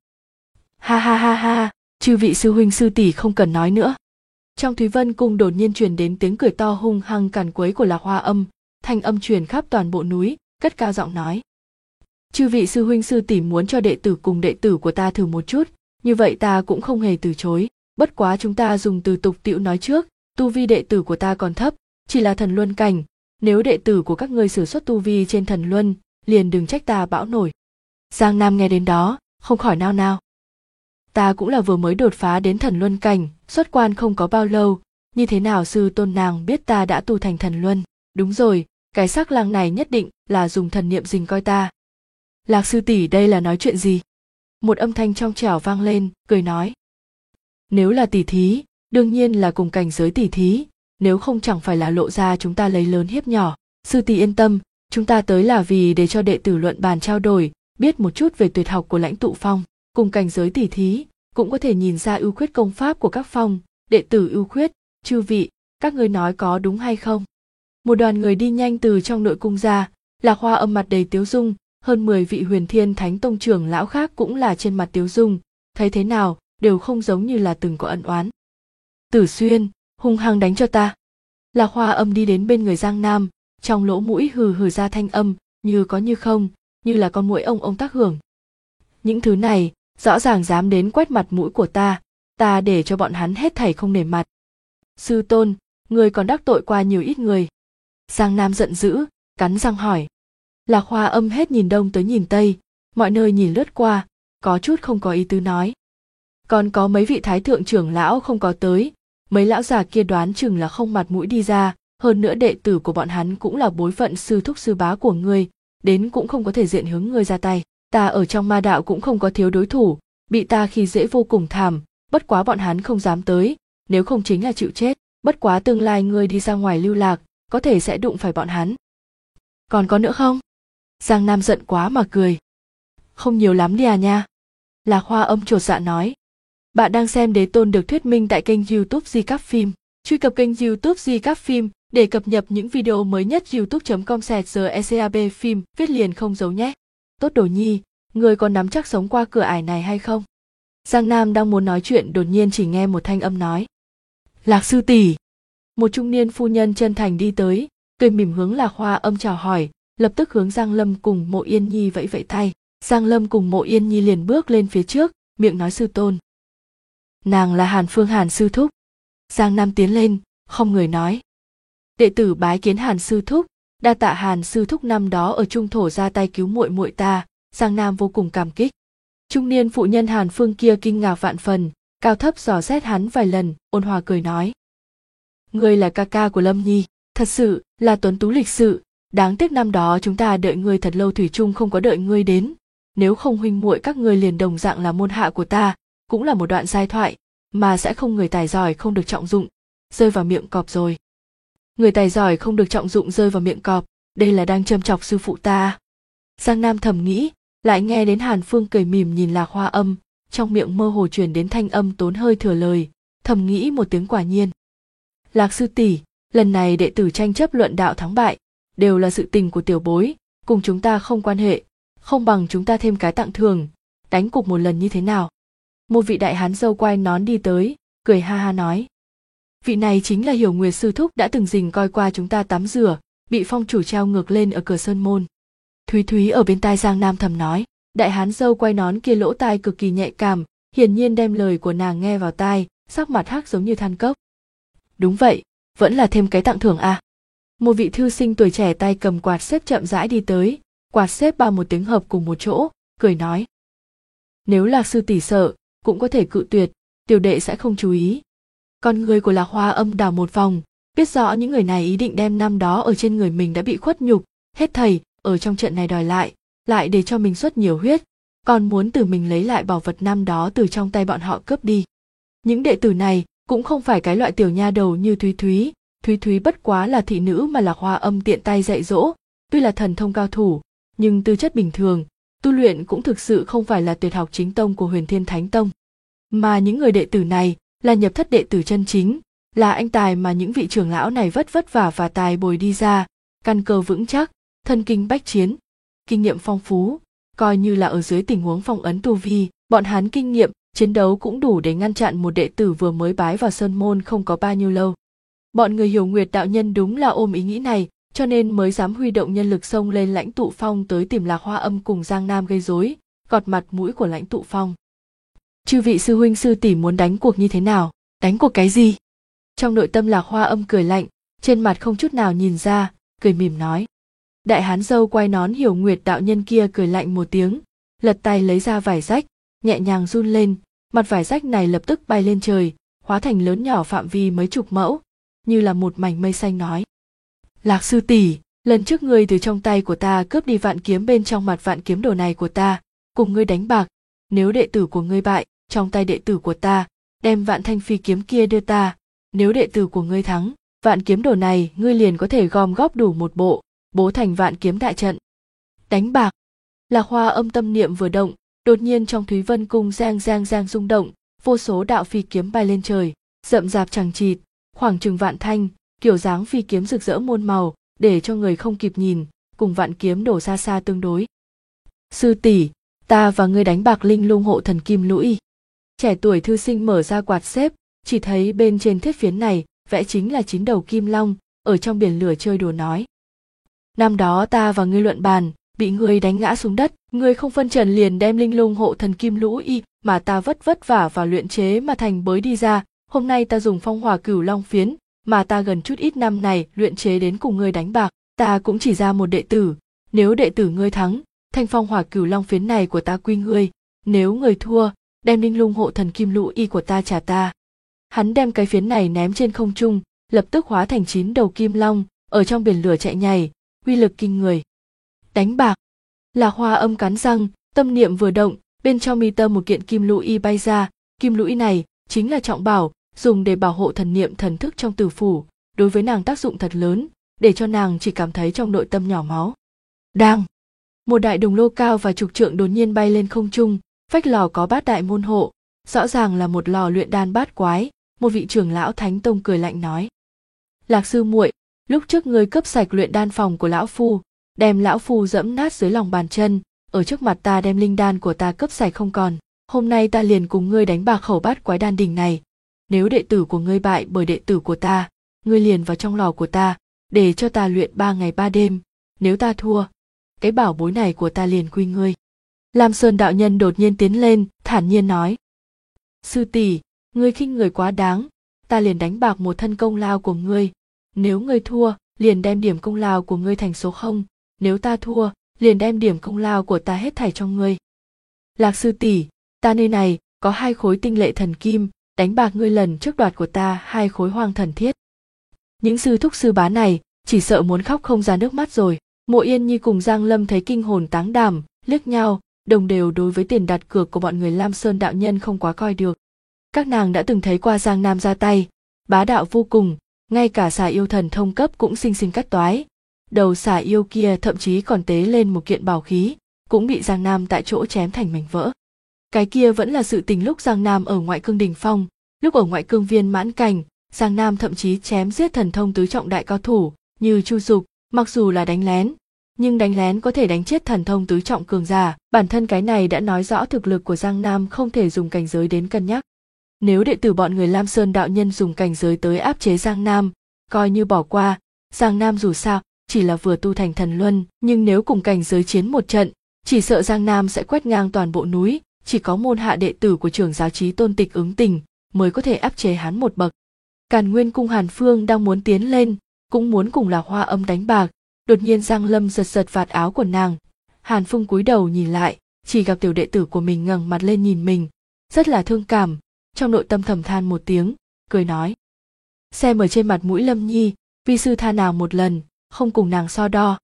Ha ha ha ha, chư vị sư huynh sư tỷ không cần nói nữa. Trong Thúy Vân cung đột nhiên truyền đến tiếng cười to hung hăng càn quấy của Lạc Hoa Âm, thanh âm truyền khắp toàn bộ núi, cất cao giọng nói. Chư vị sư huynh sư tỷ muốn cho đệ tử cùng đệ tử của ta thử một chút, như vậy ta cũng không hề từ chối, bất quá chúng ta dùng từ tục tĩu nói trước, tu vi đệ tử của ta còn thấp, chỉ là thần luân cảnh, nếu đệ tử của các ngươi sử xuất tu vi trên thần luân, liền đừng trách ta bão nổi. Giang Nam nghe đến đó, không khỏi nao nao. Ta cũng là vừa mới đột phá đến thần luân cảnh, xuất quan không có bao lâu, như thế nào sư tôn nàng biết ta đã tu thành thần luân? Đúng rồi, cái sắc lang này nhất định là dùng thần niệm dình coi ta. Lạc sư tỷ đây là nói chuyện gì? Một âm thanh trong trẻo vang lên, cười nói. Nếu là tỷ thí, đương nhiên là cùng cảnh giới tỷ thí, nếu không chẳng phải là lộ ra chúng ta lấy lớn hiếp nhỏ. Sư tỷ yên tâm, chúng ta tới là vì để cho đệ tử luận bàn trao đổi, biết một chút về tuyệt học của Lãnh Tụ Phong, cùng cảnh giới tỷ thí, cũng có thể nhìn ra ưu khuyết công pháp của các phong, đệ tử ưu khuyết, chư vị, các ngươi nói có đúng hay không? Một đoàn người đi nhanh từ trong nội cung ra, Lạc Hoa Âm mặt đầy tiếu dung, hơn 10 vị Huyền Thiên Thánh Tông trưởng lão khác cũng là trên mặt tiếu dung, thấy thế nào đều không giống như là từng có ân oán. Tử Xuyên, hung hăng đánh cho ta. Lạc Hoa Âm đi đến bên người Giang Nam, trong lỗ mũi hừ hừ ra thanh âm, như có như không, như là con muỗi ông tác hưởng. Những thứ này rõ ràng dám đến quét mặt mũi của ta để cho bọn hắn hết thảy không nể mặt. Sư tôn, người còn đắc tội qua nhiều ít người. Giang Nam giận dữ, cắn răng hỏi. Lạc Hoa Âm hết nhìn đông tới nhìn tây, mọi nơi nhìn lướt qua, có chút không có ý tứ nói. Còn có mấy vị thái thượng trưởng lão không có tới, mấy lão già kia đoán chừng là không mặt mũi đi ra, hơn nữa đệ tử của bọn hắn cũng là bối phận sư thúc sư bá của ngươi, đến cũng không có thể diện hướng ngươi ra tay. Ta ở trong ma đạo cũng không có thiếu đối thủ, bị ta khi dễ vô cùng thảm, bất quá bọn hắn không dám tới, nếu không chính là chịu chết, bất quá tương lai ngươi đi ra ngoài lưu lạc, có thể sẽ đụng phải bọn hắn. Còn có nữa không? Giang Nam giận quá mà cười. Không nhiều lắm đi à nha. Lạc Hoa Âm chột dạ nói. Bạn đang xem Đế Tôn được thuyết minh tại kênh YouTube Di Cáp Phim. Truy cập kênh YouTube Di Cáp Phim để cập nhật những video mới nhất. youtube.com/secab phim viết liền không giấu nhé. Tốt Đồ Nhi, người có nắm chắc sống qua cửa ải này hay không? Giang Nam đang muốn nói chuyện đột nhiên chỉ nghe một thanh âm nói. Lạc sư tỷ. Một trung niên phu nhân chân thành đi tới, cười mỉm hướng Lạc Hoa Âm chào hỏi, lập tức hướng Giang Lâm cùng Mộ Yên Nhi vẫy vẫy tay. Giang Lâm cùng Mộ Yên Nhi liền bước lên phía trước, miệng nói sư tôn. Nàng là Hàn Phương Hàn sư thúc. Giang Nam tiến lên, không người nói. Đệ tử bái kiến Hàn sư thúc, đa tạ Hàn sư thúc năm đó ở Trung Thổ ra tay cứu muội muội ta, Giang Nam vô cùng cảm kích. Trung niên phụ nhân Hàn Phương kia kinh ngạc vạn phần, cao thấp dò xét hắn vài lần, ôn hòa cười nói. Ngươi là ca ca của Lâm Nhi, thật sự là tuấn tú lịch sự, đáng tiếc năm đó chúng ta đợi ngươi thật lâu thủy chung không có đợi ngươi đến, nếu không huynh muội các ngươi liền đồng dạng là môn hạ của ta, cũng là một đoạn giai thoại, mà sẽ không người tài giỏi không được trọng dụng, rơi vào miệng cọp rồi. Người tài giỏi không được trọng dụng rơi vào miệng cọp, đây là đang châm chọc sư phụ ta. Giang Nam thầm nghĩ, lại nghe đến Hàn Phương cười mỉm nhìn Lạc Hoa Âm, trong miệng mơ hồ truyền đến thanh âm tốn hơi thừa lời, thầm nghĩ một tiếng quả nhiên. Lạc sư tỷ, lần này đệ tử tranh chấp luận đạo thắng bại, đều là sự tình của tiểu bối, cùng chúng ta không quan hệ, không bằng chúng ta thêm cái tặng thưởng, đánh cục một lần như thế nào? Một vị đại hán râu quai nón đi tới, cười ha ha nói. Vị này chính là Hiểu Nguyệt sư thúc đã từng dình coi qua chúng ta tắm rửa, bị phong chủ treo ngược lên ở cửa sơn môn. Thúy Thúy ở bên tai Giang Nam thầm nói, đại hán râu quai nón kia lỗ tai cực kỳ nhạy cảm, hiển nhiên đem lời của nàng nghe vào tai, sắc mặt hắc giống như than cốc. Đúng vậy, vẫn là thêm cái tặng thưởng à? Một vị thư sinh tuổi trẻ tay cầm quạt xếp chậm rãi đi tới, quạt xếp ba một tiếng hợp cùng một chỗ, cười nói. Nếu Lạc sư tỷ sợ, cũng có thể cự tuyệt, tiểu đệ sẽ không chú ý. Con người của Lạc Hoa Âm đảo một vòng, biết rõ những người này ý định đem năm đó ở trên người mình đã bị khuất nhục, hết thảy, ở trong trận này đòi lại để cho mình xuất nhiều huyết, còn muốn từ mình lấy lại bảo vật năm đó từ trong tay bọn họ cướp đi. Những đệ tử này cũng không phải cái loại tiểu nha đầu như Thúy Thúy bất quá là thị nữ mà Lạc Hoa Âm tiện tay dạy dỗ, tuy là thần thông cao thủ, nhưng tư chất bình thường, tu luyện cũng thực sự không phải là tuyệt học chính tông của Huyền Thiên Thánh Tông. Mà những người đệ tử này là nhập thất đệ tử chân chính, là anh tài mà những vị trưởng lão này vất vả và tài bồi đi ra, căn cơ vững chắc, thân kinh bách chiến, kinh nghiệm phong phú, coi như là ở dưới tình huống phong ấn tu vi, bọn hắn kinh nghiệm chiến đấu cũng đủ để ngăn chặn một đệ tử vừa mới bái vào sơn môn không có bao nhiêu lâu. Bọn người Hiểu Nguyệt đạo nhân đúng là ôm ý nghĩ này, cho nên mới dám huy động nhân lực xông lên Lãnh Tụ Phong tới tìm Lạc Hoa Âm cùng Giang Nam gây rối, gọt mặt mũi của Lãnh Tụ Phong. Chư vị sư huynh sư tỷ muốn đánh cuộc như thế nào? Đánh cuộc cái gì? Trong nội tâm Lạc Hoa Âm cười lạnh, trên mặt không chút nào nhìn ra, cười mỉm nói. Đại hán râu quai nón Hiểu Nguyệt đạo nhân kia cười lạnh một tiếng, lật tay lấy ra vải rách, nhẹ nhàng run lên, mặt vải rách này lập tức bay lên trời, hóa thành lớn nhỏ phạm vi mấy chục mẫu, như là một mảnh mây xanh nói. Lạc sư tỷ, lần trước ngươi từ trong tay của ta cướp đi vạn kiếm bên trong mặt vạn kiếm đồ này của ta, cùng ngươi đánh bạc, nếu đệ tử của ngươi bại, trong tay đệ tử của ta, đem vạn thanh phi kiếm kia đưa ta, nếu đệ tử của ngươi thắng, vạn kiếm đồ này ngươi liền có thể gom góp đủ một bộ, bố thành vạn kiếm đại trận. Đánh bạc. Lạc Hoa Âm tâm niệm vừa động, đột nhiên trong Thúy Vân cung giang rung động, vô số đạo phi kiếm bay lên trời, rậm rạp chằng chịt, khoảng chừng vạn thanh, kiểu dáng phi kiếm rực rỡ muôn màu, để cho người không kịp nhìn, cùng vạn kiếm đổ xa xa tương đối. Sư tỷ, ta và ngươi đánh bạc linh lung hộ thần kim lũy. Trẻ tuổi thư sinh mở ra quạt xếp, chỉ thấy bên trên thiết phiến này vẽ chính là 9 đầu kim long, ở trong biển lửa chơi đùa nói. Năm đó ta và ngươi luận bàn, bị ngươi đánh ngã xuống đất, ngươi không phân trần liền đem linh lung hộ thần kim lũ y mà ta vất vả vào luyện chế mà thành bới đi ra, hôm nay ta dùng phong hỏa cửu long phiến mà ta gần chút ít năm này luyện chế đến cùng ngươi đánh bạc, ta cũng chỉ ra một đệ tử, nếu đệ tử ngươi thắng, thanh phong hỏa cửu long phiến này của ta quy ngươi, nếu ngươi thua, đem linh lung hộ thần kim lũ y của ta trả ta. Hắn đem cái phiến này ném trên không trung, lập tức hóa thành 9 đầu kim long, ở trong biển lửa chạy nhảy, uy lực kinh người. Đánh bạc. Lạc Hoa Âm cắn răng, tâm niệm vừa động, bên trong mi tâm một kiện kim lũ y bay ra, kim lũ y này chính là trọng bảo, dùng để bảo hộ thần niệm thần thức trong tử phủ, đối với nàng tác dụng thật lớn, để cho nàng chỉ cảm thấy trong nội tâm nhỏ máu. Đang, một đại đồng lô cao và chục trượng đột nhiên bay lên không trung, vách lò có bát đại môn hộ, rõ ràng là một lò luyện đan bát quái. Một vị trưởng lão Thánh Tông cười lạnh nói: Lạc sư muội, lúc trước ngươi cướp sạch luyện đan phòng của lão phu, đem lão phu dẫm nát dưới lòng bàn chân, ở trước mặt ta đem linh đan của ta cướp sạch không còn, hôm nay ta liền cùng ngươi đánh bạc khẩu bát quái đan đỉnh này, nếu đệ tử của ngươi bại bởi đệ tử của ta, ngươi liền vào trong lò của ta, để cho ta luyện 3 ngày 3 đêm, nếu ta thua, cái bảo bối này của ta liền quy ngươi. Lam Sơn đạo nhân đột nhiên tiến lên, thản nhiên nói: Sư tỷ, ngươi khinh người quá đáng, ta liền đánh bạc một thân công lao của ngươi, nếu ngươi thua, liền đem điểm công lao của ngươi thành số 0, nếu ta thua, liền đem điểm công lao của ta hết thảy cho ngươi. Lạc sư tỷ, ta nơi này có 2 khối tinh lệ thần kim, đánh bạc ngươi lần trước đoạt của ta 2 khối hoang thần thiết. Những sư thúc sư bá này chỉ sợ muốn khóc không ra nước mắt rồi. Mộ Yên Nhi cùng Giang Lâm thấy kinh hồn táng đảm, liếc nhau, đồng đều đối với tiền đặt cược của bọn người Lam Sơn đạo nhân không quá coi được. Các nàng đã từng thấy qua Giang Nam ra tay, bá đạo vô cùng, ngay cả xà yêu thần thông cấp cũng xinh xinh cắt toái. Đầu xà yêu kia thậm chí còn tế lên một kiện bảo khí, cũng bị Giang Nam tại chỗ chém thành mảnh vỡ. Cái kia vẫn là sự tình lúc Giang Nam ở ngoại cương đỉnh phong, lúc ở ngoại cương viên mãn cảnh, Giang Nam thậm chí chém giết thần thông tứ trọng đại cao thủ, như Chu Dục, mặc dù là đánh lén, nhưng đánh lén có thể đánh chết thần thông tứ trọng cường giả, bản thân cái này đã nói rõ thực lực của Giang Nam không thể dùng cảnh giới đến cân nhắc. Nếu đệ tử bọn người Lam Sơn đạo nhân dùng cảnh giới tới áp chế Giang Nam, coi như bỏ qua, Giang Nam dù sao chỉ là vừa tu thành thần luân, nhưng nếu cùng cảnh giới chiến một trận, chỉ sợ Giang Nam sẽ quét ngang toàn bộ núi, chỉ có môn hạ đệ tử của trưởng giáo Chí Tôn Tịch Ứng Tình mới có thể áp chế hắn một bậc. Càn Nguyên cung Hàn Phương đang muốn tiến lên, cũng muốn cùng Lạc Hoa Âm đánh bạc, đột nhiên Giang Lâm giật giật vạt áo của nàng. Hàn Phương cúi đầu nhìn lại, chỉ gặp tiểu đệ tử của mình ngẩng mặt lên nhìn mình, rất là thương cảm, trong nội tâm thầm than một tiếng, cười nói: Xem ở trên mặt mũi Lâm Nhi, vi sư tha nàng một lần, không cùng nàng so đo.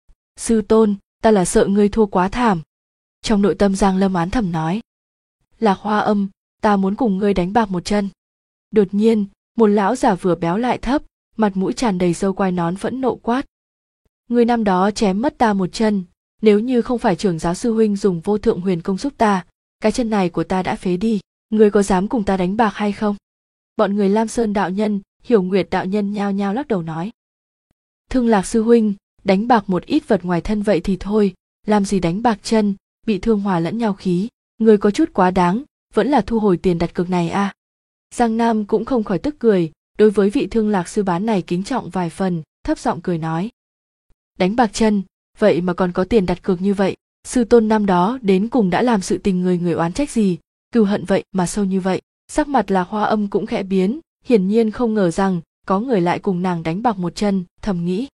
Sư tôn, ta là sợ ngươi thua quá thảm. Trong nội tâm Giang Lâm án thầm nói: Lạc Hoa Âm, ta muốn cùng ngươi đánh bạc một chân. Đột nhiên, một lão giả vừa béo lại thấp, mặt mũi tràn đầy râu quai nón phẫn nộ quát: Ngươi năm đó chém mất ta một chân, nếu như không phải trưởng giáo sư huynh dùng vô thượng huyền công giúp ta, cái chân này của ta đã phế đi, ngươi có dám cùng ta đánh bạc hay không? Bọn người Lam Sơn đạo nhân, Hiểu Nguyệt đạo nhân nhao nhao lắc đầu nói: Thương Lạc sư huynh, đánh bạc một ít vật ngoài thân vậy thì thôi, làm gì đánh bạc chân, bị thương hòa lẫn nhau khí, ngươi có chút quá đáng, vẫn là thu hồi tiền đặt cược này a. Giang Nam cũng không khỏi tức cười, đối với vị Thương Lạc sư bán này kính trọng vài phần, thấp giọng cười nói: Đánh bạc chân, vậy mà còn có tiền đặt cược như vậy, sư tôn năm đó đến cùng đã làm sự tình người oán trách gì, cừu hận vậy mà sâu như vậy. Sắc mặt Lạc Hoa Âm cũng khẽ biến, hiển nhiên không ngờ rằng có người lại cùng nàng đánh bạc một chân, thầm nghĩ: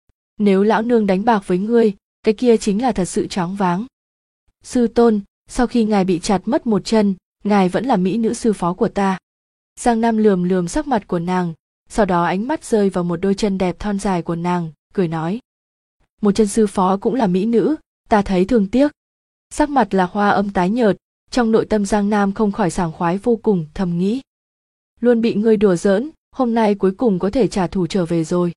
Nếu lão nương đánh bạc với ngươi, cái kia chính là thật sự choáng váng. Sư tôn, sau khi ngài bị chặt mất một chân, ngài vẫn là mỹ nữ sư phó của ta. Giang Nam lườm lườm sắc mặt của nàng, sau đó ánh mắt rơi vào một đôi chân đẹp thon dài của nàng, cười nói: Một chân sư phó cũng là mỹ nữ, ta thấy thương tiếc. Sắc mặt Lạc Hoa Âm tái nhợt, trong nội tâm Giang Nam không khỏi sảng khoái vô cùng, thầm nghĩ: Luôn bị ngươi đùa giỡn, hôm nay cuối cùng có thể trả thù trở về rồi.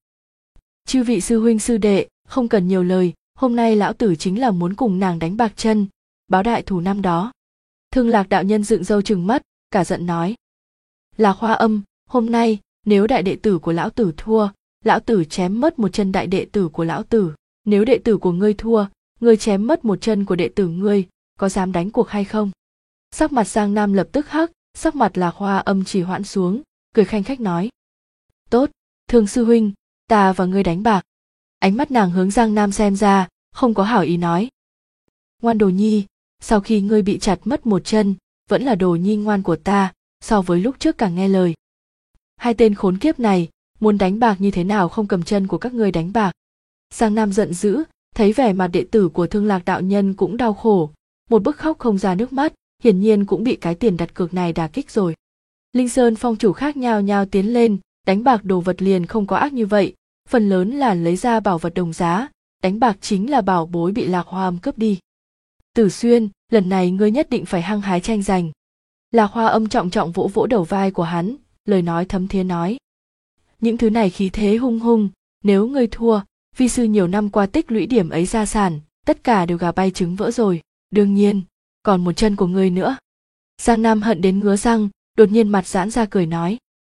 Chư vị sư huynh sư đệ, không cần nhiều lời, hôm nay lão tử chính là muốn cùng nàng đánh bạc chân, báo đại thù năm đó. Thương Lạc đạo nhân dựng râu trừng mắt, cả giận nói: Lạc Hoa Âm, hôm nay nếu đại đệ tử của lão tử thua, lão tử chém mất một chân đại đệ tử của lão tử, nếu đệ tử của ngươi thua, ngươi chém mất một chân của đệ tử ngươi, có dám đánh cuộc hay không? Sắc mặt Giang Nam lập tức hắc, sắc mặt Lạc Hoa Âm chỉ hoãn xuống, cười khanh khách nói: Tốt, Thương sư huynh, ta và ngươi đánh bạc. Ánh mắt nàng hướng Giang Nam xem ra, không có hảo ý nói. Ngoan đồ nhi, sau khi ngươi bị chặt mất một chân, vẫn là đồ nhi ngoan của ta, so với lúc trước càng nghe lời. Hai tên khốn kiếp này, muốn đánh bạc như thế nào không cầm chân của các ngươi đánh bạc. Giang Nam giận dữ, thấy vẻ mặt đệ tử của Thương Lạc đạo nhân cũng đau khổ, một bức khóc không ra nước mắt, hiển nhiên cũng bị cái tiền đặt cược này đả kích rồi. Linh Sơn phong chủ khác nhao nhao tiến lên, đánh bạc đồ vật liền không có ác như vậy, phần lớn là lấy ra bảo vật đồng giá, đánh bạc chính là bảo bối bị Lạc Hoa Âm cướp đi. Tử Xuyên, lần này ngươi nhất định phải hăng hái tranh giành. Lạc Hoa Âm trọng trọng vỗ vỗ đầu vai của hắn, lời nói thấm thía nói. Những thứ này khí thế hung hung, nếu ngươi thua, vi sư nhiều năm qua tích lũy điểm ấy gia sản, tất cả đều gà bay trứng vỡ rồi, đương nhiên, còn một chân của ngươi nữa. Giang Nam hận đến ngứa răng, đột nhiên mặt giãn ra cười nói.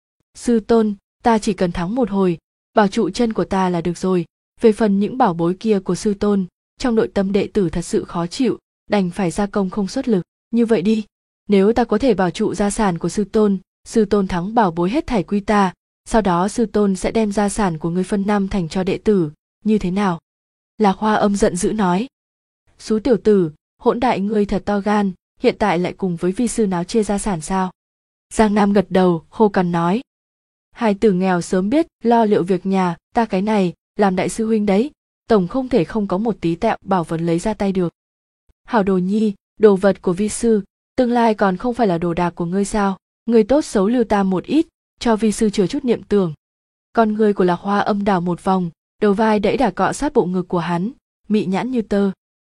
Sư tôn, ta chỉ cần thắng một hồi, bảo trụ chân của ta là được rồi, về phần những bảo bối kia của sư tôn, trong nội tâm đệ tử thật sự khó chịu, đành phải ra công không xuất lực, như vậy đi, nếu ta có thể bảo trụ gia sản của sư tôn thắng bảo bối hết thảy quy ta, sau đó sư tôn sẽ đem gia sản của ngươi phân năm thành cho đệ tử, như thế nào? Lạc Hoa Âm giận dữ nói. Xú tiểu tử, hỗn đại ngươi thật to gan, hiện tại lại cùng với vi sư náo chia gia sản sao? Giang Nam gật đầu, khô cằn nói. Hai tử nghèo sớm biết lo liệu việc nhà, ta cái này, làm đại sư huynh đấy, tổng không thể không có một tí tẹo bảo vật lấy ra tay được. Hảo đồ nhi, đồ vật của vi sư, tương lai còn không phải là đồ đạc của ngươi sao? Ngươi tốt xấu lưu ta một ít, cho vi sư chừa chút niệm tưởng. Con ngươi của Lạc Hoa Âm đảo một vòng, đầu vai đẫy đà cọ sát bộ ngực của hắn, mị nhãn như tơ.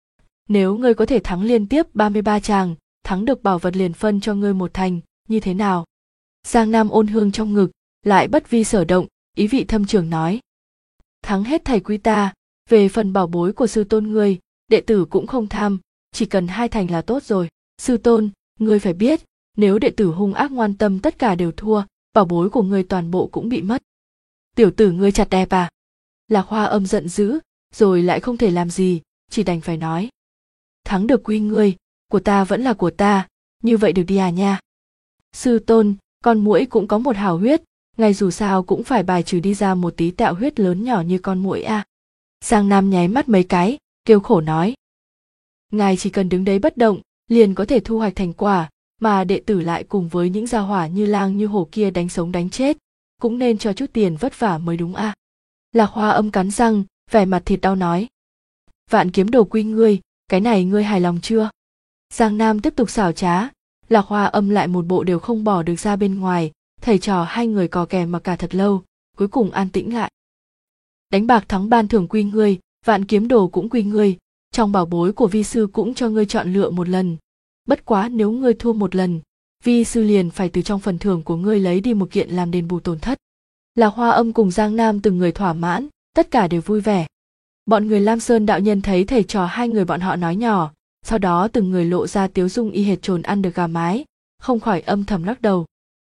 Nếu ngươi có thể thắng liên tiếp 33 tràng, thắng được bảo vật liền phân cho ngươi một thành, như thế nào? Giang Nam ôn hương trong ngực, lại bất vi sở động, ý vị thâm trường nói. Thắng hết thầy quý ta, về phần bảo bối của sư tôn ngươi, đệ tử cũng không tham, chỉ cần 2 thành là tốt rồi. Sư tôn, ngươi phải biết, nếu đệ tử hung ác ngoan tâm tất cả đều thua, bảo bối của ngươi toàn bộ cũng bị mất. Tiểu tử ngươi chặt đẹp à? Lạc Hoa Âm giận dữ, rồi lại không thể làm gì, chỉ đành phải nói. Thắng được quy ngươi, của ta vẫn là của ta, như vậy được đi à nha. Sư tôn, con muỗi cũng có một hảo huyết, ngài dù sao cũng phải bài trừ đi ra một tí tẹo huyết lớn nhỏ như con muỗi à. Giang Nam nháy mắt mấy cái, kêu khổ nói. Ngài chỉ cần đứng đấy bất động, liền có thể thu hoạch thành quả, mà đệ tử lại cùng với những gia hỏa như lang như hổ kia đánh sống đánh chết, cũng nên cho chút tiền vất vả mới đúng à. Lạc Hoa Âm cắn răng, vẻ mặt thịt đau nói. Vạn kiếm đồ quy ngươi, cái này ngươi hài lòng chưa? Giang Nam tiếp tục xảo trá, Lạc Hoa Âm lại một bộ đều không bỏ được ra bên ngoài, thầy trò hai người cò kè mà cả thật lâu, cuối cùng an tĩnh lại. Đánh bạc thắng ban thưởng quy ngươi, vạn kiếm đồ cũng quy ngươi, trong bảo bối của vi sư cũng cho ngươi chọn lựa một lần. Bất quá nếu ngươi thua một lần, vi sư liền phải từ trong phần thưởng của ngươi lấy đi một kiện làm đền bù tổn thất. Lạc Hoa Âm cùng Giang Nam từng người thỏa mãn, tất cả đều vui vẻ. Bọn người Lam Sơn đạo nhân thấy thầy trò hai người bọn họ nói nhỏ, sau đó từng người lộ ra tiếu dung y hệt trồn ăn được gà mái, không khỏi âm thầm lắc đầu.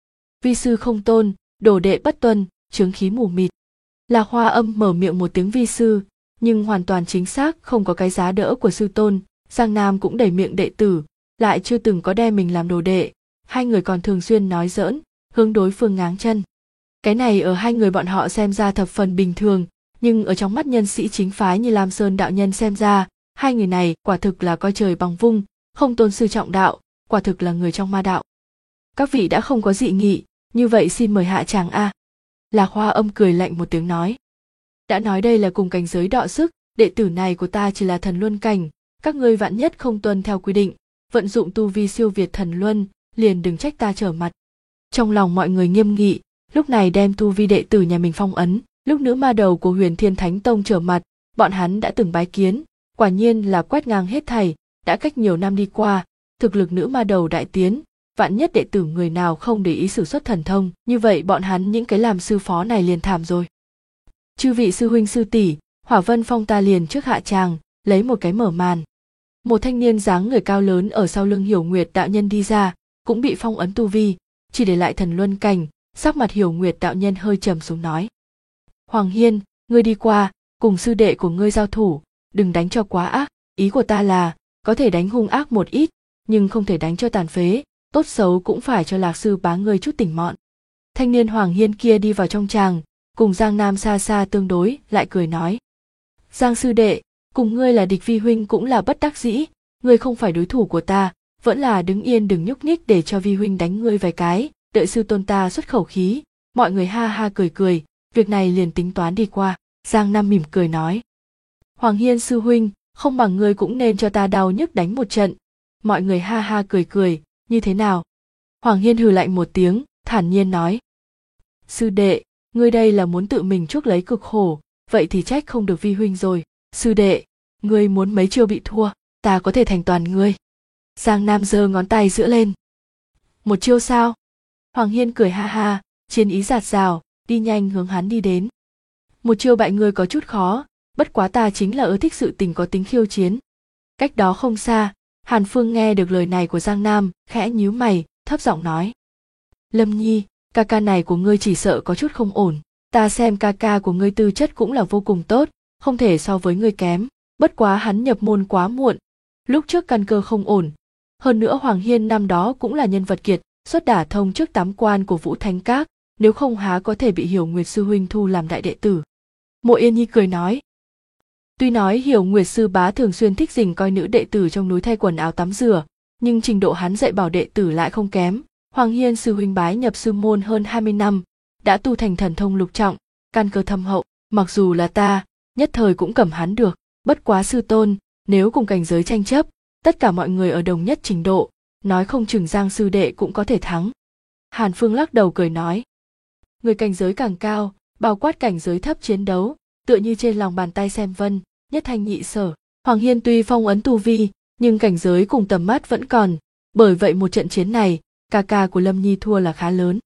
Vi sư không tôn, đồ đệ bất tuân, chướng khí mù mịt. Lạc Hoa Âm mở miệng một tiếng vi sư, nhưng hoàn toàn chính xác không có cái giá đỡ của sư tôn. Giang Nam cũng đẩy miệng đệ tử, lại chưa từng có đem mình làm đồ đệ, hai người còn thường xuyên nói giỡn, hướng đối phương ngáng chân. Cái này ở hai người bọn họ xem ra thập phần bình thường, nhưng ở trong mắt nhân sĩ chính phái như Lam Sơn đạo nhân xem ra, hai người này quả thực là coi trời bằng vung, không tôn sư trọng đạo, quả thực là người trong ma đạo. Các vị đã không có dị nghị, như vậy xin mời hạ tràng a. Lạc Hoa Âm cười lạnh một tiếng nói. Đã nói đây là cùng cảnh giới đọ sức, đệ tử này của ta chỉ là thần luân cảnh, các ngươi vạn nhất không tuân theo quy định, vận dụng tu vi siêu việt thần luân, liền đừng trách ta trở mặt. Trong lòng mọi người nghiêm nghị, lúc này đem tu vi đệ tử nhà mình phong ấn, lúc nữ ma đầu của Huyền Thiên Thánh Tông trở mặt, bọn hắn đã từng bái kiến, quả nhiên là quét ngang hết thảy, đã cách nhiều năm đi qua, thực lực nữ ma đầu đại tiến, vạn nhất đệ tử người nào không để ý sử xuất thần thông, như vậy bọn hắn những cái làm sư phó này liền thảm rồi. Chư vị sư huynh sư tỷ, Hỏa Vân Phong ta liền trước hạ tràng, lấy một cái mở màn. Một thanh niên dáng người cao lớn ở sau lưng Hiểu Nguyệt đạo nhân đi ra, cũng bị phong ấn tu vi, chỉ để lại thần luân cảnh. Sắc mặt Hiểu Nguyệt đạo nhân hơi trầm xuống nói. Hoàng Hiên, ngươi đi qua, cùng sư đệ của ngươi giao thủ, đừng đánh cho quá ác, ý của ta là, có thể đánh hung ác một ít, nhưng không thể đánh cho tàn phế, tốt xấu cũng phải cho Lạc sư bá ngươi chút tỉnh mọn. Thanh niên Hoàng Hiên kia đi vào trong tràng, cùng Giang Nam xa xa tương đối, lại cười nói. Giang sư đệ, cùng ngươi là địch vi huynh cũng là bất đắc dĩ, ngươi không phải đối thủ của ta, vẫn là đứng yên đừng nhúc nhích để cho vi huynh đánh ngươi vài cái, đợi sư tôn ta xuất khẩu khí. Mọi người ha ha cười cười, việc này liền tính toán đi qua. Giang Nam mỉm cười nói, Hoàng Hiên sư huynh, không bằng ngươi cũng nên cho ta đau nhức đánh một trận. Mọi người ha ha cười cười, như thế nào? Hoàng Hiên hừ lạnh một tiếng, thản nhiên nói, sư đệ, ngươi đây là muốn tự mình chuốc lấy cực khổ, vậy thì trách không được vi huynh rồi. Sư đệ, ngươi muốn mấy chiêu bị thua, ta có thể thành toàn ngươi. Giang Nam giơ ngón tay giữa lên. Một chiêu sao? Hoàng Hiên cười ha ha, chiến ý dạt dào, đi nhanh hướng hắn đi đến. Một chiêu bại ngươi có chút khó, bất quá ta chính là ưa thích sự tình có tính khiêu chiến. Cách đó không xa, Hàn Phương nghe được lời này của Giang Nam, khẽ nhíu mày, thấp giọng nói, Lâm Nhi, ca ca này của ngươi chỉ sợ có chút không ổn. Ta xem ca ca của ngươi tư chất cũng là vô cùng tốt, không thể so với ngươi kém, bất quá hắn nhập môn quá muộn, lúc trước căn cơ không ổn. Hơn nữa Hoàng Hiên năm đó cũng là nhân vật kiệt, xuất đả thông trước 8 quan của Vũ Thánh Các, nếu không há có thể bị Hiểu Nguyệt sư huynh thu làm đại đệ tử. Mộ Yên Nhi cười nói, tuy nói Hiểu Nguyệt sư bá thường xuyên thích dình coi nữ đệ tử trong núi thay quần áo tắm rửa, nhưng trình độ hắn dạy bảo đệ tử lại không kém. Hoàng Hiên sư huynh bái nhập sư môn hơn 20 năm, đã tu thành thần thông lục trọng, căn cơ thâm hậu, mặc dù là ta, nhất thời cũng cầm hắn được, bất quá sư tôn, nếu cùng cảnh giới tranh chấp, tất cả mọi người ở đồng nhất trình độ, nói không chừng Giang sư đệ cũng có thể thắng. Hàn Phương lắc đầu cười nói, người cảnh giới càng cao, bao quát cảnh giới thấp chiến đấu, tựa như trên lòng bàn tay xem vân, nhất thanh nhị sở. Hoàng Hiên tuy phong ấn tu vi, nhưng cảnh giới cùng tầm mắt vẫn còn, bởi vậy một trận chiến này, ca ca của Lâm Nhi thua là khá lớn.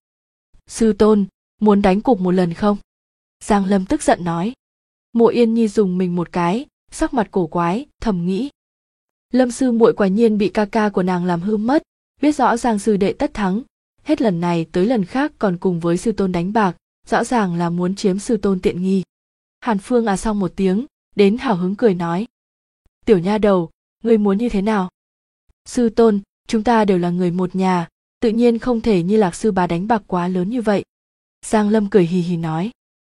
Sư tôn, muốn đánh cục một lần không? Giang Lâm tức giận nói. Mộ Yên Nhi dùng mình một cái, sắc mặt cổ quái, thầm nghĩ. Lâm sư muội quả nhiên bị ca ca của nàng làm hư mất, biết rõ Giang sư đệ tất thắng, hết lần này tới lần khác còn cùng với sư tôn đánh bạc, rõ ràng là muốn chiếm sư tôn tiện nghi. Hàn Phương à xong một tiếng, đến hào hứng cười nói. Tiểu nha đầu, ngươi muốn như thế nào? Sư tôn, chúng ta đều là người một nhà, tự nhiên không thể như Lạc sư bá đánh bạc quá lớn như vậy. Giang Lâm cười hì hì nói.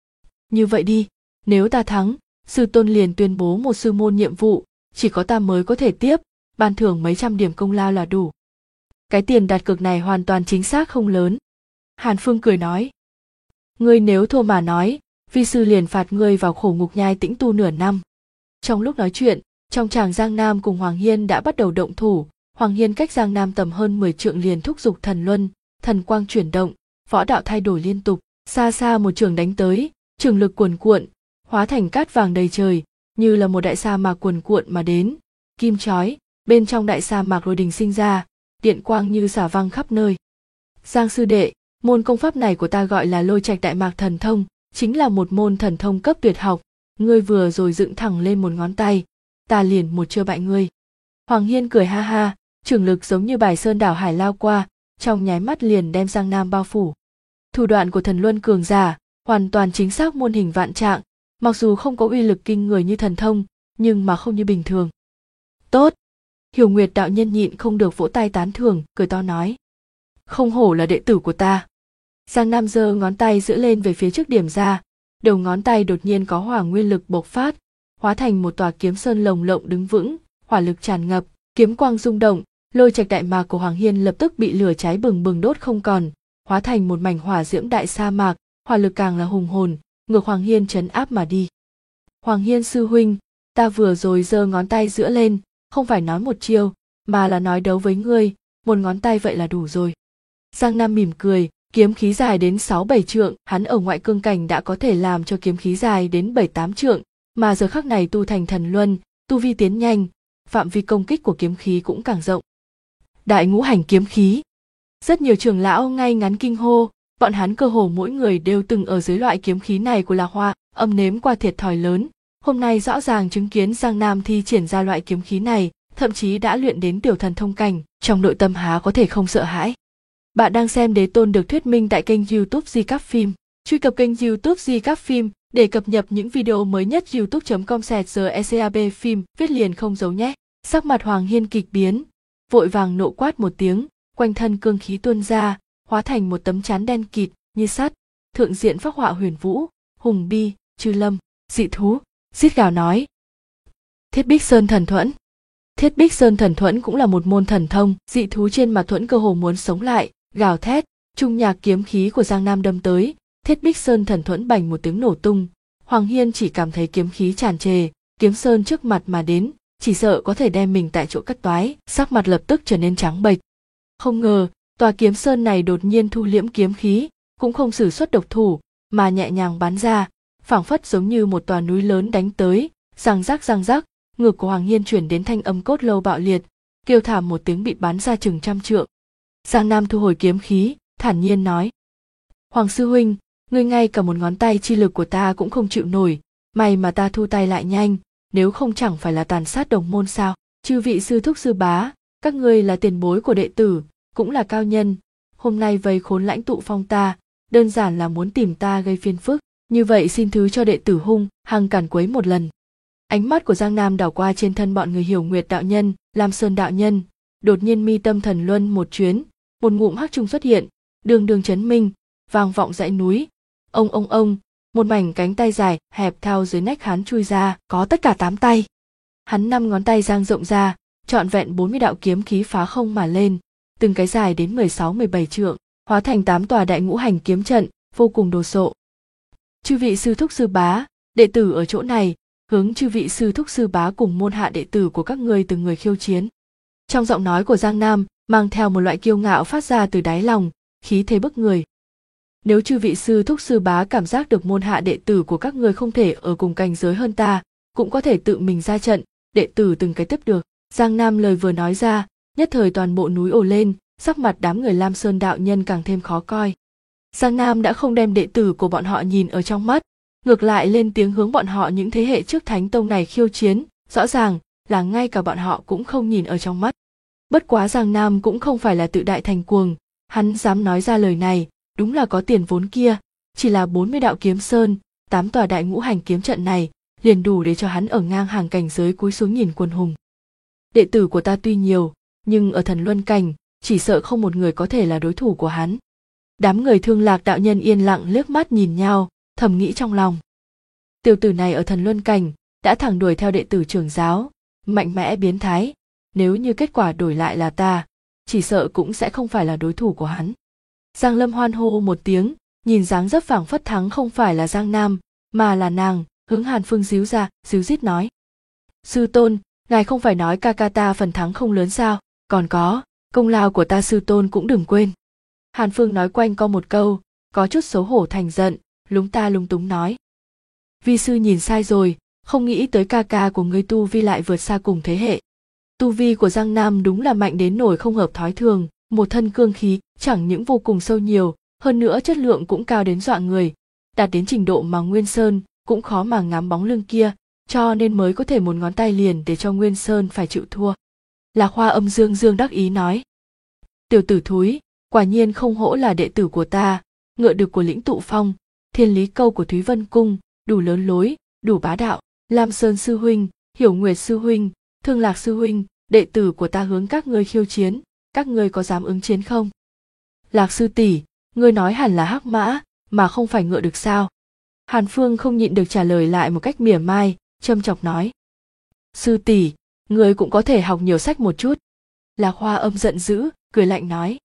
Như vậy đi, nếu ta thắng, sư tôn liền tuyên bố một sư môn nhiệm vụ, chỉ có ta mới có thể tiếp, ban thưởng mấy trăm điểm công lao là đủ. Cái tiền đặt cược này hoàn toàn chính xác không lớn. Hàn Phương cười nói. Ngươi nếu thua mà nói, vi sư liền phạt ngươi vào khổ ngục nhai tĩnh tu nửa năm. Trong lúc nói chuyện, trong tràng Giang Nam cùng Hoàng Hiên đã bắt đầu động thủ. Hoàng Hiên cách Giang Nam tầm hơn 10 trượng liền thúc giục thần luân, thần quang chuyển động, võ đạo thay đổi liên tục, xa xa một trường đánh tới, trường lực cuồn cuộn, hóa thành cát vàng đầy trời, như là một đại sa mạc cuồn cuộn mà đến, kim chói, bên trong đại sa mạc lôi đình sinh ra, điện quang như xả văng khắp nơi. Giang sư đệ, môn công pháp này của ta gọi là Lôi Trạch Đại Mạc Thần Thông, chính là một môn thần thông cấp tuyệt học, ngươi vừa rồi dựng thẳng lên một ngón tay, ta liền một chiêu bại ngươi. Hoàng Hiên cười ha ha, trường lực giống như bài sơn đảo hải lao qua, trong nháy mắt liền đem Giang Nam bao phủ. Thủ đoạn của thần luân cường giả, hoàn toàn chính xác muôn hình vạn trạng, mặc dù không có uy lực kinh người như thần thông, nhưng mà không như bình thường. Tốt! Hiểu Nguyệt đạo nhân nhịn không được vỗ tay tán thưởng, cười to nói. Không hổ là đệ tử của ta. Giang Nam giơ ngón tay giữa lên về phía trước điểm ra, đầu ngón tay đột nhiên có hỏa nguyên lực bộc phát, hóa thành một tòa kiếm sơn lồng lộng đứng vững, hỏa lực tràn ngập, kiếm quang rung động, Lôi Trạch Đại Mạc của Hoàng Hiên lập tức bị lửa cháy bừng bừng đốt không còn, hóa thành một mảnh hỏa diễm đại sa mạc, hỏa lực càng là hùng hồn, ngược Hoàng Hiên trấn áp mà đi. Hoàng Hiên sư huynh, ta vừa rồi giơ ngón tay giữa lên, không phải nói một chiêu, mà là nói đấu với ngươi, một ngón tay vậy là đủ rồi. Giang Nam mỉm cười, kiếm khí dài đến 6-7 trượng, hắn ở ngoại cương cảnh đã có thể làm cho kiếm khí dài đến 7-8 trượng, mà giờ khắc này tu thành thần luân, tu vi tiến nhanh, phạm vi công kích của kiếm khí cũng càng rộng. Đại ngũ hành kiếm khí. Rất nhiều trưởng lão ngay ngắn kinh hô, bọn hắn cơ hồ mỗi người đều từng ở dưới loại kiếm khí này của Lạc Hoa, âm nếm qua thiệt thòi lớn, hôm nay rõ ràng chứng kiến Giang Nam thi triển ra loại kiếm khí này, thậm chí đã luyện đến tiểu thần thông cảnh, trong nội tâm há có thể không sợ hãi. Bạn đang xem Đế Tôn được thuyết minh tại kênh YouTube Di Cáp Phim. Truy cập kênh YouTube Di Cáp Phim để cập nhật những video mới nhất. youtube.com/GECAB phim viết liền không giấu nhé. Sắc mặt Hoàng Hiên kịch biến, vội vàng nộ quát một tiếng, quanh thân cương khí tuôn ra, hóa thành một tấm chắn đen kịt như sắt, thượng diện phác họa huyền vũ, hùng bi, chư lâm, dị thú, rít gào nói. Thiết Bích Sơn Thần Thuẫn. Thiết Bích Sơn Thần Thuẫn cũng là một môn thần thông, dị thú trên mặt thuẫn cơ hồ muốn sống lại, gào thét, trung nhạc kiếm khí của Giang Nam đâm tới, Thiết Bích Sơn Thần Thuẫn bành một tiếng nổ tung. Hoàng Hiên chỉ cảm thấy kiếm khí tràn trề, kiếm sơn trước mặt mà đến, chỉ sợ có thể đem mình tại chỗ cắt toái, sắc mặt lập tức trở nên trắng bệch. Không ngờ, tòa kiếm sơn này đột nhiên thu liễm kiếm khí, cũng không sử xuất độc thủ, mà nhẹ nhàng bắn ra, phảng phất giống như một tòa núi lớn đánh tới, răng rắc, ngực của Hoàng Hiên chuyển đến thanh âm cốt lâu bạo liệt, kêu thảm một tiếng bị bắn ra chừng 100 trượng. Giang Nam thu hồi kiếm khí, thản nhiên nói: Hoàng sư huynh, ngươi ngay cả một ngón tay chi lực của ta cũng không chịu nổi, may mà ta thu tay lại nhanh, nếu không chẳng phải là tàn sát đồng môn sao? Chư vị sư thúc sư bá, các ngươi là tiền bối của đệ tử, cũng là cao nhân, hôm nay vây khốn Lãnh Tụ Phong ta, đơn giản là muốn tìm ta gây phiền phức, như vậy xin thứ cho đệ tử hung hăng càn quấy một lần. Ánh mắt của Giang Nam đảo qua trên thân bọn người Hiểu Nguyệt đạo nhân, Lam Sơn đạo nhân, đột nhiên mi tâm thần luân một chuyến, một ngụm hắc trung xuất hiện, đường đường chấn minh, vang vọng dãy núi. Ông, một mảnh cánh tay dài hẹp theo dưới nách hắn chui ra, có tất cả 8 tay. Hắn 5 ngón tay dang rộng ra, trọn vẹn 40 đạo kiếm khí phá không mà lên, từng cái dài đến 16-17 trượng, hóa thành 8 tòa đại ngũ hành kiếm trận, vô cùng đồ sộ. Chư vị sư thúc sư bá, đệ tử ở chỗ này, hướng chư vị sư thúc sư bá cùng môn hạ đệ tử của các ngươi từng người khiêu chiến. Trong giọng nói của Giang Nam mang theo một loại kiêu ngạo phát ra từ đáy lòng, khí thế bức người. Nếu chư vị sư thúc sư bá cảm giác được môn hạ đệ tử của các ngươi không thể ở cùng cảnh giới hơn ta, cũng có thể tự mình ra trận, đệ tử từng cái tiếp được. Giang Nam lời vừa nói ra, nhất thời toàn bộ núi ồ lên, sắc mặt đám người Lam Sơn đạo nhân càng thêm khó coi. Giang Nam đã không đem đệ tử của bọn họ nhìn ở trong mắt, ngược lại lên tiếng hướng bọn họ những thế hệ trước Thánh Tông này khiêu chiến, rõ ràng là ngay cả bọn họ cũng không nhìn ở trong mắt. Bất quá Giang Nam cũng không phải là tự đại thành cuồng, hắn dám nói ra lời này, đúng là có tiền vốn kia, chỉ là 40 đạo kiếm sơn, 8 tòa đại ngũ hành kiếm trận này, liền đủ để cho hắn ở ngang hàng cảnh giới cúi xuống nhìn quần hùng. Đệ tử của ta tuy nhiều, nhưng ở thần luân cảnh, chỉ sợ không một người có thể là đối thủ của hắn. Đám người Thương Lạc đạo nhân yên lặng liếc mắt nhìn nhau, thầm nghĩ trong lòng. Tiểu tử này ở thần luân cảnh, đã thẳng đuổi theo đệ tử trưởng giáo, mạnh mẽ biến thái, nếu như kết quả đổi lại là ta, chỉ sợ cũng sẽ không phải là đối thủ của hắn. Giang Lâm hoan hô một tiếng, nhìn dáng dấp phảng phất thắng không phải là Giang Nam, mà là nàng, hướng Hàn Phương díu dít nói. Sư tôn, ngài không phải nói ca ca ta phần thắng không lớn sao, còn có, công lao của ta sư tôn cũng đừng quên. Hàn Phương nói quanh co một câu, có chút xấu hổ thành giận, lúng ta lúng túng nói. Vi sư nhìn sai rồi, không nghĩ tới ca ca của ngươi tu vi lại vượt xa cùng thế hệ. Tu vi của Giang Nam đúng là mạnh đến nổi không hợp thói thường, một thân cương khí chẳng những vô cùng sâu nhiều, hơn nữa chất lượng cũng cao đến dọa người, đạt đến trình độ mà Nguyên Sơn cũng khó mà ngắm bóng lưng kia, cho nên mới có thể một ngón tay liền để cho Nguyên Sơn phải chịu thua. Lạc Hoa Âm dương đắc ý nói. Tiểu tử thúi, quả nhiên không hổ là đệ tử của ta, ngựa được của Lĩnh Tụ Phong, Thiên Lý Câu của Thúy Vân Cung, đủ lớn lối, đủ bá đạo. Lam Sơn sư huynh, Hiểu Nguyệt sư huynh, Thương Lạc sư huynh, đệ tử của ta hướng các ngươi khiêu chiến, các ngươi có dám ứng chiến không? Lạc sư tỷ, ngươi nói hẳn là hắc mã, mà không phải ngựa được sao? Hàn Phương không nhịn được trả lời lại một cách mỉa mai, châm chọc nói. Sư tỷ, ngươi cũng có thể học nhiều sách một chút. Lạc Hoa Âm giận dữ, cười lạnh nói.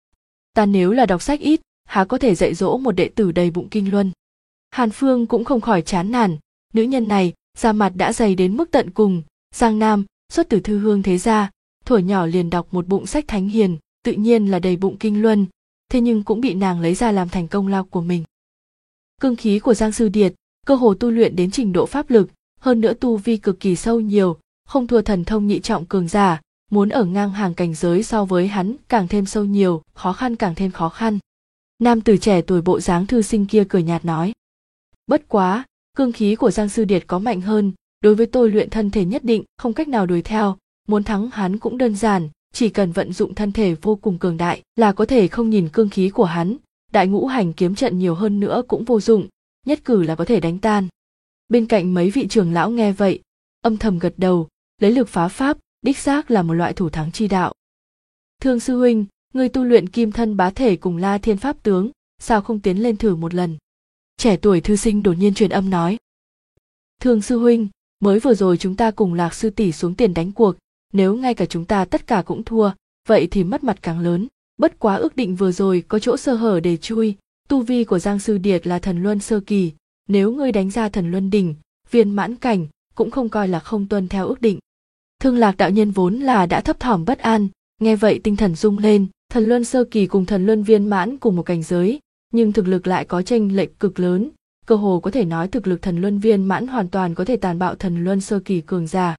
Ta nếu là đọc sách ít, há có thể dạy dỗ một đệ tử đầy bụng kinh luân. Hàn Phương cũng không khỏi chán nản, nữ nhân này, da mặt đã dày đến mức tận cùng, Giang Nam, xuất từ thư hương thế gia, thuở nhỏ liền đọc một bụng sách thánh hiền, tự nhiên là đầy bụng kinh luân, thế nhưng cũng bị nàng lấy ra làm thành công lao của mình. Cương khí của Giang Sư Điệt, cơ hồ tu luyện đến trình độ pháp lực, hơn nữa tu vi cực kỳ sâu nhiều, không thua thần thông nhị trọng cường giả, muốn ở ngang hàng cảnh giới so với hắn càng thêm sâu nhiều, khó khăn càng thêm khó khăn. Nam tử trẻ tuổi bộ dáng thư sinh kia cười nhạt nói. Bất quá, cương khí của Giang Sư Điệt có mạnh hơn, đối với tôi luyện thân thể nhất định không cách nào đuổi theo, muốn thắng hắn cũng đơn giản, chỉ cần vận dụng thân thể vô cùng cường đại là có thể không nhìn cương khí của hắn, đại ngũ hành kiếm trận nhiều hơn nữa cũng vô dụng, nhất cử là có thể đánh tan. Bên cạnh mấy vị trưởng lão nghe vậy, âm thầm gật đầu, lấy lực phá pháp, đích xác là một loại thủ thắng chi đạo. Thương sư huynh, người tu luyện kim thân bá thể cùng La Thiên Pháp tướng, sao không tiến lên thử một lần? Trẻ tuổi thư sinh đột nhiên truyền âm nói. Thương sư huynh, Mới vừa rồi chúng ta cùng Lạc sư tỷ xuống tiền đánh cuộc, nếu ngay cả chúng ta tất cả cũng thua, vậy thì mất mặt càng lớn. Bất quá ước định vừa rồi có chỗ sơ hở để chui, tu vi của Giang Sư Điệt là thần luân sơ kỳ, nếu ngươi đánh ra thần luân đỉnh, viên mãn cảnh, cũng không coi là không tuân theo ước định. Thương Lạc đạo nhân vốn là đã thấp thỏm bất an, nghe vậy tinh thần rung lên, thần luân sơ kỳ cùng thần luân viên mãn cùng một cảnh giới, nhưng thực lực lại có chênh lệch cực lớn, cơ hồ có thể nói thực lực thần luân viên mãn hoàn toàn có thể tàn bạo thần luân sơ kỳ cường giả.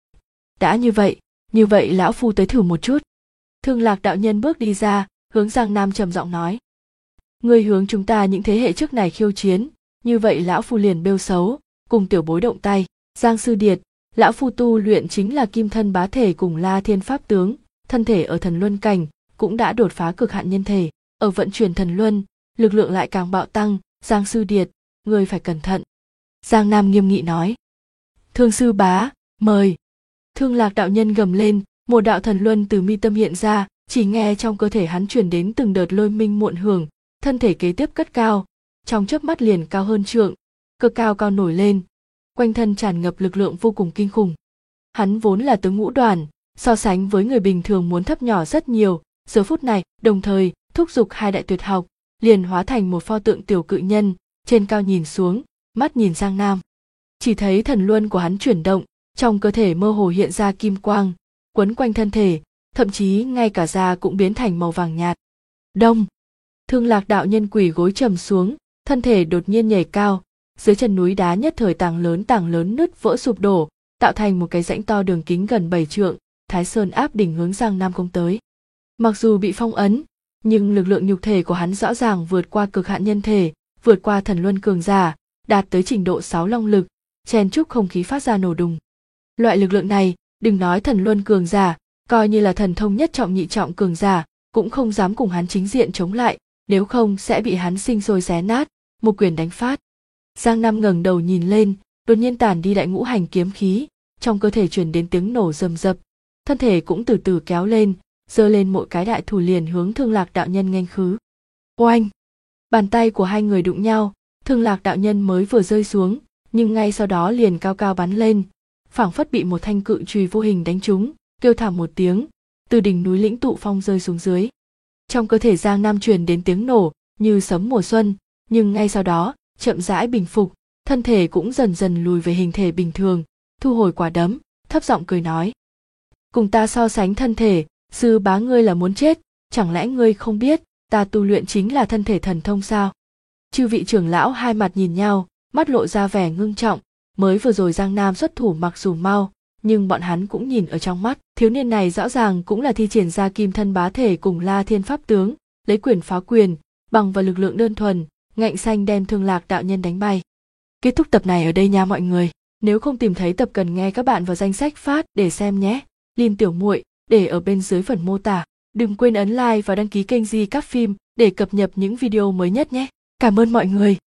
Đã như vậy lão phu tới thử một chút. Thương Lạc đạo nhân bước đi ra, hướng Giang Nam trầm giọng nói. Ngươi hướng chúng ta những thế hệ trước này khiêu chiến, như vậy lão phu liền bêu xấu, cùng tiểu bối động tay. Giang Sư Điệt, lão phu tu luyện chính là kim thân bá thể cùng La Thiên Pháp tướng, thân thể ở thần luân cảnh cũng đã đột phá cực hạn nhân thể, ở vận chuyển thần luân, lực lượng lại càng bạo tăng. Giang Sư Điệt, ngươi phải cẩn thận. Giang Nam nghiêm nghị nói. Thương sư bá, mời. Thương Lạc đạo nhân gầm lên, một đạo thần luân từ mi tâm hiện ra, chỉ nghe trong cơ thể hắn truyền đến từng đợt lôi minh muộn hưởng, thân thể kế tiếp cất cao, trong chớp mắt liền cao hơn trượng, cơ cao nổi lên, quanh thân tràn ngập lực lượng vô cùng kinh khủng. Hắn vốn là tướng ngũ đoàn, so sánh với người bình thường muốn thấp nhỏ rất nhiều, giờ phút này đồng thời thúc giục hai đại tuyệt học, liền hóa thành một pho tượng tiểu cự nhân, trên cao nhìn xuống, mắt nhìn Giang Nam. Chỉ thấy thần luân của hắn chuyển động, trong cơ thể mơ hồ hiện ra kim quang, quấn quanh thân thể, thậm chí ngay cả da cũng biến thành màu vàng nhạt. Đông! Thương Lạc đạo nhân quỳ gối trầm xuống, thân thể đột nhiên nhảy cao, dưới chân núi đá nhất thời tảng lớn nứt vỡ sụp đổ, tạo thành một cái rãnh to đường kính gần 7 trượng, Thái Sơn áp đỉnh hướng Giang Nam công tới. Mặc dù bị phong ấn, nhưng lực lượng nhục thể của hắn rõ ràng vượt qua cực hạn nhân thể, vượt qua thần luân cường giả, đạt tới trình độ 6 long lực, chen chúc không khí phát ra nổ đùng. Loại lực lượng này, đừng nói thần luân cường giả, coi như là thần thông nhất trọng nhị trọng cường giả, cũng không dám cùng hắn chính diện chống lại, nếu không sẽ bị hắn sinh sôi xé nát, một quyền đánh phát. Giang Nam ngẩng đầu nhìn lên, đột nhiên tản đi đại ngũ hành kiếm khí, trong cơ thể truyền đến tiếng nổ rầm rập, thân thể cũng từ từ kéo lên, giơ lên một cái đại thủ liền hướng Thương Lạc đạo nhân nghênh khứ. Oanh! Bàn tay của hai người đụng nhau, Thương Lạc đạo nhân mới vừa rơi xuống, nhưng ngay sau đó liền cao cao bắn lên, phảng phất bị một thanh cự chùy vô hình đánh trúng, kêu thảm một tiếng, từ đỉnh núi Lĩnh Tụ Phong rơi xuống dưới. Trong cơ thể Giang Nam truyền đến tiếng nổ như sấm mùa xuân, nhưng ngay sau đó chậm rãi bình phục, thân thể cũng dần dần lùi về hình thể bình thường, thu hồi quả đấm, thấp giọng cười nói: cùng ta so sánh thân thể, sư bá ngươi là muốn chết, chẳng lẽ ngươi không biết ta tu luyện chính là thân thể thần thông sao? Chư vị trưởng lão hai mặt nhìn nhau, mắt lộ ra vẻ ngưng trọng. Mới vừa rồi Giang Nam xuất thủ mặc dù mau, nhưng bọn hắn cũng nhìn ở trong mắt, thiếu niên này rõ ràng cũng là thi triển ra kim thân bá thể cùng La Thiên Pháp tướng, lấy quyền phá quyền, bằng vào lực lượng đơn thuần, ngạnh xanh đem Thương Lạc đạo nhân đánh bay. Kết thúc tập này ở đây nha mọi người. Nếu không tìm thấy tập cần nghe các bạn vào danh sách phát để xem nhé. Link tiểu muội để ở bên dưới phần mô tả. Đừng quên ấn like và đăng ký kênh Di Các Phim để cập nhật những video mới nhất nhé. Cảm ơn mọi người.